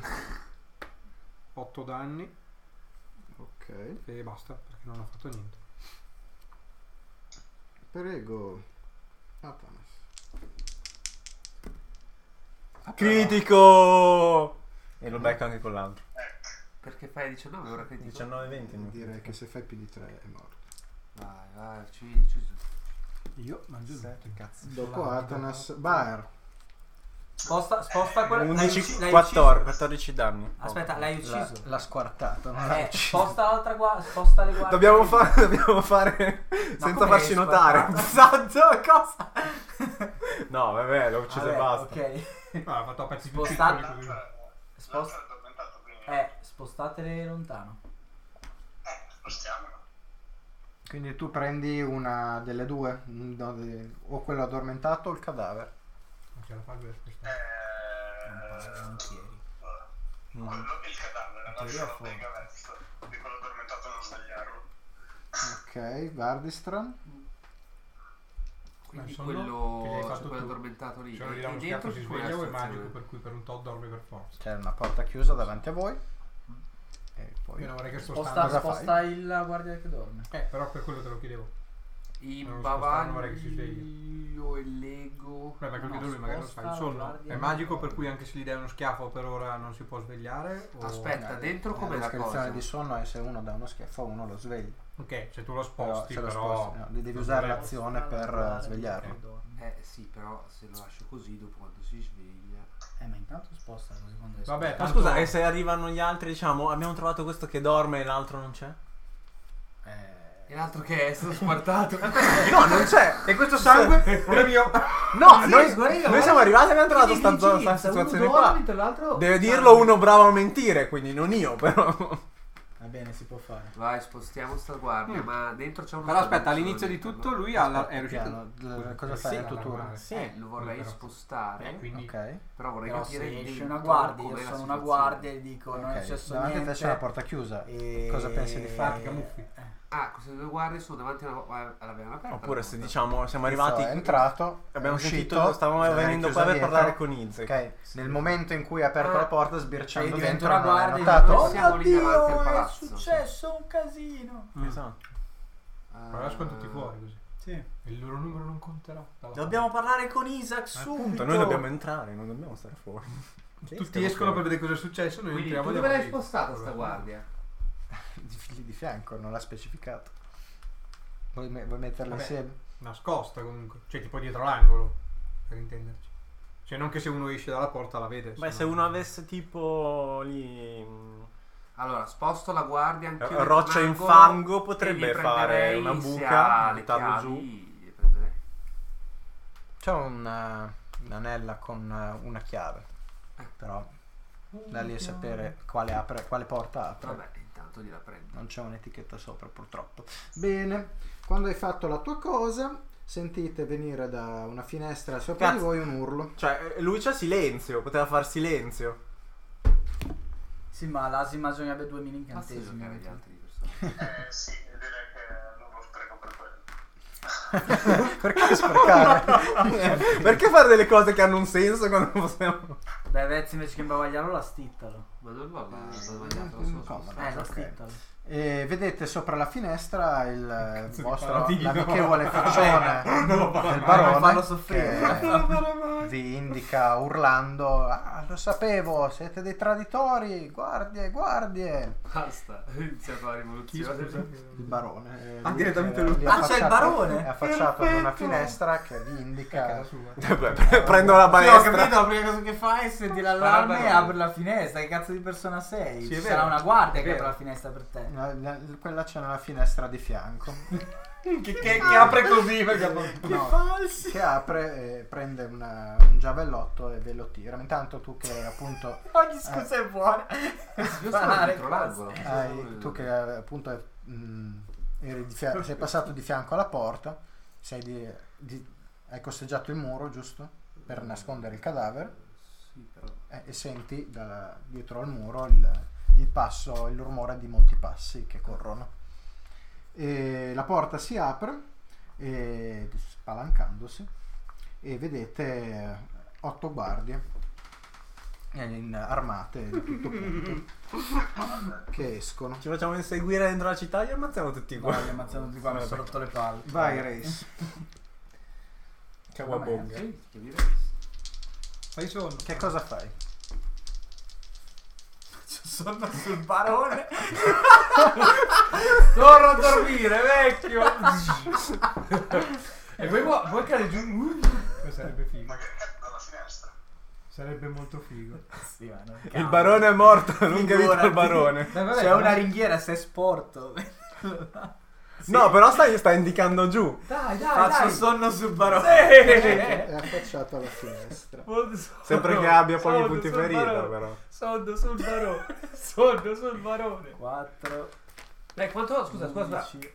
8 danni Ok. e basta, perché non ho fatto niente. Prego. Atanas. Critico! E lo becco anche con l'altro. Perché fai 19 ora che 19-20. non Direi che se fai più di 3 è morto. Vai, ci vedi. Io mangio Sette, cazzo. Dopo Atanas. Baer. Sposta quella. 11, l'hai 14 danni. Aspetta, l'hai ucciso? L'ha squartato. Non l'ha ucciso. Sposta l'altra guardia, sposta le guardie. Dobbiamo fare No, senza come farci hai notare. squartato? Esatto, cosa? No, vabbè, l'ho ucciso e Vabbè, basta. ok. Ah, ho fatto a pezzi più Sposta- piccoli così. Sposta- L'altro è addormentato prima. Spostatele lontano. Spostiamolo. Quindi tu prendi una delle due, o quello addormentato o il cadavere. Non ce la fa lui a spostare. Volentieri. Il cadavere, teoria lascialo fuori. dei gavezzo. Di quello addormentato non svegliarlo. Ok, Vardistran. Quindi sonno che gli hai quello, fatto cioè quello tu. addormentato lì. Se non gli E dà uno dentro schiaffo si com'è la sveglia o è situazione? magico per cui per un tot dorme per forza. C'è una porta chiusa davanti a voi. E poi Io non vorrei che Sposta, Cosa sposta la guardia che dorme. però per quello te lo chiedevo. Il Non spostare, non vorrei che si bavaglio e l'ego. Beh, ma quello che lui magari lo sa, il sonno è magico per cui anche se gli dai uno schiaffo per ora non si può svegliare o... Aspetta, dentro com'è la la descrizione cosa? di sonno è se uno dà uno schiaffo a uno lo sveglia. Ok, se tu lo Però sposti se lo però... sposti, no, devi usare l'azione per svegliarlo. Sì, però se lo lascio così dopo quando si sveglia. Ma intanto sposta così quando Vabbè, Ma tanto- scusa, e se arrivano gli altri, diciamo, abbiamo trovato questo che dorme e l'altro non c'è? E l'altro che è stato squartato. No, non c'è! E questo sangue non è mio! No, Sì, noi, guarda, noi siamo arrivati e abbiamo trovato Che sta negligenza, situazione uno qua. dorme, mentre l'altro Deve dirlo uno bravo a mentire, quindi non io, però. Va bene, si può fare. Vai, spostiamo sta guardia, ma dentro c'è un... Però aspetta, all'inizio di tutto lui è riuscito... Piano, cosa fai al tuo turno? Sì. Lo vorrei spostare. quindi... Ok. Però vorrei Però capire se esce dentro una guardia, io com'è la sono una situazione. guardia e dico non è Ok, successo davanti a te niente. c'è la porta chiusa. E... Cosa pensi di fare? Pratica muffi. Ah, queste due guardie sono davanti all'avevano aperta. Oppure se diciamo, siamo arrivati. È entrato, Abbiamo è uscito, sentito, stavamo se l'è venendo chiusa qua per dietro. parlare con Izzy. Ok, nel momento in cui ha aperto la porta, sbirciando E diventa dentro, una non hai guardia e notato. dico, Oh siamo lì davanti al oddio, è palazzo. successo un casino. Esatto. Però lasciano tutti fuori così. Sì. E il loro numero non conterà. Dobbiamo parlare con Isaac subito. Appunto, noi dobbiamo entrare, non dobbiamo stare fuori. Tutti escono per vedere cosa è successo. Noi Quindi entriamo tu e dove andiamo l'hai lì. spostata sta guardia? Di fianco, non l'ha specificato. Vuoi metterla Vabbè. insieme? Nascosta comunque. Cioè tipo dietro l'angolo. Per intenderci. Cioè non che se uno esce dalla porta la vede. Beh, se sennò- uno avesse tipo lì Allora, sposto la guardia anche roccia in fango, potrebbe fare una buca, buttarlo giù. C'è un'anella con una chiave. Però da lì a sapere quale porta apre. Vabbè, intanto gliela prendo. Non c'è un'etichetta sopra, purtroppo. Bene, quando hai fatto la tua cosa, sentite venire da una finestra sopra Cazzo. di voi un urlo. Cioè, lui c'ha silenzio, poteva far silenzio. Sì, ma l'Asim bisognerebbe 2 mini Basta incantesimi. giocare gli altri personaggi. Sì, direi che non lo spreco per quello. Perché sprecare? Perché fare delle cose che hanno un senso quando possiamo... Beh, Vezzi invece che imbavagliarlo la stittalo. Ma non l'ho sbagliato, lo so. Comodo. La Ok. stittalo. E vedete sopra la finestra il vostro paladino. l'amichevole faccione del non farlo barone soffrire. che vi indica urlando: "Ah, lo sapevo, siete dei traditori, guardie". Basta, è iniziata la rivoluzione. Il barone. Ah, direttamente lui. lì Ah, c'è il barone? È affacciato ad una finestra che vi indica. Prendo la Sì, ho balestra. capito, la prima cosa che fai è senti l'allarme e apri la finestra. Che cazzo di persona sei? Sì, è Ci vero. sarà una guardia È che apre vero. la finestra per te. Quella c'è nella finestra di fianco. Che apre così perché No, falsi! che apre e prende un giavellotto e ve lo tira. Intanto tu che appunto Ogni scusa è buona. Io sto Sparare dentro cose. l'angolo. tu che appunto sei passato di fianco alla porta, hai costeggiato il muro, giusto? Per nascondere il cadavere, Sì, però. e senti dietro al muro il rumore di molti passi che corrono. E la porta si apre spalancandosi e vedete 8 guardie armate di tutto punto che escono. Ci facciamo inseguire dentro la città, li ammazziamo tutti Guarda, qua. li ammazziamo tutti qua, mi sono rotto le palle. Vai, Race. Kawabonga. Sì, che direi. fai sonno. Che cosa fai? Sono sul barone. Torno a dormire, vecchio! E vuoi cadere giù? Sarebbe figo. Magari cade dalla finestra. Sarebbe molto figo. Sì, ma non Il barone è morto, lunga vita al barone. C'è una ringhiera, sei sporto. No, però sta indicando giù. Dai, Faccio sonno sul barone. È affacciato alla finestra. Sempre che abbia pochi punti ferita, però. Sonno sul barone. Sonno sul barone. 4. Quanto, scusa. 11.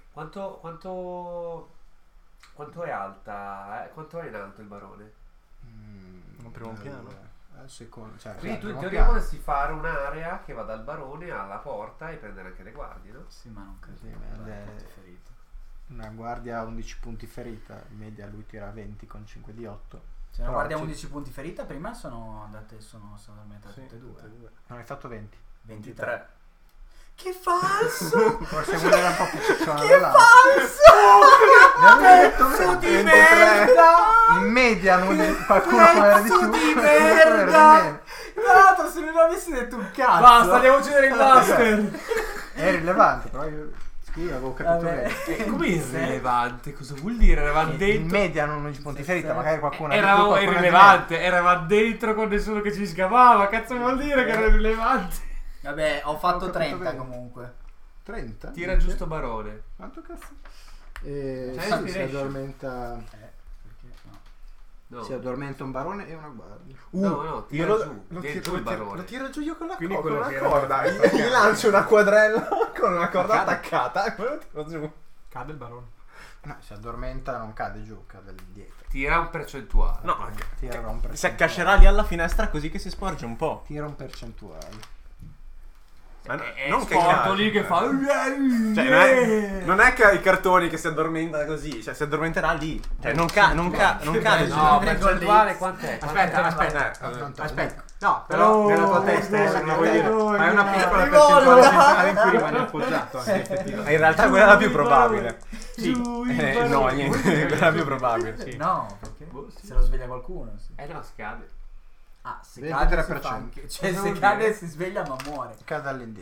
Quanto è alta? Quanto è in alto il barone? Un primo piano. Al secondo, cioè, Quindi tu in primo teoria piano. potresti fare un'area che va dal barone alla porta e prendere anche le guardie, no? Sì, ma non credo. Sì, ma è- ferito. Una guardia a 11 punti ferita, in media lui tira 20 con 5 di 8. Se una Però guardia a ci- 11 punti ferita, prima sono andate, sono aumentate tutte e due. Non hai fatto 20. 23. Che falso! Forse quello era un po' più ciccione Che dell'altro. falso! Mi avevi detto Pezzo di 23. merda! In media qualcuno può avere di Pezzo più. di qualcuno può avere di merda! meno. Tra l'altro, se non avessi detto un cazzo. Basta, andiamo a uccidere il master! È rilevante, però io avevo capito Vabbè. bene. Come irrilevante? Cosa vuol dire? Eravamo In dentro. media non 11 punti ferita, magari qualcuno ha di più, Eravamo qualcuno ha di irrilevante, eravamo dentro con nessuno che ci scavava. Cazzo vuol dire che era irrilevante? Vabbè, ho fatto Ho capito 30 bene. comunque. meno. 30? Tira dice? giusto barone. Quanto cazzo? C'è Si Inspiration. addormenta. Perché no? No, Si addormenta un barone e una guardia. no, tira Io giù, dentro il barone. lo tiro giù io con la, Quindi con quello una che era- corda. Gli lancio una quadrella con una corda attaccata. Quello lo tiro giù. Cade il barone. No, si addormenta, non cade giù, cade dietro. Tira un percentuale. No, Tira un si percentuale. accascerà lì alla finestra così che si sporge un po'. Tira un percentuale. Ma È non che sporto cade. lì che fa. Cioè, non è che i cartoni che si addormenta così, cioè si addormenterà lì. Cioè non cade giù. No, percentuale quant'è? Aspetta. No, però nella tua testa vuol dire, hai una piccola Rivolo! percentuale in cui rimane appoggiato anche effettivamente. In realtà quella è la più probabile. Sì. No, niente, quella è la più probabile. Sì. No, perché? Boh, sì. Se lo sveglia qualcuno. Sì. No, scade. Ah, se 23%. cade si fa anche. Cioè, se cade si sveglia ma muore. Cade all'indietro.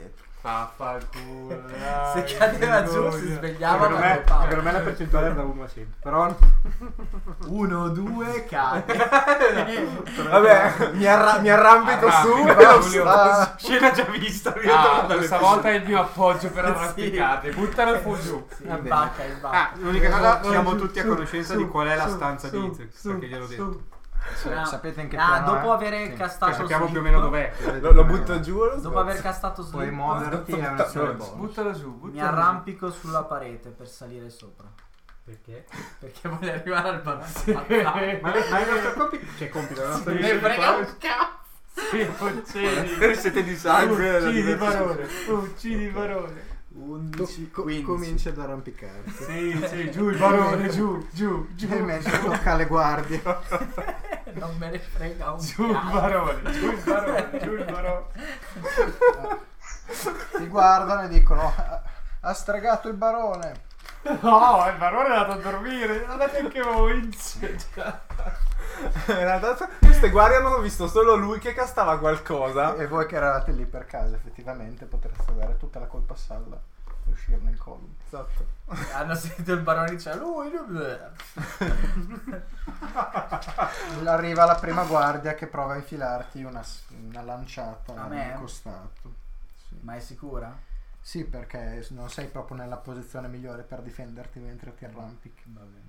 Ah, fa il culo. Se cadeva giù si svegliava Secondo me la percentuale è da 1 a 100. Però 1, 2, cade. Vabbè, mi arrampico su e Arrampica, lo Giulio. so. scena già vista. Questa volta è il mio appoggio per arrampicate. Buttalo fu giù. Sì, in bacca. L'unica cosa, siamo tutti a conoscenza di qual è la stanza di Izek, perché gliel'ho detto. Sapete in che piano dopo è? aver Sì. castato Sappiamo Slip, più o meno dov'è. Lo butto giù o lo dopo aver sgozzo? castato Puoi Slip, muoverti e un'azione bonus. Buttalo giù. mi arrampico sulla parete per salire sopra. Perché? Perché voglio arrivare al bar. Ma il nostro compito, c'è compito, la nostra Ne missione frega qua- un cazzo. Sì, uccidi. Per siete di sangue. Uccidi Barone. Uccidi Barone. 11, Tu 15. cominci ad arrampicarti. Sì, giù il Barone, giù. E mentre tocca alle guardie. Non me ne frega un Giù il cazzo. Barone, giù il Barone. Ti guardano e dicono: ha stregato il barone. No, il Barone è andato a dormire. Andate anche voi. In realtà queste guardie hanno visto solo lui che castava qualcosa. E voi che eravate lì per caso, effettivamente potreste avere tutta la colpa salva e uscirne in collo. Esatto. Hanno sentito il barone e dice lui. Arriva la prima guardia che prova a infilarti una lanciata A me? al costato. Sì. Ma è sicura? Sì, perché non sei proprio nella posizione migliore per difenderti mentre ti arrampichi. Va bene.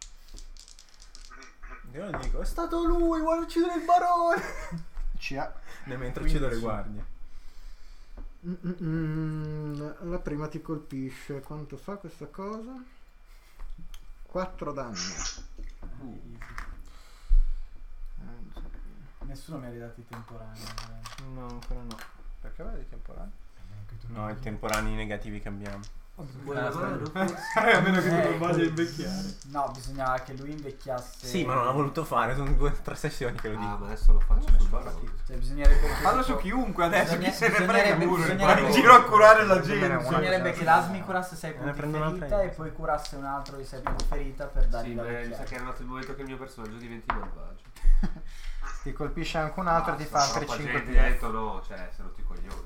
Io gli dico, è stato lui, vuole uccidere il barone. Mentre uccido le guardie. La prima ti colpisce. Quanto fa questa cosa? 4 danni. Nessuno mi ha ridato i temporanei. No, ancora no. Perché avete temporaneo? No, i temporanei negativi che abbiamo. Vuoi la mano? A meno che tu non voglia invecchiare. No, bisognava che lui invecchiasse. Sì, ma non l'ha voluto fare, sono 2 o 3 sessioni che lo Ah, dico. ma adesso lo faccio sul Barone. Cioè bisognerebbe che Fallo su chiunque adesso, chi se ne frega pure. bisognerebbe- Va in giro a curare la Una gente. bisognerebbe che l'Asmi curasse 6 punti prendo una ferita presa. e poi curasse un altro di 6 punti ferita per dargli Sì, la beh, mi sa vecchiaia. che è arrivato il momento che il mio personaggio diventi malvagio. Ti colpisce anche un altro e ti fa altri Troppa 5 gente gli ha detto no, cioè, se non ti coglioni.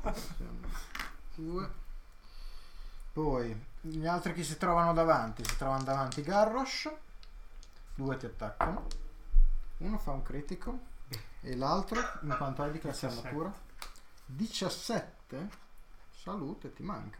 2. Poi gli altri che si trovano davanti. Si trovano davanti Garrosh. 2 ti attaccano. Uno fa un critico e l'altro, in quanto hai di classe 17. armatura, 17. Salute, ti manca.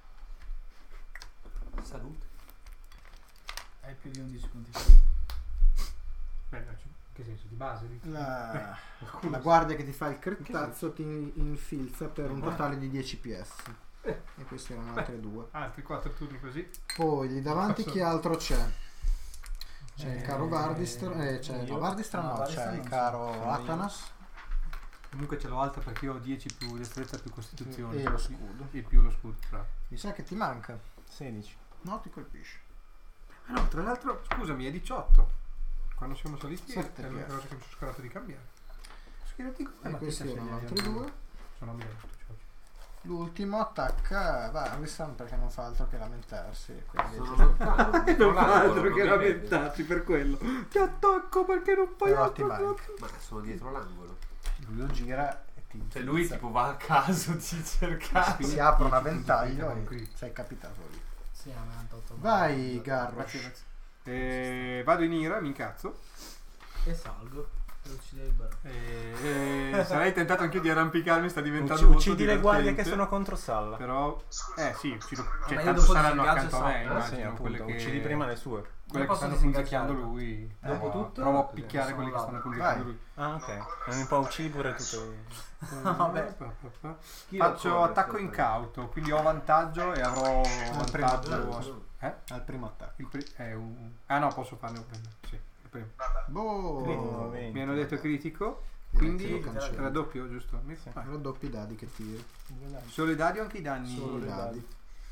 Salute. Hai più di 11 punti ferita. Beh, no, in che senso? Di base? La guardia che ti fa il crittazzo ti infilza per un totale di 10 PS. E questi erano altri 2. Altri 4 turni così. Poi lì davanti chi altro c'è? C'è il caro Vardistra, c'è io? no, Vardistra No, no, Vardistra c'è non il c'è. caro Sono io. Atanas Comunque ce l'ho alta perché io ho 10 più destrezza più costituzione. e lo scudo. E più lo scudo, bravo. Mi sa che ti manca. 16. No, ti colpisce. Ah no, tra l'altro, scusami, è 18. Quando siamo saliti è 7 l'unica PS. cosa che mi sono scordato di cambiare. Schierati E questi erano altri 2. Sono a me. L'ultimo attacca Vardistra perché non fa altro che lamentarsi. Quindi Sono lontano. dietro l'angolo, non mi vede. per quello. Ti attacco perché non fai però ti altro. manca. Ma sono dietro l'angolo. Lui lo gira e ti Cioè lui infilza. tipo va a caso di cercare. si apre una 10 punti ventaglio ferita, e qui. sei capitato lì. Sì, ha 98. Vai Garrosh. Vado in ira, mi incazzo. E salgo. Per uccidere il barone. Sarei tentato anche di arrampicarmi, sta diventando molto Uccidi le guardie che divertente. sono contro Salla. Però, sì, uccido. Ma Cioè, io tanto dopo saranno disingaggio accanto a me, salgo. Sì, immagino. Quelle appunto, che uccidi prima le sue. quelle che posso stanno disingaggiare. punzecchiando lui. Dopo tutto? Provo a picchiare Sono quelli che là. stanno punzecchiando Vai. lui. Ah, ok. Un po' uccidi pure tutte. Vabbè. Faccio attacco incauto, quindi ho vantaggio e avrò vantaggio. Al primo attacco. Ah no, posso farne un primo. Sì, il primo. Boh. Mi hanno detto critico, Direi che quindi lo cancello. raddoppio, giusto? Raddoppi i dadi che tiri. Solo i dadi o anche i danni? Solo i dadi.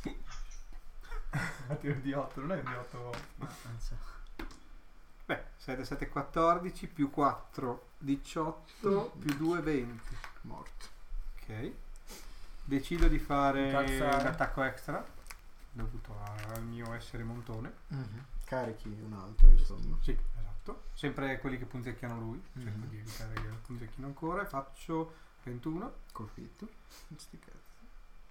Tiro di 8, non è di 8. Mannaggia. Beh, 7, 7, 14 più 4, 18 più 2, 20. Morto. Ok. Decido di fare Incazzare. un attacco extra, dovuto al mio essere montone. Carichi un altro, insomma. Sì, esatto. Sempre quelli che punzecchiano lui. Cerco Mhm. di evitare che punzecchino ancora. Faccio 21. Colpito. Sti cazzi.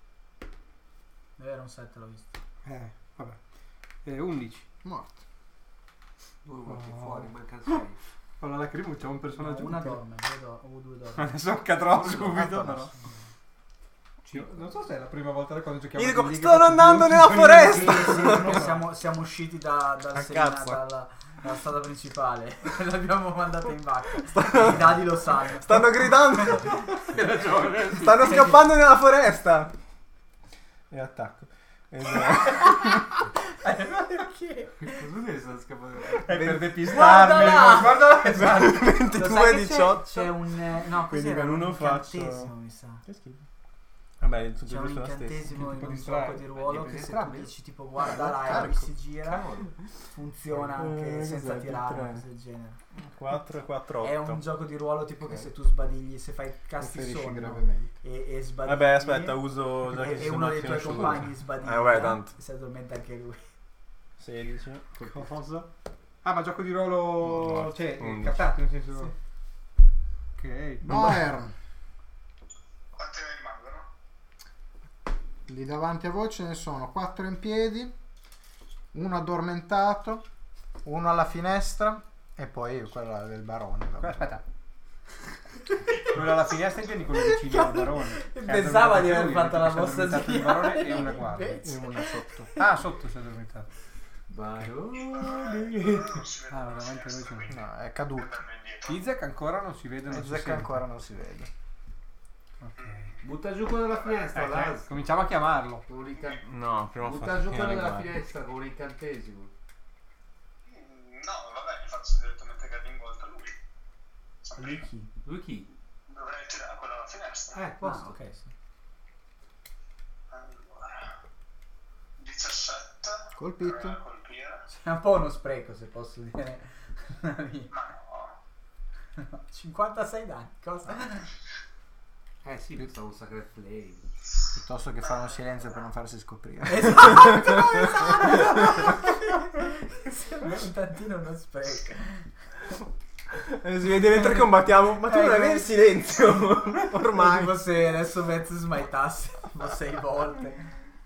Era un 7, l'ho visto. Vabbè. 11. Morto. 2 morti fuori, mancano 6. Con la lacrimuccia un personaggio. Una utile. dorme, due dorme. Adesso cadrò subito, Ah, però. Non so se è la prima volta da quando giochiamo. Io dico, a D&D sto andando che nella tutti foresta! Siamo usciti dalla cazzo. dalla strada principale. L'abbiamo mandata in vacca. I dadi lo sanno. Stanno gridando! Hai ragione. Stanno scappando nella foresta! E attacco. Perché? Cosa vuol dire sta scappando? È per Guarda depistarmi. là! Guarda là, esatto. 22 18. C'è un no, Quindi cos'era? con uno Un faccio- incantesimo, mi sa. Che schifo. Vabbè, tutti C'è e un due sono la stessa. incantesimo Che in tipo un di gioco strike? di ruolo che se tu entrambi? dici tipo guarda là e Carico. lui si gira, Cavolo. funziona anche senza cos'è? tirare, Tre. una cosa del genere. 4 e 4 È 8. un gioco di ruolo tipo che Ok. se tu sbadigli, se fai casti Ferisci sonno gravemente. e sbadigli Vabbè, aspetta, uso già che ci e sono uno dei azioni tuoi asciutte. compagni sbadiglia vabbè, tanto. e si addormenta anche lui. 16. Cosa? Ah, ma gioco di ruolo. No, Cioè, 11. captato nel senso. Ok. Noer. Quante ne rimangono? Lì davanti a voi ce ne sono 4 in piedi, uno addormentato, uno alla finestra e poi quella del barone. vabbè. Aspetta. Quello alla finestra intendi quello vicino al barone. Pensava di aver Lui, fatto la perché si è mossa addormentato di il barone e una guardia. E una sotto. Ah, sotto si è addormentato. Barone. Non si vede Ah, la veramente noi finestra, siamo. quindi No, è caduto. andando indietro. Izek ancora non si vede, non E si Zecca sente. ancora non si vede. Ok. Butta giù quello della finestra, Laz. Cominciamo a chiamarlo. Con un incan- No, prima Butta giù quello della guardia. finestra con un incantesimo. No, vabbè, gli faccio direttamente cadere in volta lui. Lui chi? Lui chi? Dovrei tirare quello alla finestra. Posto. Ah, ok, sì. Allora. 17. Colpito. Proviamo a colpire. È un po' uno spreco se posso dire. Ma no. 56 danni, cosa? Sì, questo è un Sacred Flame. Piuttosto che fare un silenzio per non farsi scoprire. Esatto. Sembra un tantino uno spreco. Si vede mentre combattiamo. Ma tu non avevi il silenzio. Ormai. Tipo se adesso Vez smitasse tipo 6 volte.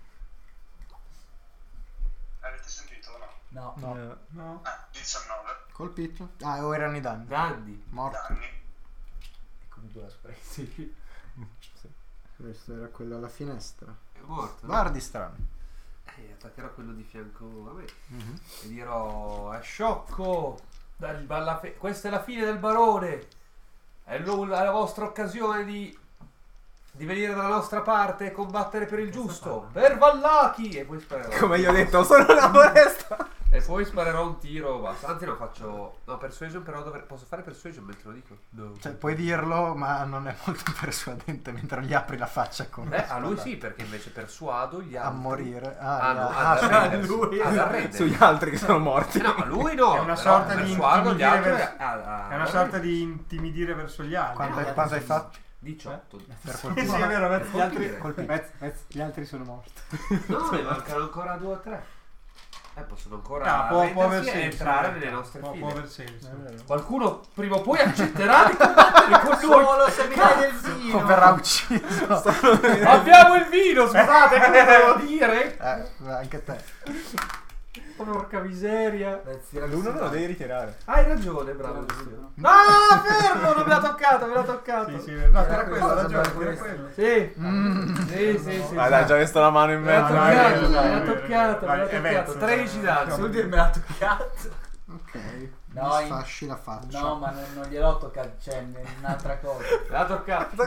Avete sentito o no? No. No. 19. Colpito. Ah, o erano i danni. Danni. Morto. Danni. E comunque la spreco. Sì. Questo era quello alla finestra. È morto. Guardi strano. Attaccherò quello di fianco a me. E dirò: è sciocco. Questa è la fine del barone. È la vostra occasione di venire dalla nostra parte e combattere per il giusto. Per Vallaki! E poi sparerò. Come gli ho detto, sono nella foresta. E poi sparerò un tiro. Basta. Anzi, lo faccio. No, persuasion, però posso fare persuasion mentre lo dico? No. Cioè, puoi dirlo, ma non è molto persuadente mentre gli apri la faccia con A lui sì, perché invece persuado gli A altri. morire. Ah, no, ah, ad sì. arrendersi. lui. Ad arrendersi. Sugli altri che sono morti. No, a lui no. È una però sorta di persuado gli altri intimidire È una sorta di intimidire verso gli altri. Quanto hai fatto? 18. Per Sì, colpire? sì, è vero, Vez, gli altri, Colpire. Gli altri sono morti. No, ne mancano ancora 2 o 3. Possono ancora Può aver arrendersi e senso. entrare nelle nostre Può file. aver senso. Qualcuno prima o poi accetterà di combattere con noi. Solo se mi dai del vino. O verrà ucciso. Abbiamo il vino, scusate, che devo dire? Anche te. Porca miseria. L'uno lo devi ritirare. Hai ragione, bravo. No, Ah, fermo, non me l'ha toccato, me l'ha toccato. Sì, sì, no, era quello, cosa ha ragione, bello era questo. quello. Sì. Ah, dai, già visto la mano in Me l'ha mezzo. dai, toccato, dai, me l'ha dai, toccato, me l'ha dai, è toccato. mezzo, 13 danni. Vuol dire me l'ha toccato. Ok. No, Mi sfasci la faccia. No, ma non gliel'ho toccato, cioè è un'altra cosa. Me l'ha toccato.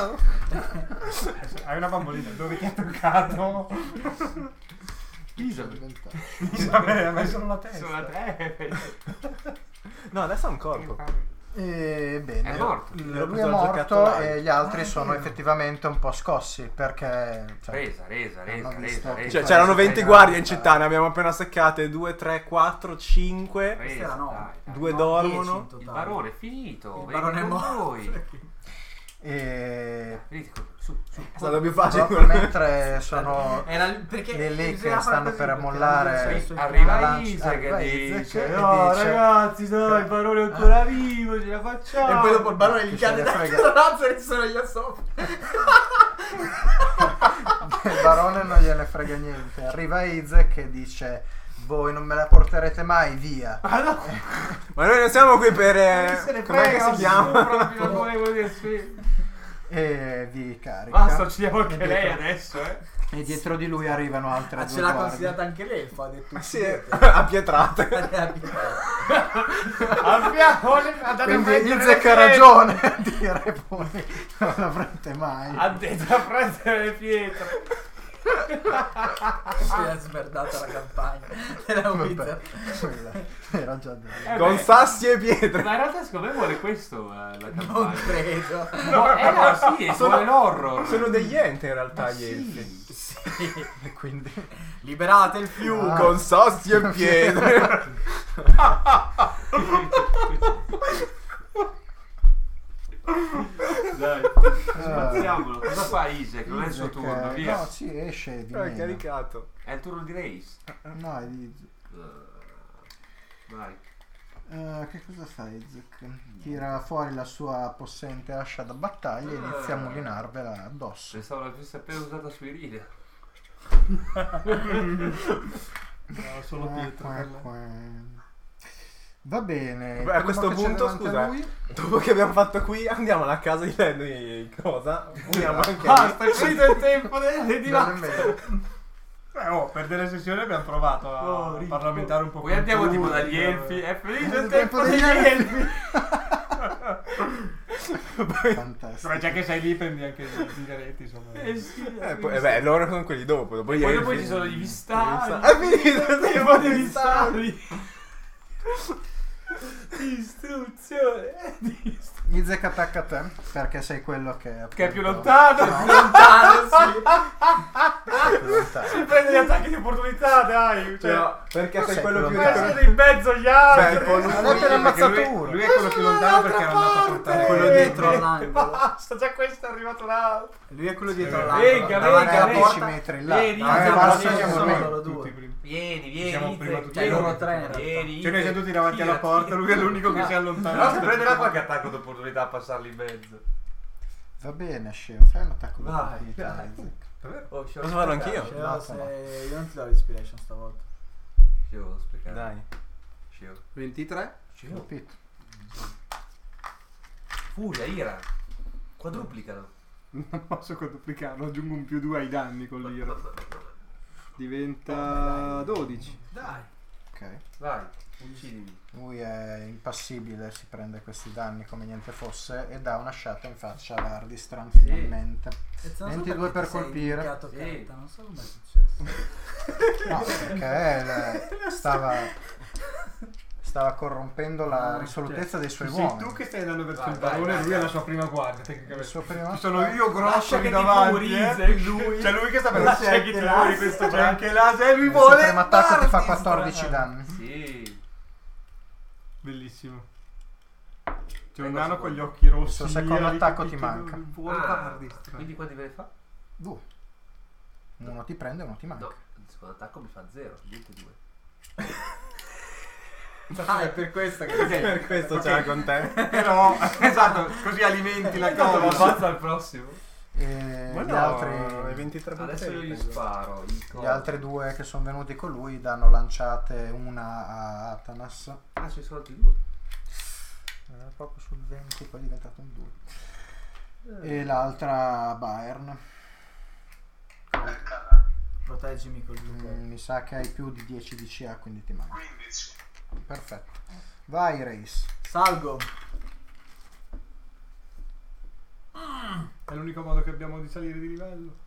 Hai una bambolina, dove ti ha toccato? Isabella, ma solo la testa. Sono a te. No, adesso ha un corpo. Bene. È morto. Lui è L'ho preso al morto giocattolaio. e gli altri sono effettivamente un po' scossi perché Resa. hanno visto- Cioè, c'erano 20 guardie in città, ne abbiamo appena seccate 2, 3, 4, 5. Questa era no. Dai. 2 No, dormono. 10 in Il totale. barone è finito. Il venite barone è con morto. noi. e Venite con noi, su. È stato più facile. proprio mentre sono Era perché lì bisognava che stanno fare per così, mollare perché la Arriva lancia- Isaac arriva che Isaac dice: e no dice- ragazzi, dai, il barone è ancora vivo, ce la facciamo. E poi dopo il barone gli Chi cade se ne da frega. terrazzo e sono io sopra. barone non gliene frega niente. Arriva Izek e dice: voi non me la porterete mai via. Ma no, Ma noi non siamo qui per... se ne com'è che frega, si chiama? proprio non volevo dirsi. E vi carica. Basta, uccidiamo anche E lei dietro- adesso, E dietro di lui arrivano altre Ah, due ce l'ha guardie. consigliata anche l'elfo, ha detto. Sì, appietrate. Quindi Izek ha ragione a dire voi non l'avrete mai. Ha detto a prendere le pietre. Si è smerdata la campagna. Era un wizard. Quella, era già detto. Con sassi e pietre. Ma in realtà secondo me vuole questo la Non campagna. credo. No, sì, vuole l'horror. Sono degli ente in realtà gli elfi. Sì. E quindi Liberate il fiume. Ah. Con sassi e pietre. Dai, spazziamolo. Cosa fa Isaac? Non è il suo Izek, turno, via. no, sì, esce e vi È mena. caricato. È il turno di Grace. No, è di Izek. Vai. Che cosa fa Izek? Tira fuori la sua possente ascia da battaglia e inizia a mulinarvela addosso. Pensavo l'avesse appena usata su Irina. No, solo pietra. Va bene. Beh, a prima questo che c'è punto, davanti a scusa, lui- dopo che abbiamo fatto qui, andiamo alla casa di Lenny. Cosa? Andiamo anche lì. Basta, è uscito il tempo di Non nemmeno. Per delle sessioni abbiamo provato a parlamentare un po'. Poi andiamo con tipo tutti, dagli elfi. È felice il Il tempo tempo degli degli elfi. Fantastico. Insomma, già che sei lì prendi anche i sigareti, insomma. Beh, loro sono quelli dopo. Dopo gli Poi elfi. dopo ci sono gli vistali. È finito il tempo dei di vistali. Distruzione. Izek attacca te perché sei quello che Che è più appunto- lontano. No, Lontano, sì. più lontano. Si prende gli attacchi di opportunità, dai. Però, perché sei sei quello più lontano. piccolo. Siete in mezzo agli altri. Beh, poi Non è appena ammazzato uno. Lui è quello più lontano perché era andato a portare Quello dietro all'angolo. Basta, già questo è arrivato là. Lui è quello dietro Venga, all'angolo. venga, Davanti alla venga. 10 porta. metri in là. Vieni, Ah, Izek, basta, vieni, siamo sono noi. solo tutti due. prima. Vieni, Siamo prima tutti. Cioè, loro tre in realtà. Vieni. Cioè noi siamo tutti davanti alla porta, lui è l'unico che si Però allontana. si prenderà qualche attacco d'opportunità a passarli in mezzo. Va bene, scemo, fai un attacco di Vai, opportunità, dai. Izek. Posso farlo anch'io? Cioè, No, se... Io non ti do l'inspiration stavolta. Devo spiegare. Dai. 23. Colpito. Furia, ira. Quadruplicano. Non posso quadruplicarlo, aggiungo un +2 ai danni con l'ira. Diventa 12. Dai. Ok. Vai, uccidimi. Lui è impassibile, si prende questi danni come niente fosse e dà una sciata in faccia a Ardistran finalmente. 22 per colpire. Sì. Non so come è successo. No, perché stava corrompendo la risolutezza dei suoi Sei uomini. tu che stai andando verso Vai, il vai, barone e vai, lui è vai. la sua prima guardia, Il tecnicamente. suo primo Ci sono io grosso Lascia lì che ti davanti, curi, eh. Izek, lui. C'è lui che sta per Lascia lasciare che che ti fuori lasci, questo c'è c'è anche là, se lui Il suo vuole. primo attacco ti fa darti 14 danni. Sì. Bellissimo. C'è un Ecco, nano secondo. con gli occhi rossi. Il suo secondo lì, attacco che ti dice, manca. "Non vuole Ah, dardi". quindi quanti ve ne fa? 2. Uno ti prende e uno ti manca. No, il secondo attacco mi fa 0, niente 2. Ah, è per questo che Per questo ce l'ha con te. Però, esatto, così alimenti la Lo cosa. avanza al prossimo. E Ma gli, no, altri, è 23 Adesso io gli punti. sparo. gli altri due che sono venuti con lui danno lanciate una a Atanas. Ah, ci sono altri 2. Era proprio sul 20, poi è diventato un 2. E l'altra a Bayern. proteggimi col Blu-ray. Mi sa che hai più di 10 di CA, quindi ti manca. 15. Perfetto. Vai, Race. Salgo. È l'unico modo che abbiamo di salire di livello.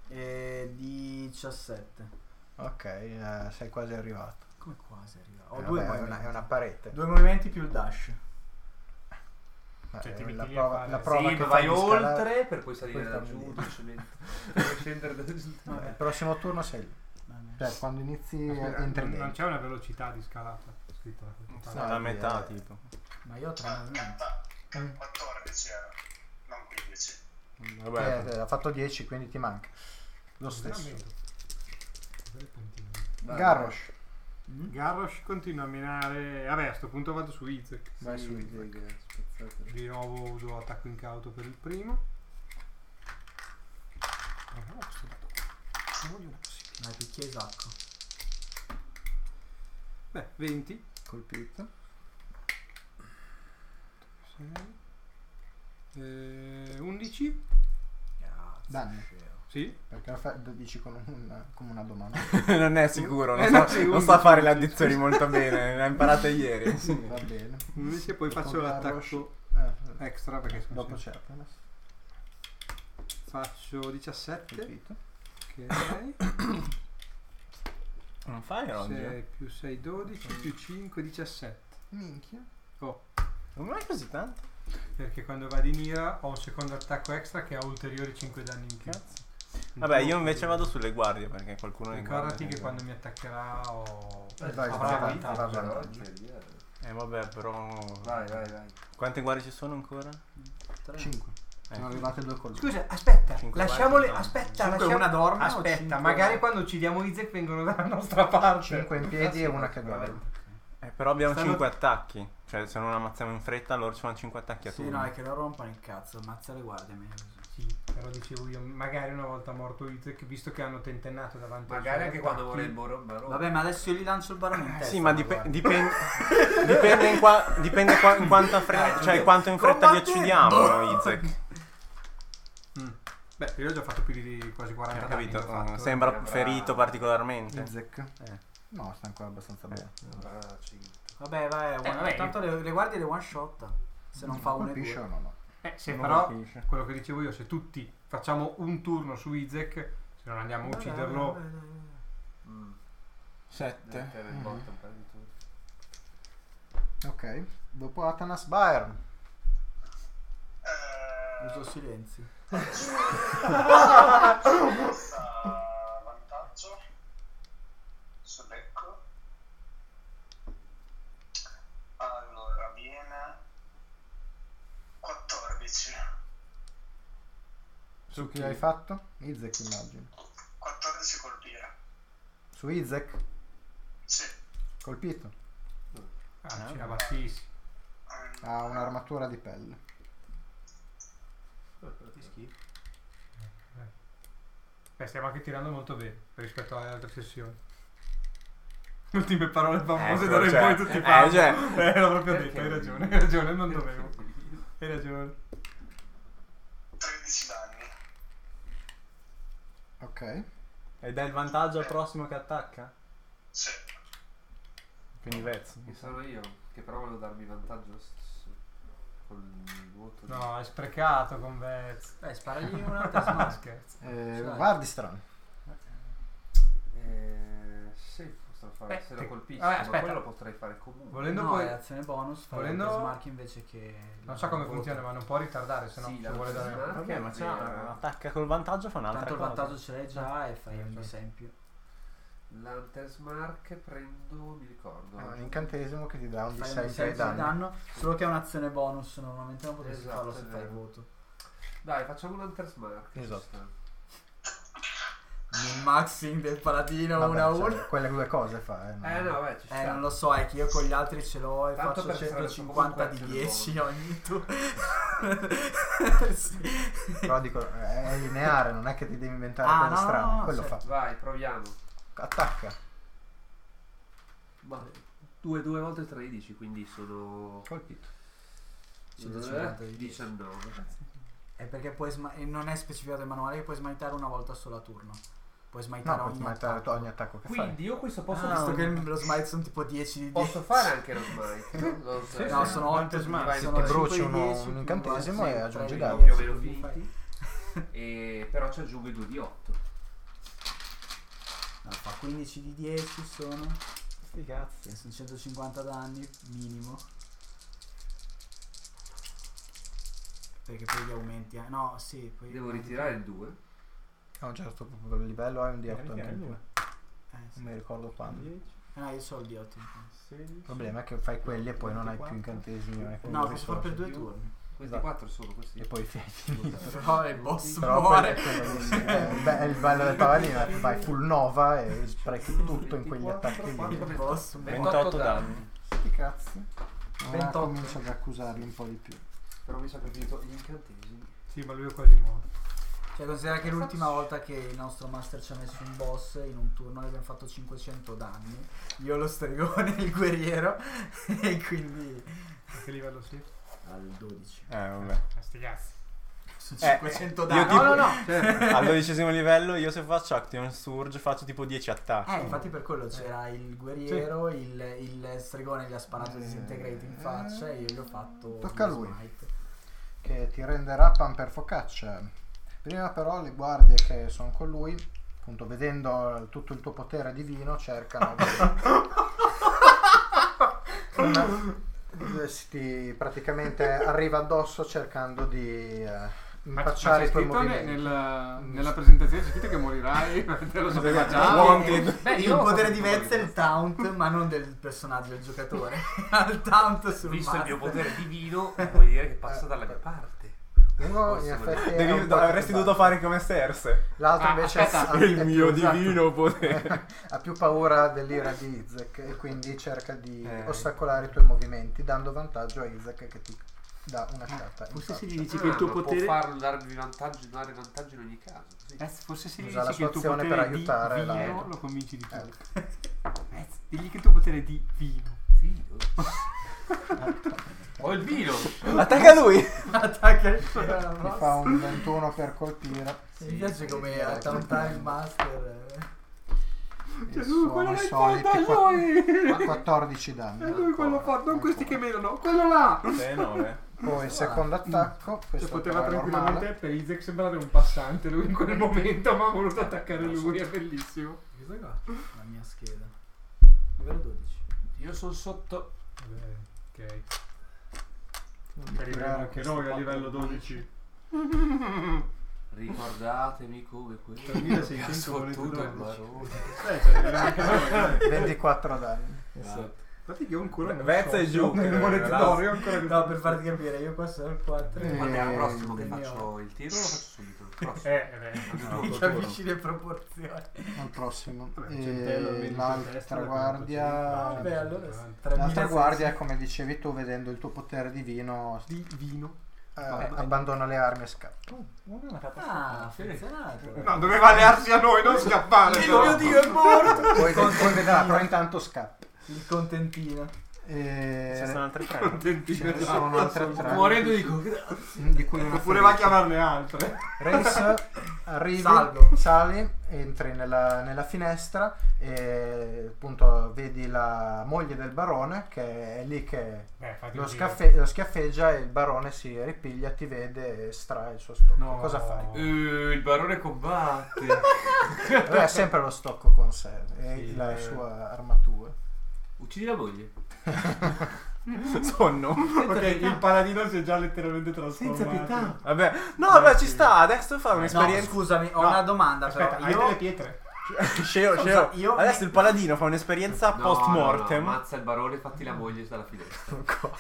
17. Ok, sei quasi arrivato. Come quasi arrivato? Ho Vabbè, due è movimenti. una parete. 2 movimenti più il dash. Cioè, ti la metti lì prova, a fare- la prova Sì, che ma fai vai di scalare- oltre per poi salire poi da torni giù. lì. Semplicemente. Per scendere da giù. Il prossimo turno sei lì. Cioè, quando inizi Aspetta, entri non dentro. c'è una velocità di scalata scritta da questa parte. No, la metà tipo. Ma io ho 3 movimenti. 14 era, non 15. Vabbè. Ha fatto 10, quindi ti manca. Lo stesso. Veramente. Delle puntine. Garrosh. Garrosh continua a minare. Vabbè, a sto punto vado su Izek. Vai su Izek. Di nuovo uso attacco incauto per il primo. Non voglio Dai, picchia Isacco. Beh, 20. Colpito. 11. Danni. Sì. Perché lo dici come una domanda. Non è sicuro, non, no, so, sì, non sa fare le 11. addizioni molto bene, le ha imparate ieri. Va bene. 11 e poi faccio Con l'attacco extra perché sono dopo c'è. faccio 17. Colpito. Ok. Non fai oggi? 6 più 6 12 più 5 17. Minchia. Oh, Non mai così tanto? perché quando vado in ira ho un secondo attacco extra che ha ulteriori 5 danni in più. Cazzo. Vabbè, io invece vado sulle guardie perché qualcuno ne Ricordati guarda. che quando mi attaccherà ho Vai, avrà vai, vita. vai, vantaggio. Vabbè, però... Vai. Quante guardie ci sono ancora? 5. Sono arrivate 2 colpi. Scusa, aspetta, Cinque lasciamole. guardie, Aspetta, Cinque, lasciamo- una dorme o Aspetta, cinque- magari quando uccidiamo Izek vengono dalla nostra parte. 5 in piedi e una che guarda. Però abbiamo Stanno- 5 attacchi. Cioè, se non ammazziamo in fretta, loro ci fanno 5 attacchi a Sì, turno. no, è che loro rompono il cazzo. Ammazza le guardie, meglio così. Sì, però dicevo io, magari una volta morto Izek, visto che hanno tentennato davanti ai Magari suoi anche quando attacchi, vuole il barone. Vabbè, ma adesso io gli lancio il barone in testa. Sì, ma la guardia. dipende in quanta fretta, cioè quanto in fretta li uccidiamo noi, Izek. Beh, io ho già fatto più di quasi 40 Hai danni. capito? l'ho fatto, Sembra Bravo. ferito particolarmente. Izek. No, sta ancora abbastanza bene. Vabbè, vai. vabbè. Tanto le guardie le one shot. Se non fa uno e Colpisce due. o no? se Non però, colpisce. quello che dicevo io, se tutti facciamo un turno su Izek, se non andiamo a ucciderlo, Vabbè, dai. 7. il bottom per di tutto. Ok. Dopo Atanas Bayern. Uso silenzi. Vantaggio sul becco. Allora viene 14. Su chi hai fatto? Izek immagino. 14 colpire. Su Izek? Sì. Colpito. ce la battissimo. Ha un'armatura di pelle. Ti schifo. Beh, stiamo anche tirando molto bene rispetto alle altre sessioni. Ultime parole famose da noi poi tutti fanno. L'ho proprio detto, hai ragione, non dovevo. Hai ragione. 13 danni. Ok. E dai il vantaggio al prossimo che attacca? Sì. Quindi Vez. Che sono io, che però volevo darmi vantaggio lo stesso. Con il voto di... No, hai sprecato con Vez. Sparagli un'altra smask. Scherzo. Dai. Vardistran. Sì, posso fare. Se lo colpisco, vabbè, ma aspetta. quello lo potrei fare comunque. Volendo No, poi... è azione bonus. Fai volendo- volendo... smark invece che... Non so come voto. funziona, ma non può ritardare, se no Sì, se vuole dare... smark. Vabbè, ma Vero. attacca col vantaggio fa un'altra Tanto il cosa. vantaggio ce l'hai già e fai un Certo. d6 in più. L'Antersmark prendo, mi ricordo. È un incantesimo che ti dà un Fai D6 un per i d6 danni. danno, solo che è un'azione bonus, normalmente non potresti Esatto, farlo se è fai vero. voto. Dai, facciamo l'Antersmark. ci Esatto. sta. Il maxing del paladino Vabbè, 1 a cioè, 1. quelle due cose fa. No, beh, ci sta. Non lo so, è che io con gli altri ce l'ho e Tanto faccio per fare 150 di comunque 10 azione ogni turno. Sì. Però dico, è lineare, non è che ti devi inventare Ah, cose no, strane. no, Quello certo. fa. Vai, proviamo. Attacca. 2 volte 13, quindi sono... Colpito. 150 di 19. È perché puoi non è specificato in manuale che puoi smitare una volta sola a turno. Puoi No, smitare puoi ogni smattare attacco. ogni attacco che fai. Quindi io questo posso... Visto che lo smite sono tipo 10 di 10. Posso fare anche lo smite? No, No, sono 8 Smite. sono Ti 5 bruci di uno- 10 un più incantesimo sì, e aggiungi tre danni. di più o 10, meno quindi fai- finiti. Però ci aggiungo i 2 di 8. No, fa 15 di 10 sono. Sti cazzi. Sono 150 danni minimo. Perché poi gli aumenti. No, sì. Poi Devo ritirare il 2. A un certo proprio livello hai un D8 anche in più. sì. Non mi ricordo quando. No, io so il D8. Il problema è che fai quelli e poi non hai più incantesimi. non hai più No, posso fare per risorse. 2 turni. Questi Esatto. 4 sono questi. E poi finito. Però il boss Però muore. quello lì, è il bello del paladino, è che vai full nova e sprechi tutto in quegli attacchi lì. Il boss muore. 28 danni. Sti cazzi. Ora 28. comincio ad accusarli un po' di più. Però mi sa che ho finito gli incantesimi. Sì, ma lui è quasi morto. Cioè, considera che l'ultima volta che il nostro master ci ha messo un boss in un turno abbiamo fatto 500 danni. Io lo stregone, il guerriero, e quindi A che livello sei? al 12. Vabbè. Sti cazzi. Sono 500 io danni. tipo- No, no, no. Al 12° livello io se faccio Action Surge faccio tipo 10 attacchi. Infatti per quello c'era il guerriero, il stregone gli ha sparato Disintegrate in faccia e io gli ho fatto Tocca a due lui. smite. Che ti renderà pan per focaccia. Prima però le guardie che sono con lui, appunto vedendo tutto il tuo potere divino, cercano praticamente arriva addosso cercando di impacciare i tuoi movimenti. Nella presentazione c'è scritto che morirai, te lo sapeva già. Wanted. Beh, Il io potere di Vez è il taunt, ma non del personaggio, del giocatore. Al taunt sul visto il master. mio potere divino, vuol dire che passa dalla mia parte. Uno in Forse effetti è un po' Avresti dovuto fare come Serse. l'altro invece aspetta, ha- Il è mio più- esatto. divino potere. Ha più paura dell'ira di Izek e quindi cerca di Eh. ostacolare i tuoi movimenti, dando vantaggio a Izek che ti dà una sciata in Forse se faccia. gli dici che il tuo ma potere... può farlo darvi vantaggio, dare vantaggio in ogni caso. Così. Forse se gli Usa la dici che il tuo sua azione potere per aiutare è di la- vino, lo convinci di più. Eh. Digli che il tuo potere è di vino. Vino. Ho il vino. Attacca lui. Attacca il Ti fa un 21 per colpire. Mi piace come a tauntare il master. E sono i soliti 14 danni. lui quello fa, non questi che menano, quello là! 9. Poi il secondo attacco, Cioè, questo poteva però è tranquillamente normale. per Izek sembrare un passante lui in quel momento, ma ha voluto attaccare lui, è bellissimo. Cosa qua? La mia scheda. Livello 12. Io sono sotto. Vabbè, ok. Tirare Arriviamo anche questo noi a qua livello per 12. Ricordatemi come quello 3600 che ha sfottuto il 12. barone. Cioè, arriviamo anche noi. 24 danni. Infatti io ancora non Vezza so, e giù. le monete d'oro, io ancora No, per farti capire, io qua sono il 4. Quando è al prossimo che il mio- faccio il tiro, lo faccio subito. Il prossimo. beh. Mi capisci le proporzioni. Al prossimo. Vabbè, E centello, vedi, l'altra testa, guardia. Vabbè, allora L'altra 3600. guardia, come dicevi tu, vedendo il tuo potere divino, Di vino. abbandona le armi e scappa. Ah, ha funzionato. No, doveva allearsi a noi, non scappare. Il mio dio è morto! Poi vedrà, però intanto scappa. Il contentino. Ci sono altre 3. Ce ne sono altre 3. Muorendo dico Di cui una Oppure va a chiamarne altre. Race, arrivi, Salgo. sali, entri nella finestra e appunto vedi la moglie del barone che è lì che lo schiaffeggia e il barone si ripiglia, ti vede e estrae il suo stocco. No. Cosa fai? il barone combatte. Lui ha sempre lo stocco con sé e Sì, la sua armatura. Uccidi la moglie. Sonno. Ok, il paladino si è già letteralmente trasformato. Vabbè. No, vabbè, ci sta. Adesso fa No, un'esperienza. scusami, ho No, una domanda Aspetta, però. hai Io delle pietre? Sceo. Scusa, io- Adesso il paladino fa un'esperienza post mortem. No, ammazza il barone e fatti la moglie dalla finestra.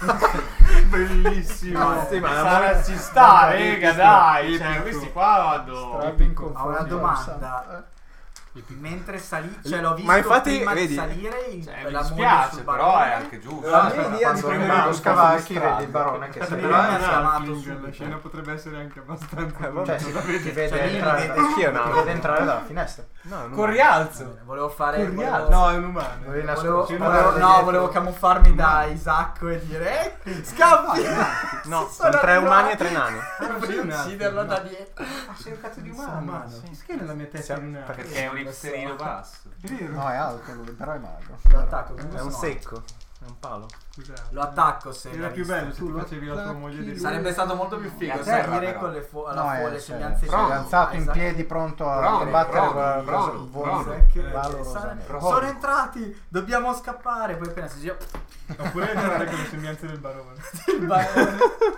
Bellissimo. Sì, ma Sarà ci sta, rega, dai. Epico. Cioè, questi qua vanno. Strabbi in ho una confronto domanda. Mentre salì, cioè l'ho visto Ma infatti, prima vedi, di salire il, Cioè, la mi moglie dispiace, sul però barone. è anche giusto. La mia Quando idea di prendere prendere lo scavalchi vedi il barone che si Però Però mi ha è chiamato la subito. scena potrebbe essere anche abbastanza vabbè. cioè, ti vede Cioè, lì entrare, mi vede- Anch'io no. ti vede entrare dalla finestra. No, non Con rialzo. Va bene, volevo fare No, è un umano. Volevi volevo, nascondere volevo- dietro. no, volevo camuffarmi da Isacco e dire scappi! No, Sono sono 3 arrivato. umani e 3 nani. Per ucciderlo da dietro. Ah, sei un cazzo di umano. Che nella mia testa è un umano? Perché è un hipsterino basso. No, è alto lui, però è magro. Lo attacco, È un secco. È un palo. Scusa. Lo attacco se Era l'ha più visto. bello se tu facevi la tua moglie di Sarebbe stato molto più figo A terra, salire però. con le alla No, folle è sembianze si è alzato in Isaac. piedi pronto a Bravo, combattere bravo, con bravo. valorosamente. Sono entrati, dobbiamo scappare. Poi appena si gira Oppure entrare con le sembianze del barone. il barone.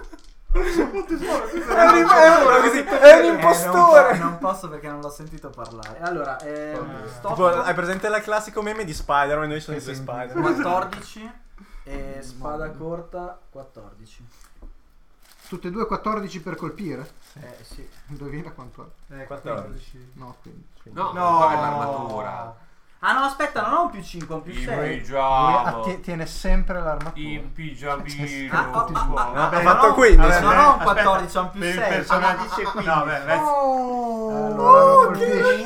È un impostore. Non posso perché non l'ho sentito parlare. Allora, stop Tipo, hai presente il classico meme di Spider-Man? Noi sono i due Spider. 14 e spada corta 14. Tutte e due 14 per colpire? Sì. Indovina quanto è? 14. No, 15. No, No. qua è l'armatura. Ah no, aspetta, non ho un più 5, ho un più 6. Lui pigiama. tiene sempre l'armatura. In pigiamino. Ha Vabbè, fatto no, 15. vabbè, Non ho un 14, ho un più per il 6. personaggio- Dice 15. No, beh, Allora lo colpisci.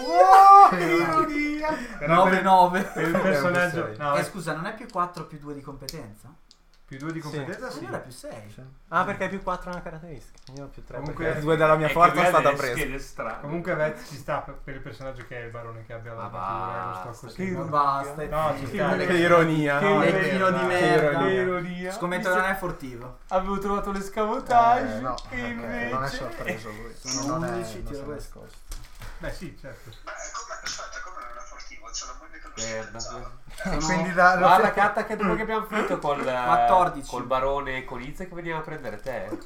però 9. per il personaggio... No, Scusa, non è più 4 più 2 di competenza? più 2 di competenza, sì. Allora è più 6. Ah, perché è più 4 una caratteristica. Io ho più 3. Comunque- Perché 2 della mia forza è stata presa. Comunque Vez ci sta per il personaggio che è il barone che abbia Ma l'armatura, lo basta, sto così. che no? Basta. No, ci sta. Che ironia. Che no? ironia. Lecchino di Che merda. ironia. Scommetto che non è furtivo. Avevo trovato l'escamotage. No, e ok, invece... non è sorpreso lui. Sono Non è 11, non tiro si è questo. nascosto. Beh sì, certo. Aspetta, come non è furtivo? C'è la musica lo Merda. scherza. Quindi Guarda Catta che dopo che abbiamo finito 14. col barone e con Izze che veniamo a prendere te.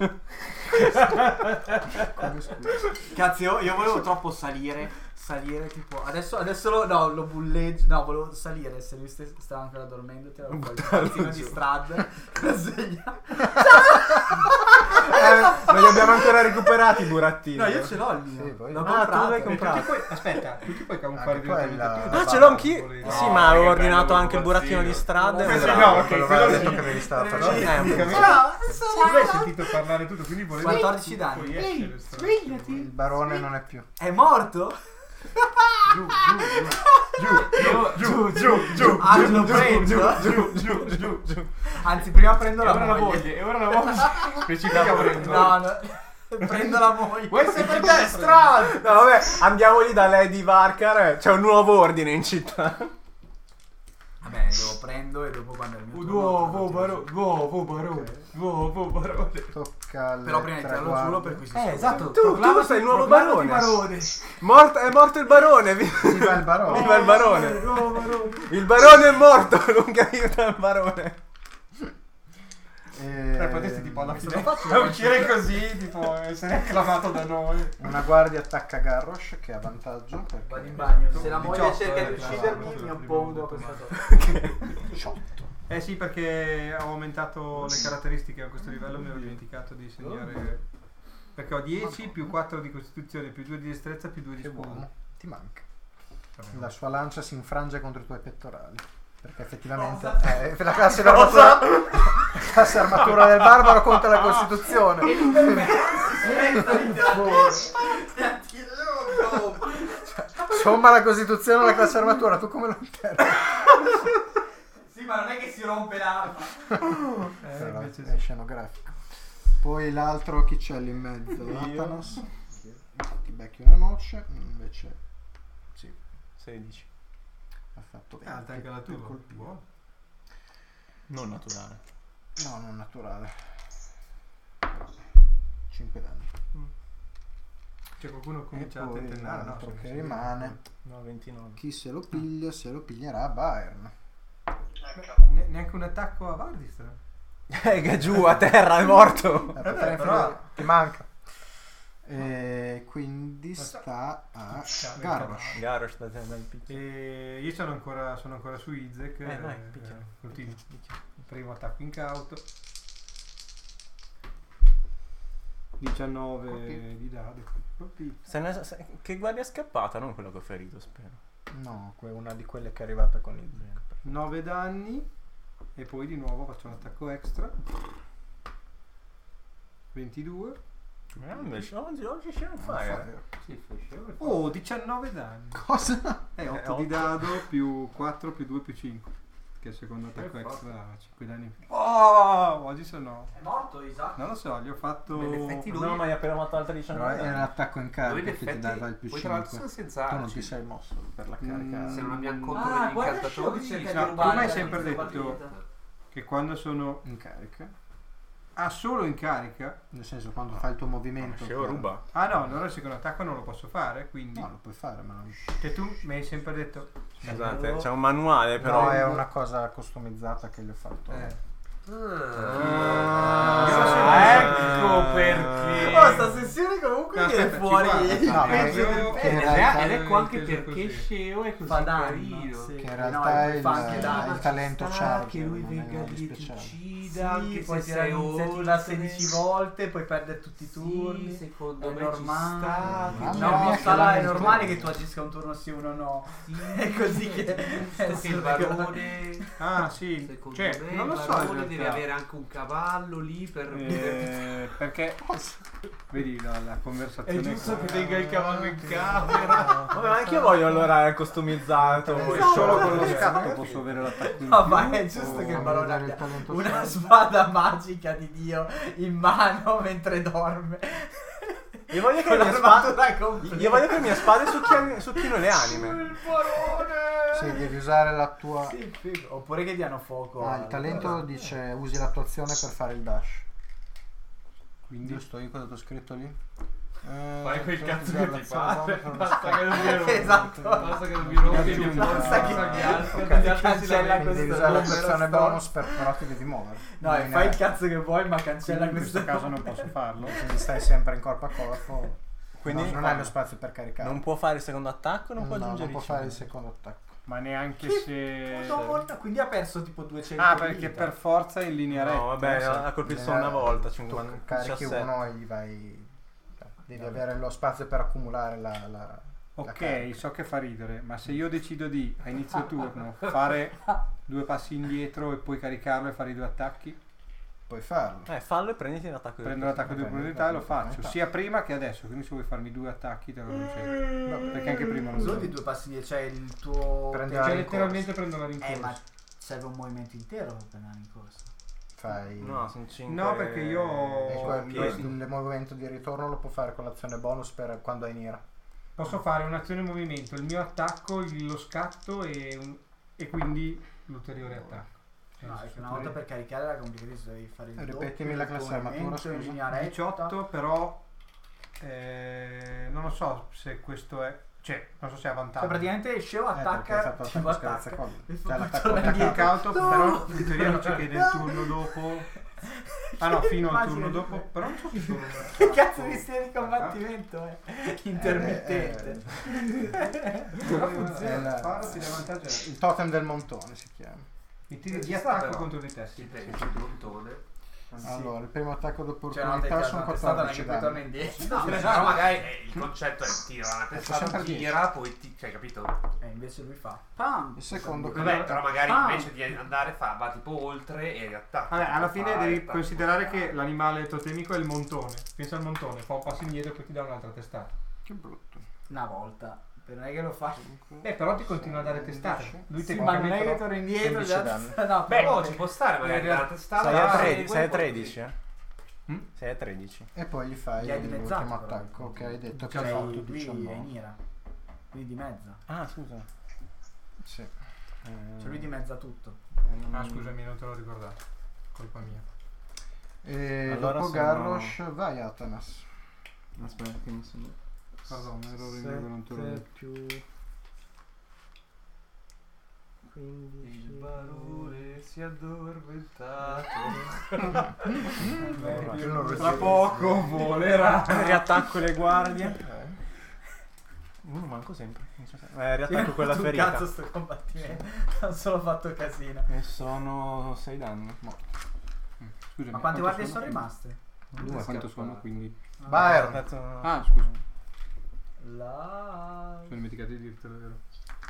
come scusa. Cazzo, io volevo troppo salire tipo adesso lo bulleggio. No, volevo salire se lui stava ancora dormendo, tiravo fuori il calzino di Strad. Sveglia. Non li abbiamo ancora recuperati i burattini. No, io ce l'ho il mio. Sì, poi- L'ho Ah, tu comprato. l'hai comprato. Aspetta, tu ti puoi camuffare Anche quella- direttamente tu. Ah, ce l'ho anch'io. Volevi- Sì, No, ma avevo che ordinato bello anche il burattino di Strad. Sì, Vedrai. no, ok, Quello quello aveva sì. detto che avevi stato un Praticamente- Ciao, Tu hai sentito parlare tutto, quindi volevi 14 danni. puoi essere stato. Il barone non è più. È morto? Giù. Ah, lo prendo. Anzi, prima prendo la moglie. E ora la voglio. Specifica prendo. No. Prendo la moglie. Vuoi sempre te Strad? No, vabbè, andiamo lì da Lady Varkar. C'è un nuovo ordine in città. Vabbè, lo prendo e dopo quando è il mio turno. Nuovo barone. Tocca alle Però prima di tre tirarlo giù guardie. lo perquisisco. Esatto. Tu sei il nuovo barone. È morto il barone. Viva il barone. Viva il barone. Il barone è morto. Lunga vita al barone. Potresti tipo alla fine facile. uscire così, tipo essere acclamato da noi. Una guardia attacca Garrosh che ha vantaggio perché Vado in bagno. Se la moglie 18, cerca di no, uccidermi, no, mi no, oppongo a no, questa no. cosa. 18. Eh sì, perché ho aumentato le caratteristiche a questo livello, mi ero dimenticato di segnare. Perché ho 10 più 4 di costituzione, più 2 di destrezza, più 2 di Che scudo. buono. Ti manca. La sua lancia si infrange contro i tuoi pettorali. Perché effettivamente è la classe armatura. La classe armatura del barbaro contro la costituzione. Somma la costituzione alla classe armatura, tu come lo interpreti? Sì, ma non è che si rompe l'arma. Invece È scenografico. Poi l'altro chi c'è lì in mezzo? Atanas. Ti becchi una noce, invece sì, 16. ha fatto alta anche la tua. per colpire. Buono. Non naturale. No, non naturale. 5 danni. C'è qualcuno che E comincia a poi tentennare, no? l'altro che rimane. No, 29. Chi se lo piglia, se lo piglierà Bayern. Neanche un attacco a Vardistra. Che è giù a terra, è morto. però- ti manca. E quindi sta a Garrosh. Garrosh da te dal picchio. E io sono ancora su Izek. Dai, picchia. Continuo. Primo attacco incauto. 19 di dado. Colpito. Che guardia è scappata, non quello che ho ferito, spero. No, una di quelle che è arrivata con il 9 danni. E poi di nuovo faccio un attacco extra. 22. Invece oggi c'è un fire. Oh, 19 danni. Cosa? È 8 di dado più 4 più 2 più 5. Che il secondo attacco extra ha 5 danni in più. Oh, oggi sono. È morto Isaac? Non lo so, gli ho fatto. Beh, in effetti lui- No, ma hai appena fatto altre Però 19. era l'attacco in Lui in carica che ti effetti dava il più poi tra l'altro 5. senza Tu non arci. ti sei mosso per la carica. Se non abbiamo contro Ah, gli guarda incantatori Show che cerca No, di tu rubare mi hai la sempre inizio detto- partita. Che quando sono. In carica. Ah, solo in carica? Nel senso, quando fai il tuo movimento. Se ruba. Ah no, allora il secondo attacco non lo posso fare, quindi. No, lo puoi fare, ma non. Che tu mi hai sempre detto. Scusate, c'è un manuale però. No, è una cosa customizzata che gli ho fatto. Ecco perché. Oh, sta sessione comunque viene Aspetta, fuori. No, Penso che in Ed realtà- ecco anche Penso perché così. Sceo è così Fa danno, carino. sì. che in No, realtà e poi fa anche danno. il talento Ci sta charge che lui non è venga nulla di lì e ti speciale. uccida, anche Sì, poi se tira sei l'iniziativa oltre. 16 volte, poi perde tutti i Sì, turni. secondo È me normale. ci sta. Mamma che mia, No, che Sala è talento. normale che tu agisca un turno sì, uno no. Sì, È così che giusto che il barone. Ah, sì. Secondo Cioè, me non lo il so. barone in deve realtà. avere anche un cavallo lì per Perché vedi la conversazione. È giusto qua. che tenga il cavallo in camera. Vabbè, ma anche io voglio allora il customizzato. Esatto. Solo con lo scatto posso avere l'attacco in No, più. ma è giusto che il Voglio barone dare il abbia talento una charge. spada magica di Dio in mano mentre dorme. Io voglio che Con le mie l'armatura spade. completa. Io voglio che le mie spade succhino le anime. Il barone. Sì, devi usare la tua... Sì, figo. Oppure che diano fuoco. Ah, il talento dice usi la tua azione per fare il dash. Quindi Giusto, io cosa ti ho scritto lì? Fai quel per cazzo usare che ti l'azione pare. bonus per uno Basta che non mi rompi. Esatto. Basta che non mi rompi. Mi Basta che- gli altri. Ok. Gli altri si Cancella lamentano. Quindi devi questo usare numero l'azione storico. bonus per però ti devi muovere. No, e fai il cazzo che vuoi, ma cancella in questo. questo caso non posso farlo. Quindi stai sempre in corpo a corpo. Quindi non hai lo spazio per caricare. non può fare il secondo attacco, non può No, aggiungere non può i fare il cinque. secondo attacco. Ma neanche se. Madonna, quindi ha perso tipo 200 Ah, perché vita. per forza in linea retta. No, vabbè, sì. ha colpito solo una volta. Tu 50, carichi 17. uno e gli vai... Devi avere lo spazio per accumulare la Ok, carica. so che fa ridere, ma se io decido di a inizio turno fare 2 passi indietro e poi caricarlo e fare i 2 attacchi, Puoi farlo. Fallo e prenditi l'attacco. prendo l'attacco di ok, opportunità e lo ok, faccio ok. sia prima che adesso. Quindi se vuoi farmi 2 attacchi te lo concedo. Perché anche prima non Solo so. di 2 passi indietro, cioè il tuo... Prende Cioè la letteralmente prendo la ma rincorsa. serve un movimento intero per andare in corsa. Fai... No, sono 5. No, perché io E ho chiesto. il movimento di ritorno lo può fare con l'azione bonus per quando hai Nira. Posso fare un'azione movimento, il mio attacco, lo scatto e quindi l'ulteriore attacco. No, è che una volta per caricare era complicatissimo, devi fare il Ripetimi doppio, la il classe tuo armatura, movimento in scusa. linea retta. 18 però non lo so se questo è, cioè non so se è a vantaggio. Cioè praticamente Sceo attacca, tipo attacca. E fa Cioè, tutto l'attacco indietro. Attaccato, No! però in teoria dice che nel turno dopo no, fino al turno Immagina- dopo, però non so se sono Che cazzo di stile di combattimento è? Intermittente. però funziona, È la- sparo, ti dà vantaggio. Il totem del montone si chiama. I tiri di Ci sta, attacco però. contro di te. Sì, Sì. prendi il montone. Allora, il primo attacco Cioè una volta d'opportunità che sono la testata non è 14 che poi torna danni. indietro. No, però magari il concetto è tira la testata, sempre tira, poi ti, cioè, capito? E invece lui fa pam. Il secondo Vabbè, però magari Ah. invece di andare va tipo oltre e riattacca. Vabbè, alla fine Fa, devi attacca, considerare fa. che l'animale totemico è il montone. Pensa al montone, fa un passo indietro e poi ti dà un'altra testata. Che brutto. Una volta. Non è che lo fa. Però ti continua a dare testate. Lui Sì, ma non è che però- torna indietro. 15 già- danni. No, Beh, però- no, ci può stare magari realtà- la testata. Sei a va, 13, segue, sei a poi- 13, Mm? Sei a 13. E poi gli fai Gli hai dimezzato, l'ultimo però. attacco che hai detto che Cioè, hai fatto lui è 19. Nira. Quindi dimezza. Ah, scusa. Sì. Cioè lui dimezza tutto. Ah, scusami, non te l'ho ricordato. Colpa mia. E Allora dopo sono- Garrosh vai Atanas. Aspetta che mi sono... Pardon, ero in dove non te l'ho detto. più... Il barone si è addormentato. Io non Tra poco volerà. Riattacco le guardie. Uno manco sempre. Riattacco quella Tu ferita. cazzo sto combattimento. Non solo fatto casino. E sono 6 danni. Scusami, Ma quante guardie sono? sono rimaste? Due, quanto sono? Quindi. Byron. Ah, scusa. La... Sono dimenticato di dirtelo, vero?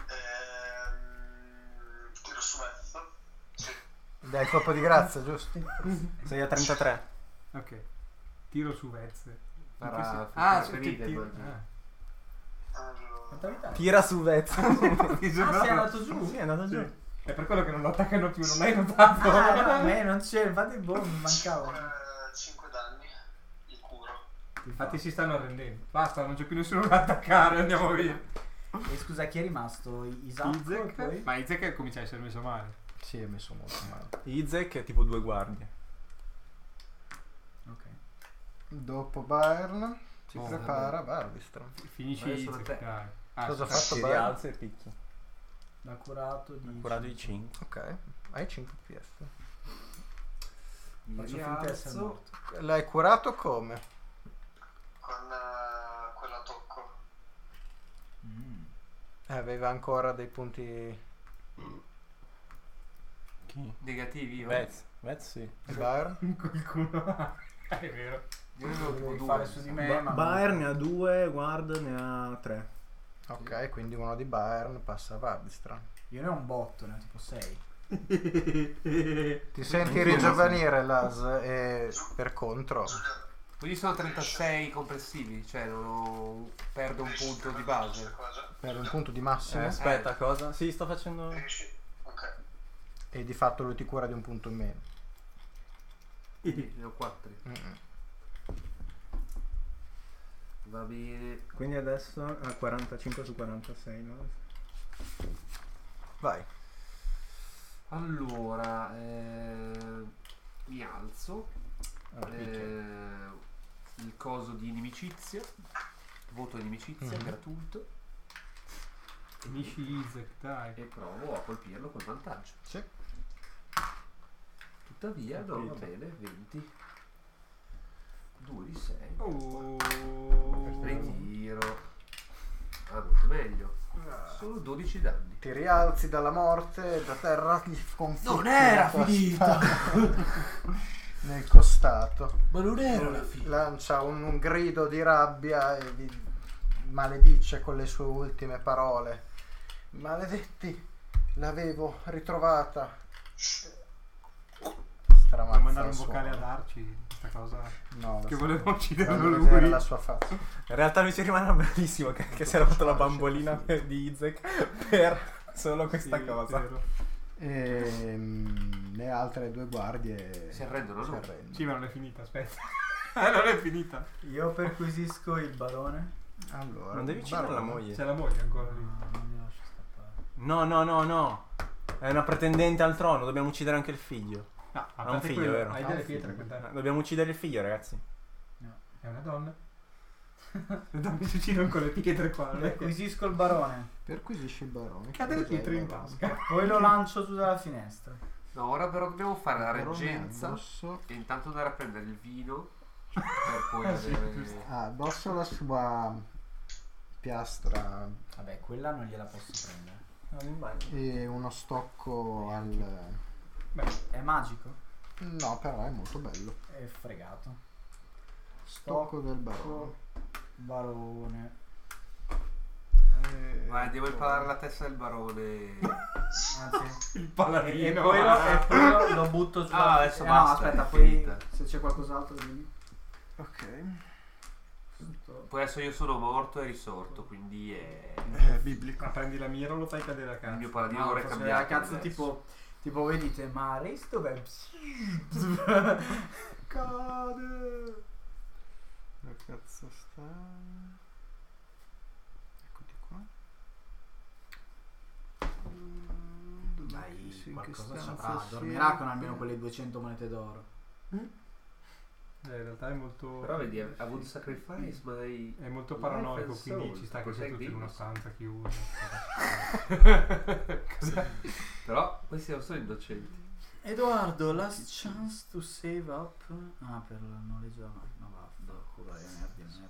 Tiro su mezzo. Sì. Dai il colpo di grazia, giusto? Sei a 33. Ok. Tiro su Vezze. Farà sì, ferite, tiro. immagino. Allora, Quanta vita hai? Tira su Vezzo. Ah, sei andato giù? Sì, è andato giù. È per quello che non lo attaccano più, non hai notato? Ah, no, a me non c'è, infatti boh, mi mancava. 5 danni. Il curo. Infatti si stanno arrendendo. Basta, non c'è più nessuno da attaccare, andiamo via. E scusa, chi è rimasto? Isacco e Izek? poi? Ma Izek comincia a essere messo male. Sì, è messo molto male. Izek è tipo 2 guardie. Ok. Dopo Byron si Oh, prepara Barbistron. Finisci Adesso Izek, da te. dai. Cosa ha sì. fatto Si Byron? rialza e picchia. Da curato di... Curato di 5. Ok, hai 5 PS. Mi Faccio finta di essere rialzo. morto. L'hai curato come? Con quella tocco. Aveva ancora dei punti. Chi? Negativi io? Vez sì. E Byron? Qualcuno. È vero. Io ne avevo tipo Devi 2. fare su di me, ma Bayern ne ha 2, Ward ne ha 3. Ok, quindi uno di Byron passa a Vardistran. io ne ho un botto, ne ho tipo 6. Ti senti rigiovanire, Las, e per contro Giulia, Quindi sono 36 complessivi, cioè perdo un punto di base. per un punto di massimo Aspetta, cosa? Sì, sto facendo... Riesci? Ok. e di fatto lui ti cura di un punto in meno. Quindi ne ho 4. Mm-mm. Va bene. Quindi adesso ha 45 su 46, no? Vai. Allora, mi alzo. Il coso di inimicizia. Voto di inimicizia gratuito. Finisci Isaac, dai. E provo a colpirlo col vantaggio. Sì. Tuttavia, no, va bene, 20. 2 di 6. Oh. Ritiro. Ah, molto meglio. Solo 12 danni. Ti rialzi dalla morte, da terra gli sconfitti Non era la tua finita! spada nel costato. Ma non era la fine. Lancia un grido di rabbia e vi maledice con le sue ultime parole. Maledetti, l'avevo ritrovata. Puoi mandare un il vocale suono. ad Arci, questa cosa No, che lo so. voleva ucciderlo Voglio vedere lui. la sua faccia. In realtà mi ci rimane bellissimo che si era fatto la bambolina di Izek per solo questa Sì, cosa. vero. Le altre due guardie Si arrendono, si no? arrendono. Sì, ma non è finita, aspetta. Non è finita. Io perquisisco il barone. Allora, Non devi uccidere la Barone. moglie. C'è la moglie ancora lì. Non mi lascio scappare. No. È una pretendente al trono, dobbiamo uccidere anche il figlio. Ah, a Ha un parte figlio, quello, vero? Hai Ha delle un pietre figlio. per dare. Dobbiamo uccidere il figlio, ragazzi. È una donna. Le donne si uccidono con le pietre qua. non è che- Perquisisco il barone. Perquisisci il barone. Che ha delle Cos'è il pietre in barone? tasca. Poi lo lancio giù dalla finestra. No, ora però dobbiamo fare la Il barone reggenza addosso- e intanto andare a prendere il vino per poi Ah, sì, avere... giusto. ha addosso la sua piastra Vabbè, quella non gliela posso prendere. e uno stocco al... È magico? No, però è molto bello. È fregato. Stocco del barone. Barone. Vai, andiamo a imparare la testa del barone. Anzi. Il E paladino. poi lo butto giù. Ah, adesso no, basta, aspetta, è poi finita. se c'è qualcos'altro dimmi. Ok. Poi adesso io sono morto e risorto, quindi è... Biblico. Ma prendi la mira o lo fai cadere a Il cazzo? mio paladino No, vorrei forse cambiare. era cazzo tipo voi dite, ma Reis dov'è? Cade. Dove cazzo sta? Eccoti qua. Dai, Sì, in che qualcosa stanza saprà. sia? Dormirà con almeno quelle 200 monete d'oro. In realtà è molto. Però vedi, ha avuto sacrifice, ma hai... È molto paranoico, Life quindi and ci sta che soul, sia tutto in una Dinos. stanza chiusa. Però questi non sono innocenti. Edoardo, last chance to save up. Ah, per il noleggio. No, va, no, culo di merda.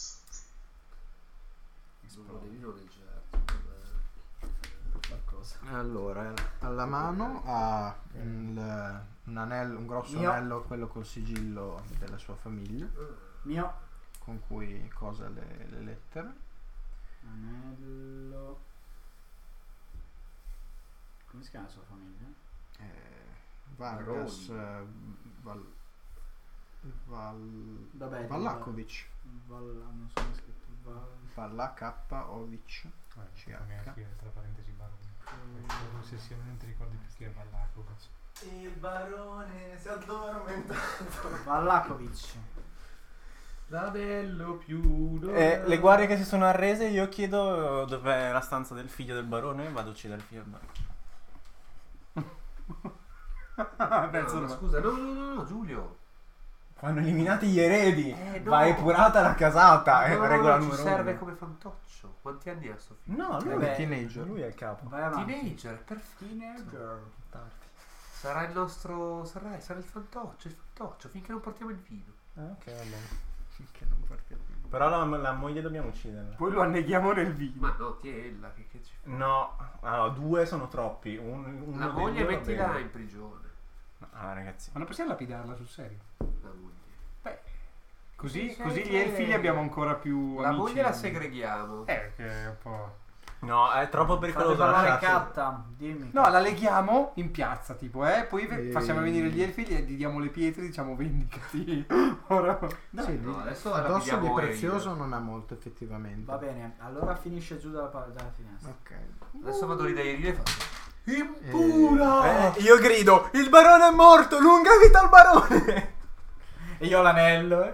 Non lo devi noleggiare. Qualcosa. Allora, alla mano ha un anello, un grosso Mio. anello, quello col sigillo della sua famiglia, Mio con cui cosa le lettere. anello. Come si chiama la sua famiglia? Vargas Vabbè, Vallakovic. non so come è scritto. Vallakovic. Tra parentesi barone. Ossessione, non ti ricordi più chi è Vallakovic. Il barone si è addormentato. Vallakovic. L'anello più... Le guardie che si sono arrese, io chiedo dov'è la stanza del figlio del barone e vado a uccidere il figlio del barone. Penso ma scusa, no, Giulio. Vanno eliminati gli eredi. No. Va epurata la casata. No, È regola ci numero serve uno. come fantoccio. Quanti anni ha Sofia? No, lui Vabbè, è teenager. Lui è il capo. Vai avanti. Teenager, perfetto. Teenager. Sarà il nostro. Sarà il fantoccio, finché non portiamo il vino. Ok, va bene. Che non portiamo. Però la moglie dobbiamo ucciderla. Poi lo anneghiamo nel vino. Ma no, tiella, che ci fa? No, allora, 2 sono troppi. Uno La dei moglie due va mettila bene. in prigione. Ah, ragazzi. Ma non possiamo lapidarla sul serio? La moglie. Così Sì, gli sì. elfi li abbiamo ancora più La amici. moglie la segreghiamo. Che è un po'... No, è troppo Fate pericoloso parlare lasciarci. Catta, dimmi. No, la leghiamo in piazza, tipo, poi E- facciamo venire gli elfi e gli diamo le pietre, diciamo, vendicati. Ora... Sì, no, adesso addosso rapidiamo di io. prezioso non ha molto effettivamente. Va bene, allora finisce giù dalla finestra. Ok. Adesso vado lì dai Irina e faccio. Impura! Io grido, il barone è morto, lunga vita al barone! E io ho l'anello.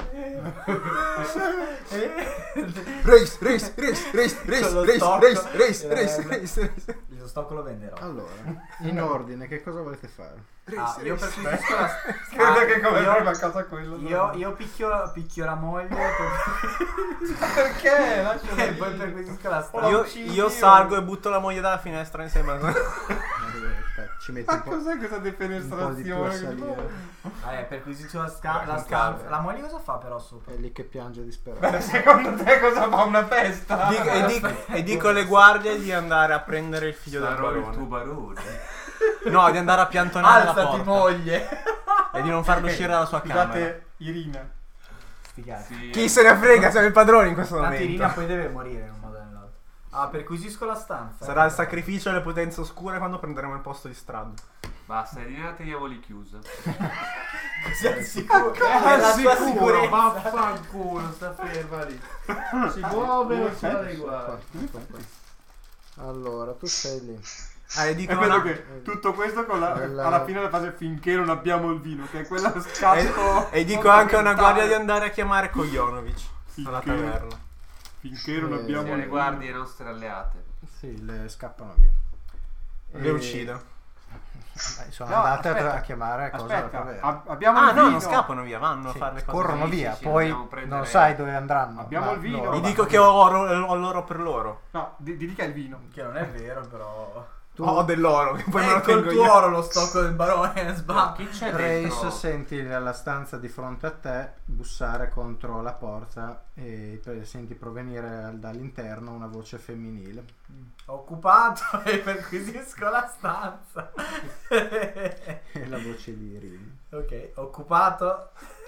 Race. Lo stocco lo venderò. Allora, in ordine, che cosa volete fare? Io perquisisco la Credo che come io- prima a casa quello. Io picchio la moglie Perché? Lascia e poi perquisisco la strada. Io salgo e butto la moglie dalla finestra insieme a... Aspetta, ci metti Ma un po', cos'è questa un po' di più a defenestrazione? salire. Perquisisco la Con stanza. calma. La moglie cosa fa però sopra? È lì che piange disperato. Beh, secondo te cosa fa una festa? E dico alle guardie di andare a prendere il figlio del Sarò il tuo barone. barone. No, di andare a piantonare la Alzati porta. moglie. E di non farlo uscire dalla sua camera. Scusate, Irina. Sti cazzi. Sì. Chi se ne frega, siamo i padroni in questo Tanto Irina momento. poi deve morire in un modo o nell'altro. Perquisisco la stanza. Sarà il sacrificio alle potenze oscure quando prenderemo il posto di Strad. Basta, Irina la teniamo lì chiusa. Sei al sicuro. È la sua sicurezza. Vaffanculo, sta ferma lì. Si muove, non si va dai guardi. Allora, tu sei lì. E dico È bello una- che tutto questo con Quella- alla fine la fase finché non abbiamo il vino, che è quella scatto. e dico anche a una guardia di andare a chiamare Kojonovic alla Finché- taverna. Finché non abbiamo Siamo il le guardie nostre alleate. Sì, le scappano via. Le uccido. Sono No, andate aspetta. a chiamare cosa da Aspetta, taverna. abbiamo Ah il no, vino. non scappano via, vanno a Sì, fare le cose. corrono Sì, via, sì, poi dobbiamo prendere- non sai dove andranno. Abbiamo ma il vino. loro Gli Gli dico vanno che ho l'oro per loro. No, di che è il vino. Che non è vero però. Tu, Ho dell'oro che poi me lo Ecco il tengo tuo io. oro lo stocco del barone. Chi c'è Race, dentro? senti nella stanza di fronte a te bussare contro la porta e poi senti provenire dall'interno una voce femminile. Occupato e perquisisco la stanza. E la voce di Irene. Ok, occupato.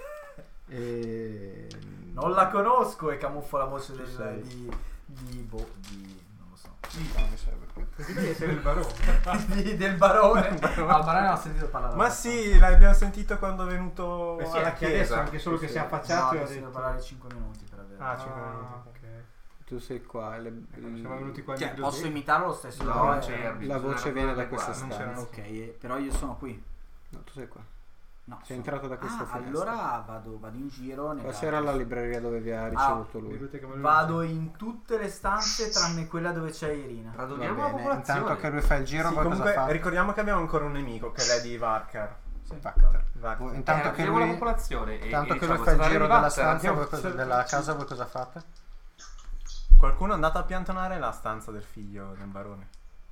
E... Non la conosco e camuffo la voce Ci sei. non lo so. No, mi serve qui. Devi essere il barone. Del barone. Al barone non ho sentito parlare. Ma sì, l'abbiamo sentito quando è venuto Sì, alla anche adesso, chiesa. anche solo che Sì, si è sì. affacciato No, e ho ha sentito detto... parlare 5 minuti per avere. Ah, 5 minuti. ok. Tu sei qua. Siamo venuti qua in Cioè, biblioteca. posso imitarlo lo stesso? No, però, non c'è. la voce viene da questa Non c'era- stanza. Ok, però io sono qui. No, tu sei qua. No, Sei entrato da questa finestra. allora vado in giro. Qua c'era la libreria dove vi ha ricevuto lui. Biblioteca Manuel Vado in tutte le stanze tranne quella dove c'è Irina. Va Raduniamo la bene, popolazione. intanto che lui fa il giro, Sì, voi comunque cosa fa? ricordiamo che abbiamo ancora un nemico che è Lady Varkar. Factor. Varkar. Intanto che raduniamo la lui, popolazione. intanto che diciamo, lui fa il sarà giro arrivata, della stanza, abbiamo- della casa, voi cosa fate? Qualcuno è andato a piantonare la stanza del figlio del barone.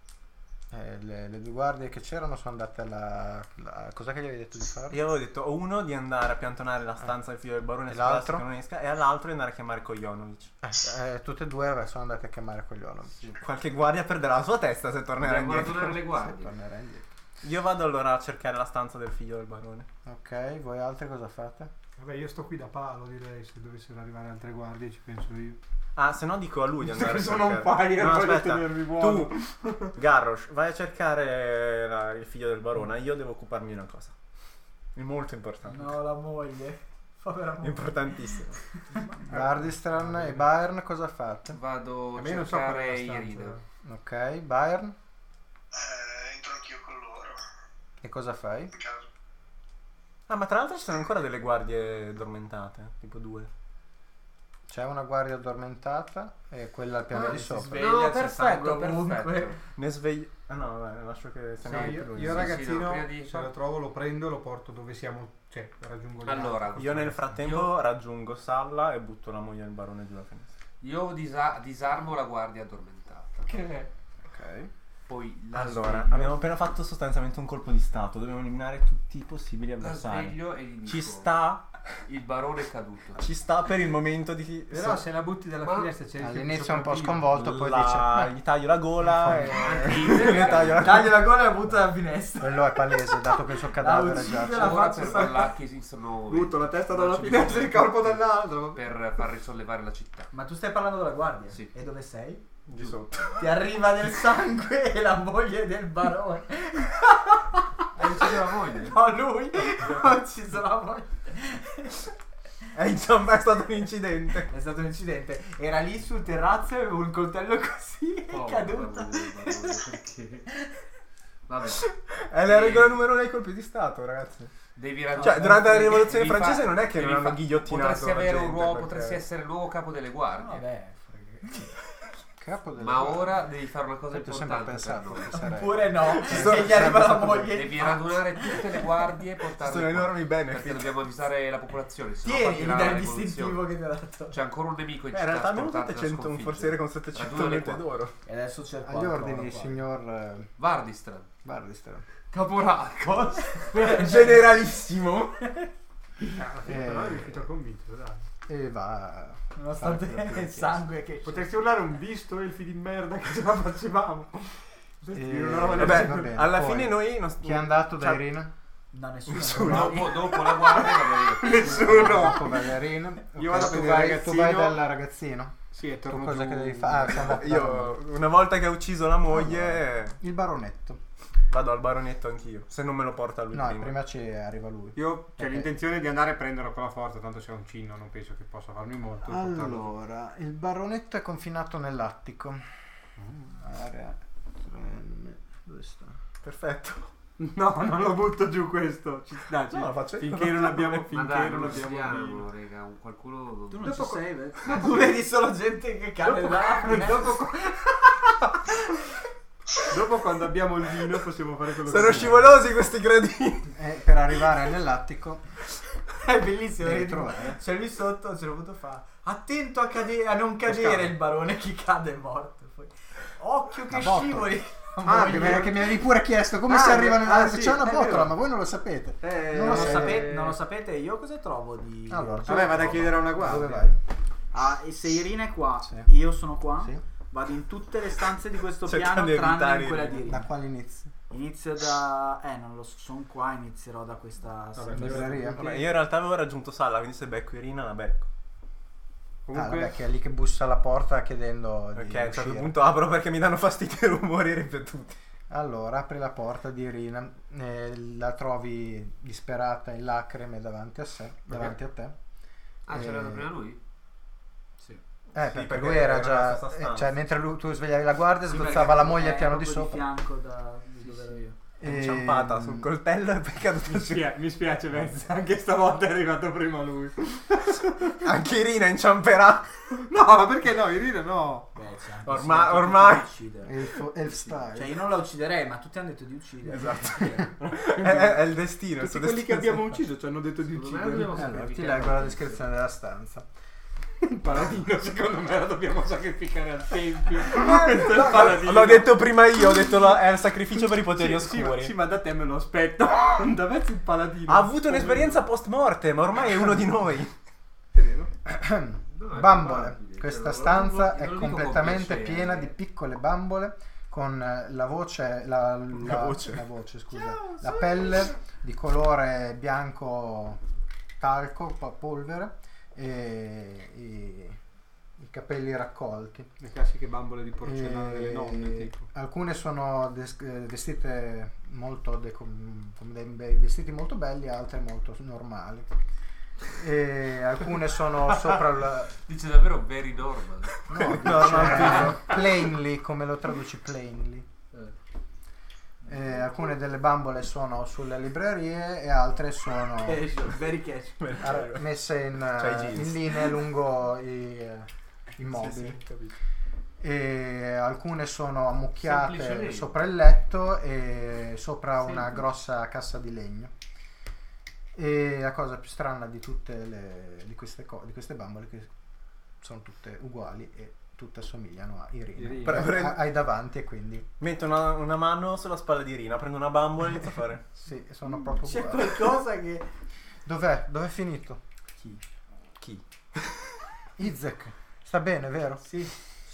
Le due guardie che c'erano sono andate cos'è che gli avevi detto di fare? Io avevo detto a uno di andare a piantonare la stanza del figlio del barone E sperando l'altro? che non esca, e all'altro di andare a chiamare Kojonovic. Tutte e due sono andate a chiamare Coglione. Qualche guardia perderà la sua testa se tornerà Dobbiamo indietro. radunare le guardie. Tornerà indietro. Io vado allora a cercare la stanza del figlio del barone. Ok, voi altri cosa fate? Vabbè, io sto qui da palo, direi, se dovessero arrivare altre guardie ci penso io. Ah, se no dico a lui di andare a Sono un cercare. fire, No, voglio aspetta. tenermi buono. Tu, Garrosh, vai a cercare il figlio del barone. Io devo occuparmi di una cosa. È molto importante. No, la moglie. Povera moglie. Importantissimo. Gardistran e Bayern cosa fate? Vado A a me non so qual è cercare la stanza. Irina. Ok, Bayern, Entro anch'io con loro. e cosa fai? In caso. Ah, ma tra l'altro ci sono ancora delle guardie addormentate. Tipo 2. C'è una guardia addormentata e quella al piano di si sopra. sveglia, No, c'è perfetto, sangue perfetto. ovunque. Ne svegli. Ah no, vabbè, lascio che Sì, siamo io, lui. io Sì, ragazzino, sì, no, prima di- se lo trovo lo prendo e lo porto dove siamo, cioè raggiungo gli Allora, altri. Io nel frattempo raggiungo Salla e butto la moglie del barone giù la finestra. Io disarmo la guardia addormentata. Che è? Ok. poi la Allora, sveglio, abbiamo appena fatto sostanzialmente un colpo di stato. Dobbiamo eliminare tutti i possibili la avversari. sveglio e gli dico Ci sta il barone è caduto. Ci sta per il momento di... Però se la butti dalla Ma finestra c'è il All'inizio è un po' sopravvivo. sconvolto, poi dice Gli taglio la gola e... Taglio la gola e la butto dalla finestra. quello è palese, dato che il suo cadavere uccide giace. la Ora faccia per fa- parlare che esistono Butto la testa da una non c'è finestra e il bisogno corpo dall'altro. per far risollevare la città. Ma tu stai parlando della guardia? Sì. E dove sei? Di sotto. Ti arriva del sangue e la moglie del barone. Hai ucciso la moglie? No, lui ha ucciso la moglie. È stato un incidente. È stato un incidente. Era lì sul terrazzo e aveva un coltello così e è Povero caduto. barone, perché? Vabbè, È la regola numero 1 dei colpi di stato, ragazzi. devi Cioè, durante la rivoluzione devi francese fa- non è che devi non hanno fa- ghigliottinato Potresti la avere un gente, ruolo, perché- potresti essere il nuovo capo delle guardie. Vabbè. Capo delle Ma guardie. ora devi fare una cosa Ho sempre importante per pensato noi. che sarebbe. Oppure no, sono- se gli arriva la sempre moglie. Devi radunare tutte le guardie e portarle Sono qua, enormi perché benefit. dobbiamo avvisare la popolazione. Sennò Tieni, partirà mi dai la il rivoluzione. distintivo che ti ho dato. C'è ancora un nemico in In città. realtà abbiamo scortate da un sconfiggere. forziere con 700 Radunale monete qua. d'oro. E adesso c'è il Agli quadro, ordini, guarda qua. signor Vardistran. Bardister. Caporacco. Generalissimo. Alla fine però è riuscito a convincere, dai. E va. Nonostante il sangue che Potresti urlare un visto elfi di merda che ce la facevamo. Potresti dire una roba del Vabbè, genere. va bene. Alla Poi, fine noi... Chi è andato da Cioè, Irina? No, nessuno. Dopo la guardia vado io. Nessuno. Dopo vai da Irina. Io Ok, vado tu col vai ragazzino. dal ragazzino. Sì, e Tu torno cosa giù. che devi fare? Io, una volta che ho ucciso la moglie, Il baronetto. vado al baronetto anch'io. Se non me lo porta lui No, prima. prima ci arriva lui. Io ho Ok. l'intenzione di andare a prenderlo con la forza, tanto c'è un cinno, non penso che possa farmi molto. e portarlo giù. Allora, il baronetto è confinato nell'attico. Area. Dove sta? Perfetto. No, non lo butto giù questo. Dai, No, lo faccio io. finché non abbiamo, Ma finché dai, non non abbiamo siamo, raga. Qualcuno. Tu non ci sei, vedi? Tu vedi solo gente che cade là. Dopo quando abbiamo il vino possiamo fare quello Sono che scivolosi questi gradini. Per arrivare nell'attico È bellissimo. devi vedi? trovare. C'è lì sotto, a un certo punto fa. Attento a non cadere il barone, chi cade è morto. Poi. Occhio che La botola. scivoli. Ah, che mi avevi pure chiesto come si arriva nell'attico. sì, C'è una è botola, vero. ma voi non lo sapete. Non lo, Eh, non lo sapete io cosa trovo di... Allora, Vabbè, vado a chiedere a una guardia. dove vai? Ah, e se Irina è qua, Sì. io sono qua, Sì. vado in tutte le stanze di questo Cercando piano di tranne evitare in quella di Irina. Irina. Da quale inizio? Inizio da... non lo so, sono qua, inizierò da questa... Libreria? Vabbè, io in realtà avevo raggiunto Salla, quindi se becco Irina la becco. Comunque, Vabbè, che è lì che bussa alla porta chiedendo di Ok, a un certo uscire. punto apro perché mi danno fastidio i rumori ripetuti. Allora, apri la porta di Irina, la trovi disperata in lacrime davanti a sé, davanti a te. Ah, c'era andato prima lui? Perché perché lui era era già, nella stessa stanza. cioè mentre tu svegliavi la guardia, Sì, sgozzava perché la moglie al è piano di proprio sopra. fianco di dove ero io. È inciampata sul coltello e poi è caduta giù. mi spiace Vezza, anche stavolta è arrivato prima lui. Anche Irina inciamperà. No, ma perché no? Irina no. Beh, c'è anche Ormai- sbagliato ormai- di uccidere. Elf style. Cioè io non la ucciderei, ma tutti hanno detto di uccidere. Esatto. È il destino. il Tutti suo quelli che destino. abbiamo ucciso ci hanno detto di Secondo me uccidere. dobbiamo Allora, ti sacrificare. leggo la descrizione della stanza. Il paladino, secondo me, lo dobbiamo sacrificare al tempio. Questo è il paladino. L'ho detto prima io, ho detto è il sacrificio per i poteri oscuri. Sì, ma da te me lo aspetto. Da Vezza il paladino. Ha avuto un'esperienza post morte, ma ormai è uno di noi. È vero. No, è Bambole. probabile. Questa Cioè, stanza non lo è dico con completamente piacere. piena di piccole bambole con la voce, la voce, scusa, la pelle di colore bianco talco, polvere e i capelli raccolti. Le classiche bambole di porcellana delle nonne, tipo. Alcune sono vestite molto con dei vestiti molto belli, altre molto normali. E alcune sono sopra il Dice davvero very normal. no, plainly, come lo traduci plainly. Alcune delle bambole sono sulle librerie e altre sono Very cash. messe in jeans. linee lungo i mobili. E alcune sono ammucchiate Semplice sopra il letto e sopra una grossa cassa di legno. E la cosa più strana di tutte di queste bambole è che sono tutte uguali e tutte somigliano a Irina. Irina. Hai davanti e quindi Metto una mano sulla spalla di Irina, prendo una bambola e inizio a fare. sì, sono proprio C'è uguali. qualcosa che... Dov'è? Dov'è finito? Chi? Izek. Sta bene, vero? Sì.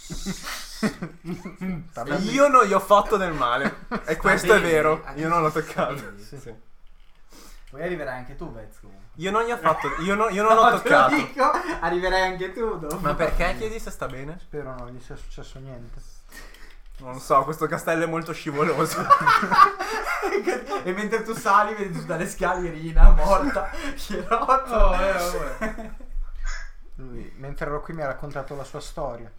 Sta bene. Io non gli ho fatto del male. E questo è bene, vero. anche Io non l'ho se sta toccato. bene. Sì. Poi arriverai anche tu, Vez, comunque. Io non gli ho fatto. Io non No, ho te lo toccato. dico, arriverai anche tu dopo. Ma perché chiedi se sta bene? Spero non gli sia successo niente. Non so, questo castello è molto scivoloso. E mentre tu sali vedi giù dalle scale Irina morta. Chierotto. Lui, mentre ero qui, mi ha raccontato la sua storia.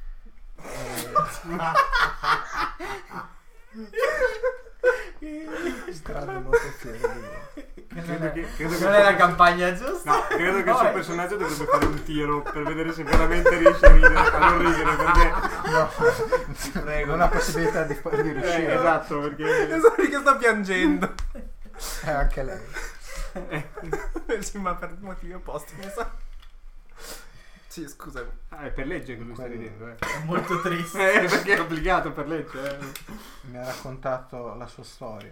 Strade molto fiero di lui. Credo che Non è la campagna giusta. No, credo che il No, suo è- personaggio dovrebbe fare un tiro per vedere se veramente riesce a ridere, a non ridere, perché... No, Prego. non ha possibilità di riuscire. esatto, perché... Perché sta piangendo? Anche lei. Sì, ma per motivi opposti, mi sa. Sì, scusami. Ah, è per legge che lui sta Quello. ridendo, È molto triste. perché è obbligato per legge, Mi ha raccontato la sua storia.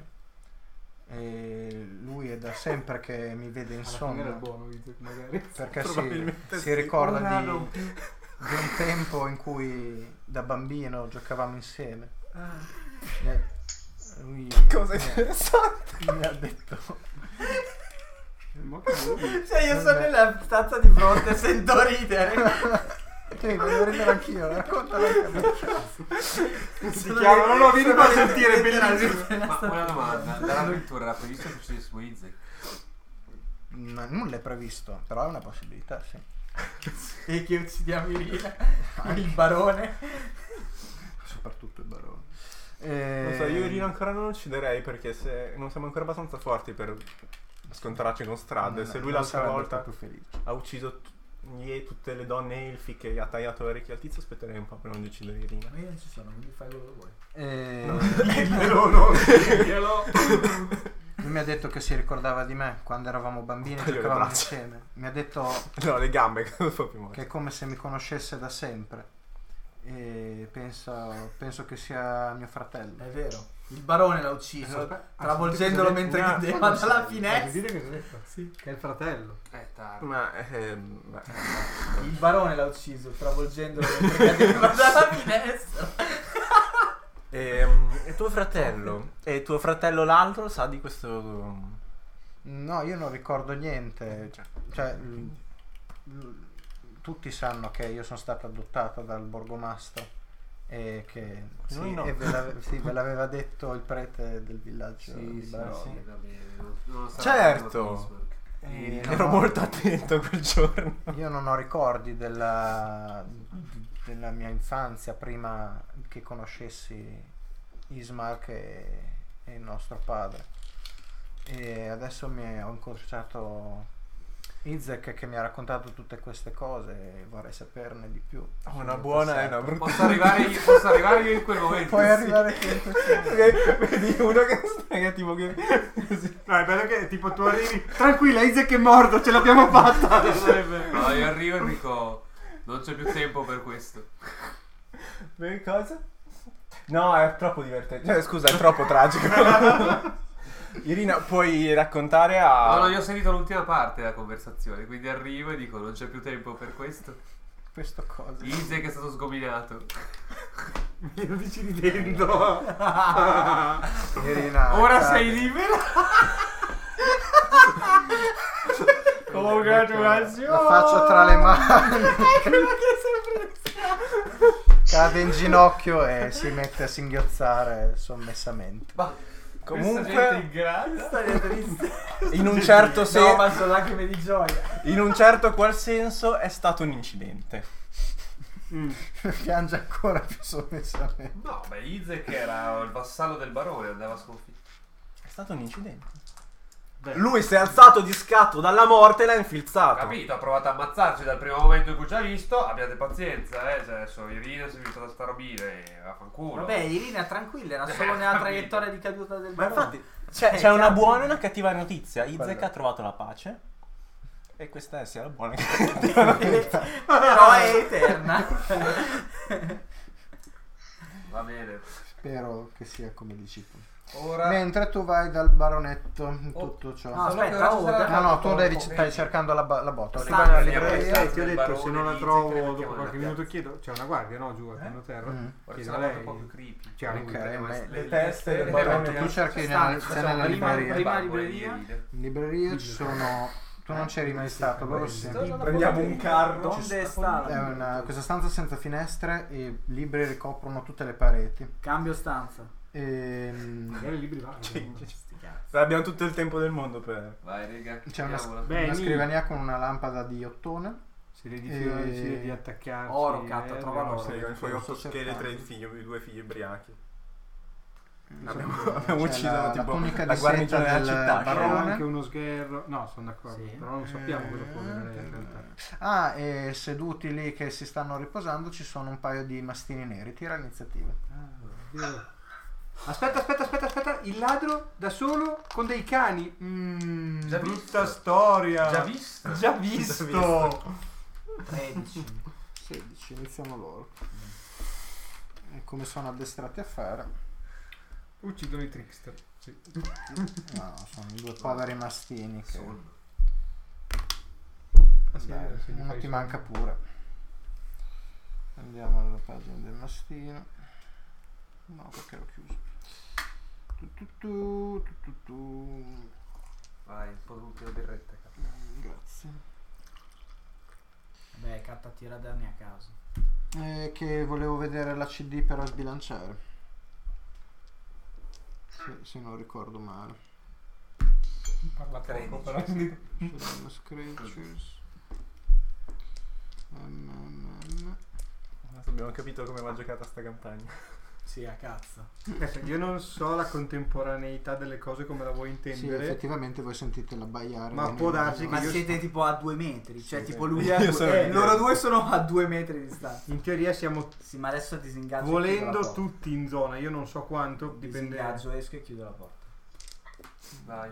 E lui è da sempre che mi vede in Alla fine era sonno. buono, magari. Perché Probabilmente si sì. ricorda Ora di non più. un tempo in cui da bambino giocavamo insieme. Lui Cosa interessante. mi ha detto Cioè io sono nella stanza di fronte e sento ridere. sì, voglio ridere anch'io, raccontalo anche a me. Si chiamano, no, vieni qua a sentire, bellissimo. Ma una domanda, nell'avventura era previsto che ci fosse Izek? Nulla è previsto, però è una possibilità, sì. E che uccidiamo Irina. Il barone. Soprattutto il barone. Non so, io Irina ancora non ucciderei perché se non siamo ancora abbastanza forti per scontrarci con Strad. Se lui l'altra volta più felice. ha ucciso tutte le donne elfiche e ha tagliato le orecchie al tizio, aspetterei un po' per non uccidere Irina. Ma io non ci sono, quindi fai quello che vuoi. Lui mi ha detto che si ricordava di me quando eravamo bambini e Taglio le giocavamo braccia. insieme. Mi ha detto No, le gambe, che non so più muovere. che è come se mi conoscesse da sempre. E penso che sia mio fratello. È vero. Il barone l'ha ucciso, Aspetta, travolgendolo mentre No, cadeva dalla sai, finestra. Dire che cosa ha detto? Sì. Che è il fratello. Tardi. Ma Il barone l'ha ucciso, travolgendolo mentre cadeva dalla finestra. e tuo fratello? E tuo fratello l'altro sa di questo? No, io non ricordo niente. Cioè, tutti sanno che io sono stato adottato dal borgomastro e che Noi no. sì, ve l'aveva detto il prete del villaggio di Sì, Barone. sì, va bene. Non sarà Certo. Pittsburgh. Ero molto attento quel giorno. Io non ho ricordi della mia infanzia prima che conoscessi Ismark e il nostro padre. E adesso ho incrociato Izek che mi ha raccontato tutte queste cose e vorrei saperne di più. Una buona e una brutta. Posso arrivare io in quel momento? Puoi arrivare qui in questo momento. Vedi uno che sta tipo che No, è bello che tipo tu arrivi. Tranquilla, Isaac è morto, ce l'abbiamo fatta. No, io arrivo e dico non c'è più tempo per questo. Per cosa? No, è troppo divertente. Cioè, scusa, è troppo tragico. Irina, puoi raccontare a... No, io ho sentito l'ultima parte della conversazione, quindi arrivo e dico non c'è più tempo per questo. Questo cosa. Izek è stato sgominato. Mi lo dici ridendo. Irina, Ora cade. sei libera. Congratulazioni. La faccio tra le mani. Cade in ginocchio e si mette a singhiozzare sommessamente. Comunque, Storia triste. in un certo No, senso, ma sono lacrime di gioia. in un certo qual senso è stato un incidente. Piange ancora più sommessamente. No, beh, Izek era il vassallo del barone, andava sconfitto. È stato un incidente. Beh. Lui si è alzato di scatto dalla morte e l'ha infilzato. Capito, ha provato a ammazzarci dal primo momento in cui ci ha visto. Abbiate pazienza, cioè adesso Irina si è vista da sta robina e vaffanculo. Vabbè, Irina tranquilla, era solo nella traiettoria di caduta del Ma barone. infatti c'è una buona e una cattiva notizia. Izek Quella. ha trovato la pace E questa è sia la buona Però è eterna. Va bene. Spero che sia come dici tu. Ora... Mentre tu vai dal baronetto in Oh. tutto ciò. No, Solo che aspetta, ora ci sarà No, la tu foto, stai vedi? cercando la botola. Sta- Vai alla sì, libreria. Ti ho detto, se non la Barone trovo Lizzi, che dopo mettiamo qualche nella minuto chiedo. C'è una guardia, no? Giù a piano terra. Mhm. Ora Chiedo sarà a una lei. cosa un po' più creepy. C'è una Ok, guardia. ma le teste del barone. tu cerchi Sta- nella, sei nella prima- libreria. prima- In libreria ci sono. Tu non c'eri mai stato, loro sì. Prendiamo un carro. Dove sta? È questa stanza senza finestre e libri ricoprono tutte le pareti. Cambio stanza. Magari i libri vanno. Abbiamo tutto il tempo del mondo per... Vai, raga. C'è una, chiudiamola. Beh, una scrivania con una lampada di ottone. Si decide di attaccarci. Oro, catta, trova abbiamo- l'oro. Con i suoi 8 sto scheletri cercando. i 2 figli ubriachi. Abbiamo ucciso la tipo tunica la di guarnigione seta della del città. C'era barone. anche uno sgherro. No, sono d'accordo. Sì. Però non sappiamo cosa può avere lei in realtà. Ah, e seduti lì che si stanno riposando ci sono un paio di mastini neri. Tira l'iniziativa. Io- Aspetta. Il ladro da solo con dei cani. Già Brutta visto. storia. Già visto? Già visto. 13. 16, iniziamo loro. E come sono addestrati a fare? Uccidono i trickster. Sì. No, sono due poveri mastini che... Ah, sì, Dai, se gli uno fai ti i manca soldi. pure. Andiamo alla pagina del mastino. No, perché l'ho chiuso. Tu. Vai, un po' tutte le birrette. Grazie. Beh, catta, tira danni a caso. Che volevo vedere la CD per sbilanciare. Se non ricordo male. Parla poco, 13. però. Sono Scratchers. Adesso abbiamo capito come va giocata sta campagna. Sì, a cazzo. Adesso, io non so la contemporaneità delle cose come la vuoi Sì, intendere. effettivamente voi sentite l'abbaiare. Ma viene può in darsi mano. Ma io- siete tipo a 2 metri. Cioè, Sì, tipo sì. lui Io sono loro io. due sono a 2 metri di distanza. In teoria siamo Sì, ma adesso disingaggio. volendo tutti in zona. Io non so quanto, dipende. Disingaggio, esco e chiudo la porta. Vai.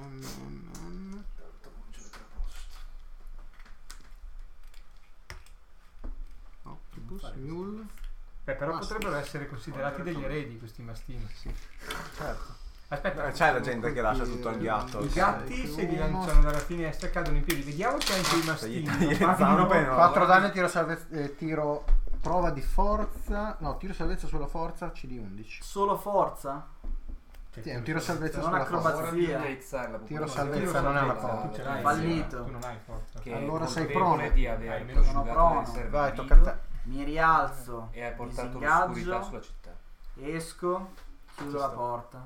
Octopus, Mule. Però Mastini. potrebbero essere considerati degli eredi questi mastini. Certo. Aspetta, C'è la gente che lascia tutto al gatto. i gatti Sei se li uno. lanciano dalla finestra cadono in piedi. Vediamo se anche i mastini. gli non fanno- zampe no. 4 danni, tiro prova di forza. No, tiro salvezza sulla forza, CD 11. Solo forza? Cioè, Sì, è un tiro salvezza Non sulla acrobazia. forza. Ora di indirizzare la Tiro popolazione. salvezza non è una Tu cosa. ce l'hai, Fallito. Tu non hai forza. Che Allora è sei colpevole prono. di aver Hai prosciugato sono le prono. riserve Vai, di tocca a Lido te. Mi rialzo. e hai portato disingaggio, l'oscurità sulla città. Esco, chiudo la porta.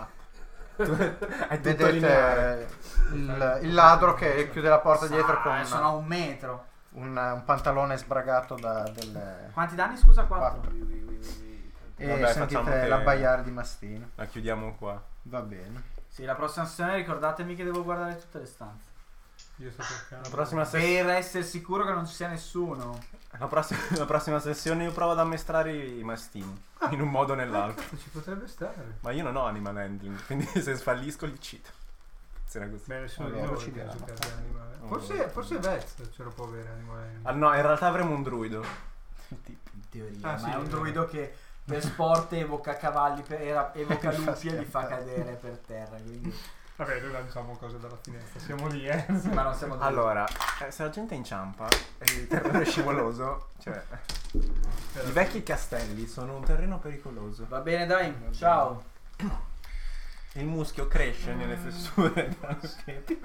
È tutto lineare. Vedete il ladro che chiude la porta dietro con Sono a 1 metro. un pantalone sbragato da delle... Quanti danni, scusa? 4. 4. E Vabbè, facciamo sentite che- l'abbaiare di mastini. La chiudiamo qua. Va bene. Sì, la prossima sessione ricordatemi che devo guardare tutte le stanze. Io sto cercando. La prossima sessione... Per essere sicuro che non ci sia nessuno. La prossima sessione io provo ad ammaestrare i mastini. In un modo o nell'altro. Cazzo, ci potrebbe stare. Ma io non ho animal handling. Quindi se fallisco li cito. Era così. Beh, nessuno Allora, di noi ci penso diamo. che abbia animale. Oh. Forse Vez ce lo può avere animale. Ah, no, in realtà avremo un druido. In teoria. Ah, ma sì, è un è druido che per sport evoca cavalli, evoca lupi e li fa cadere per terra. Quindi... Vabbè, noi lanciamo cose dalla finestra. Siamo lì, Sì, ma non siamo druidi. Allora, se la gente inciampa e il terreno è scivoloso, cioè... I vecchi castelli sono un terreno pericoloso. Va bene, dai. Ciao. Il muschio cresce nelle fessure della schiena.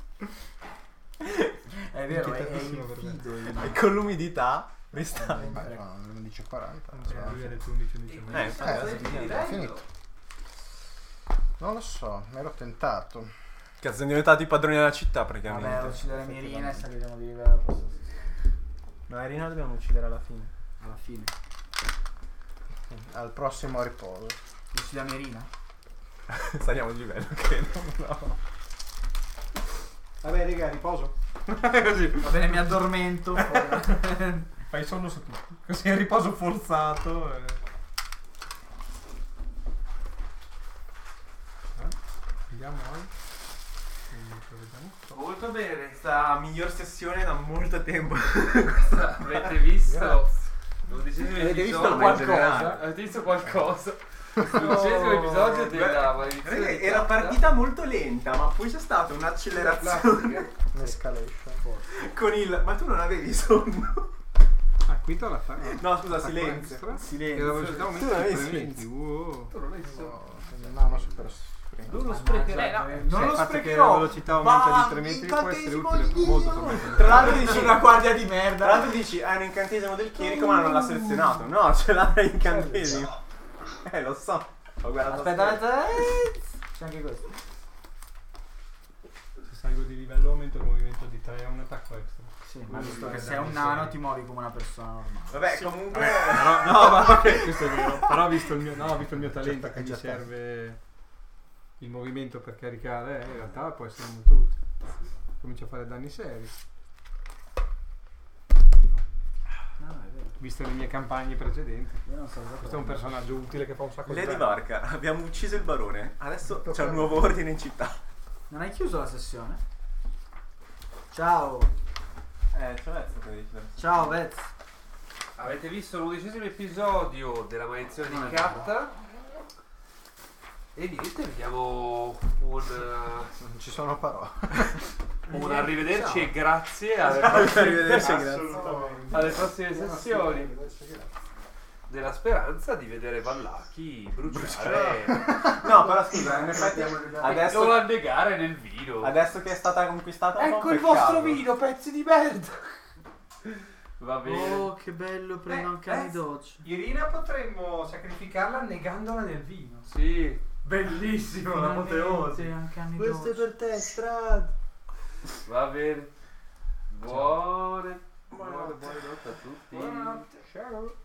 È vero, è Inquietatissimo per me. infido. E con l'umidità rista... Beh, no, 11:40. Lui ha detto 11, 11. infatti adesso È finito. Non lo so, mi ero tentato. Cazzo, siamo diventati i padroni della città Vabbè, praticamente. uccidere Mirina e saliremo di livello la prossima sessione. Ma Irina dobbiamo uccidere alla fine. Alla fine. Al prossimo riposo. Uccide Mirina? Saliamo di livello, credo. No. Vabbè, raga, riposo. Così. Va bene, mi addormento. Fai sonno su tutti. Così è riposo forzato. Vediamo. Molto bene. Questa miglior sessione da molto tempo. Avete visto? L'undicesimo Avete visto episodio. qualcosa? Avete visto qualcosa? L'undicesimo episodio della maledizione. di Era Katta. partita molto lenta, ma poi c'è stata un'accelerazione Un'escalation. con il. Ma tu non avevi sonno? Ah, qui la fa. No, scusa, silenzio. E la velocità aumenta Tu non di avevi 3 metri. Wow. Tu non hai visto. No, super sprint. Non lo sprecherai. Non Non il lo fatto che la sprecherò. velocità aumenta di 3 metri può essere utile molto per me. Tra l'altro dici una guardia di Tra merda. l'altro dici, è un incantesimo del chierico, ma non l'ha selezionato. No, ce l'ha l'incantesimo. Lo so. Ho guardato. Aspetta. C'è anche questo. Se salgo di livello aumento il movimento di 3 a un attacco extra. Sì, ma visto che sei un nano ti muovi come una persona normale. Vabbè, comunque. No, ma questo è vero. Però visto il mio talento che mi Certo. serve il movimento per caricare, in realtà può essere molto utile. Comincio a fare danni seri. No, è vero. Visto le mie campagne precedenti. Io non so cosa. Questo è un personaggio utile che fa un sacco di Lady danni. Barca, abbiamo ucciso il barone. Adesso c'è un nuovo ordine in città. Non hai chiuso la sessione? Ciao. C'è Vezzo che dice. Ciao Vez. Avete visto l'undicesimo episodio della maledizione Non di è Katta? E niente, vediamo Non ci sono parole. un arrivederci e grazie alle Arrivederci, alle prossime sessioni della speranza di vedere Vallaki bruciare No, però scusa, in effetti non adesso, annegare nel vino. adesso che è stata conquistata un po' Ecco un il vostro peccato. vino, pezzi di merda. Va bene. Oh, che bello, prendo anche i dodge. Irina potremmo sacrificarla annegandola nel vino. Sì. Bellissimo, Finalmente anche anni dodge. per te, Strad. Va bene. Buone notte a tutti. Ciao.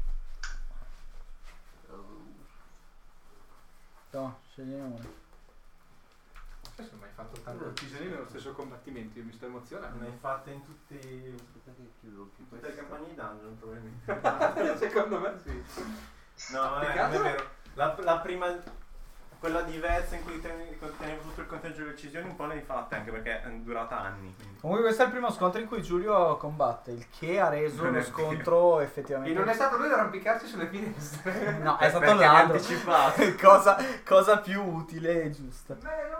No, scegliene uno. Non so se ho mai fatto tante Uccisioni nello stesso combattimento, io mi sto emozionando. Ne hai fatte in tutte le campagne di dungeon, probabilmente. Secondo me sì. No, non è Peccato. vero. La prima, quella di Vez in cui tenevo tutto il conteggio delle uccisioni, un po' le hai fatte, anche perché è durata anni. quindi. Comunque questo è il primo scontro in cui Giulio combatte, il che ha reso Non lo è scontro E effettivamente... non è stato lui ad arrampicarsi sulle finestre. No, è stato Perché mi ha ladro. anticipato. cosa più utile e giusta.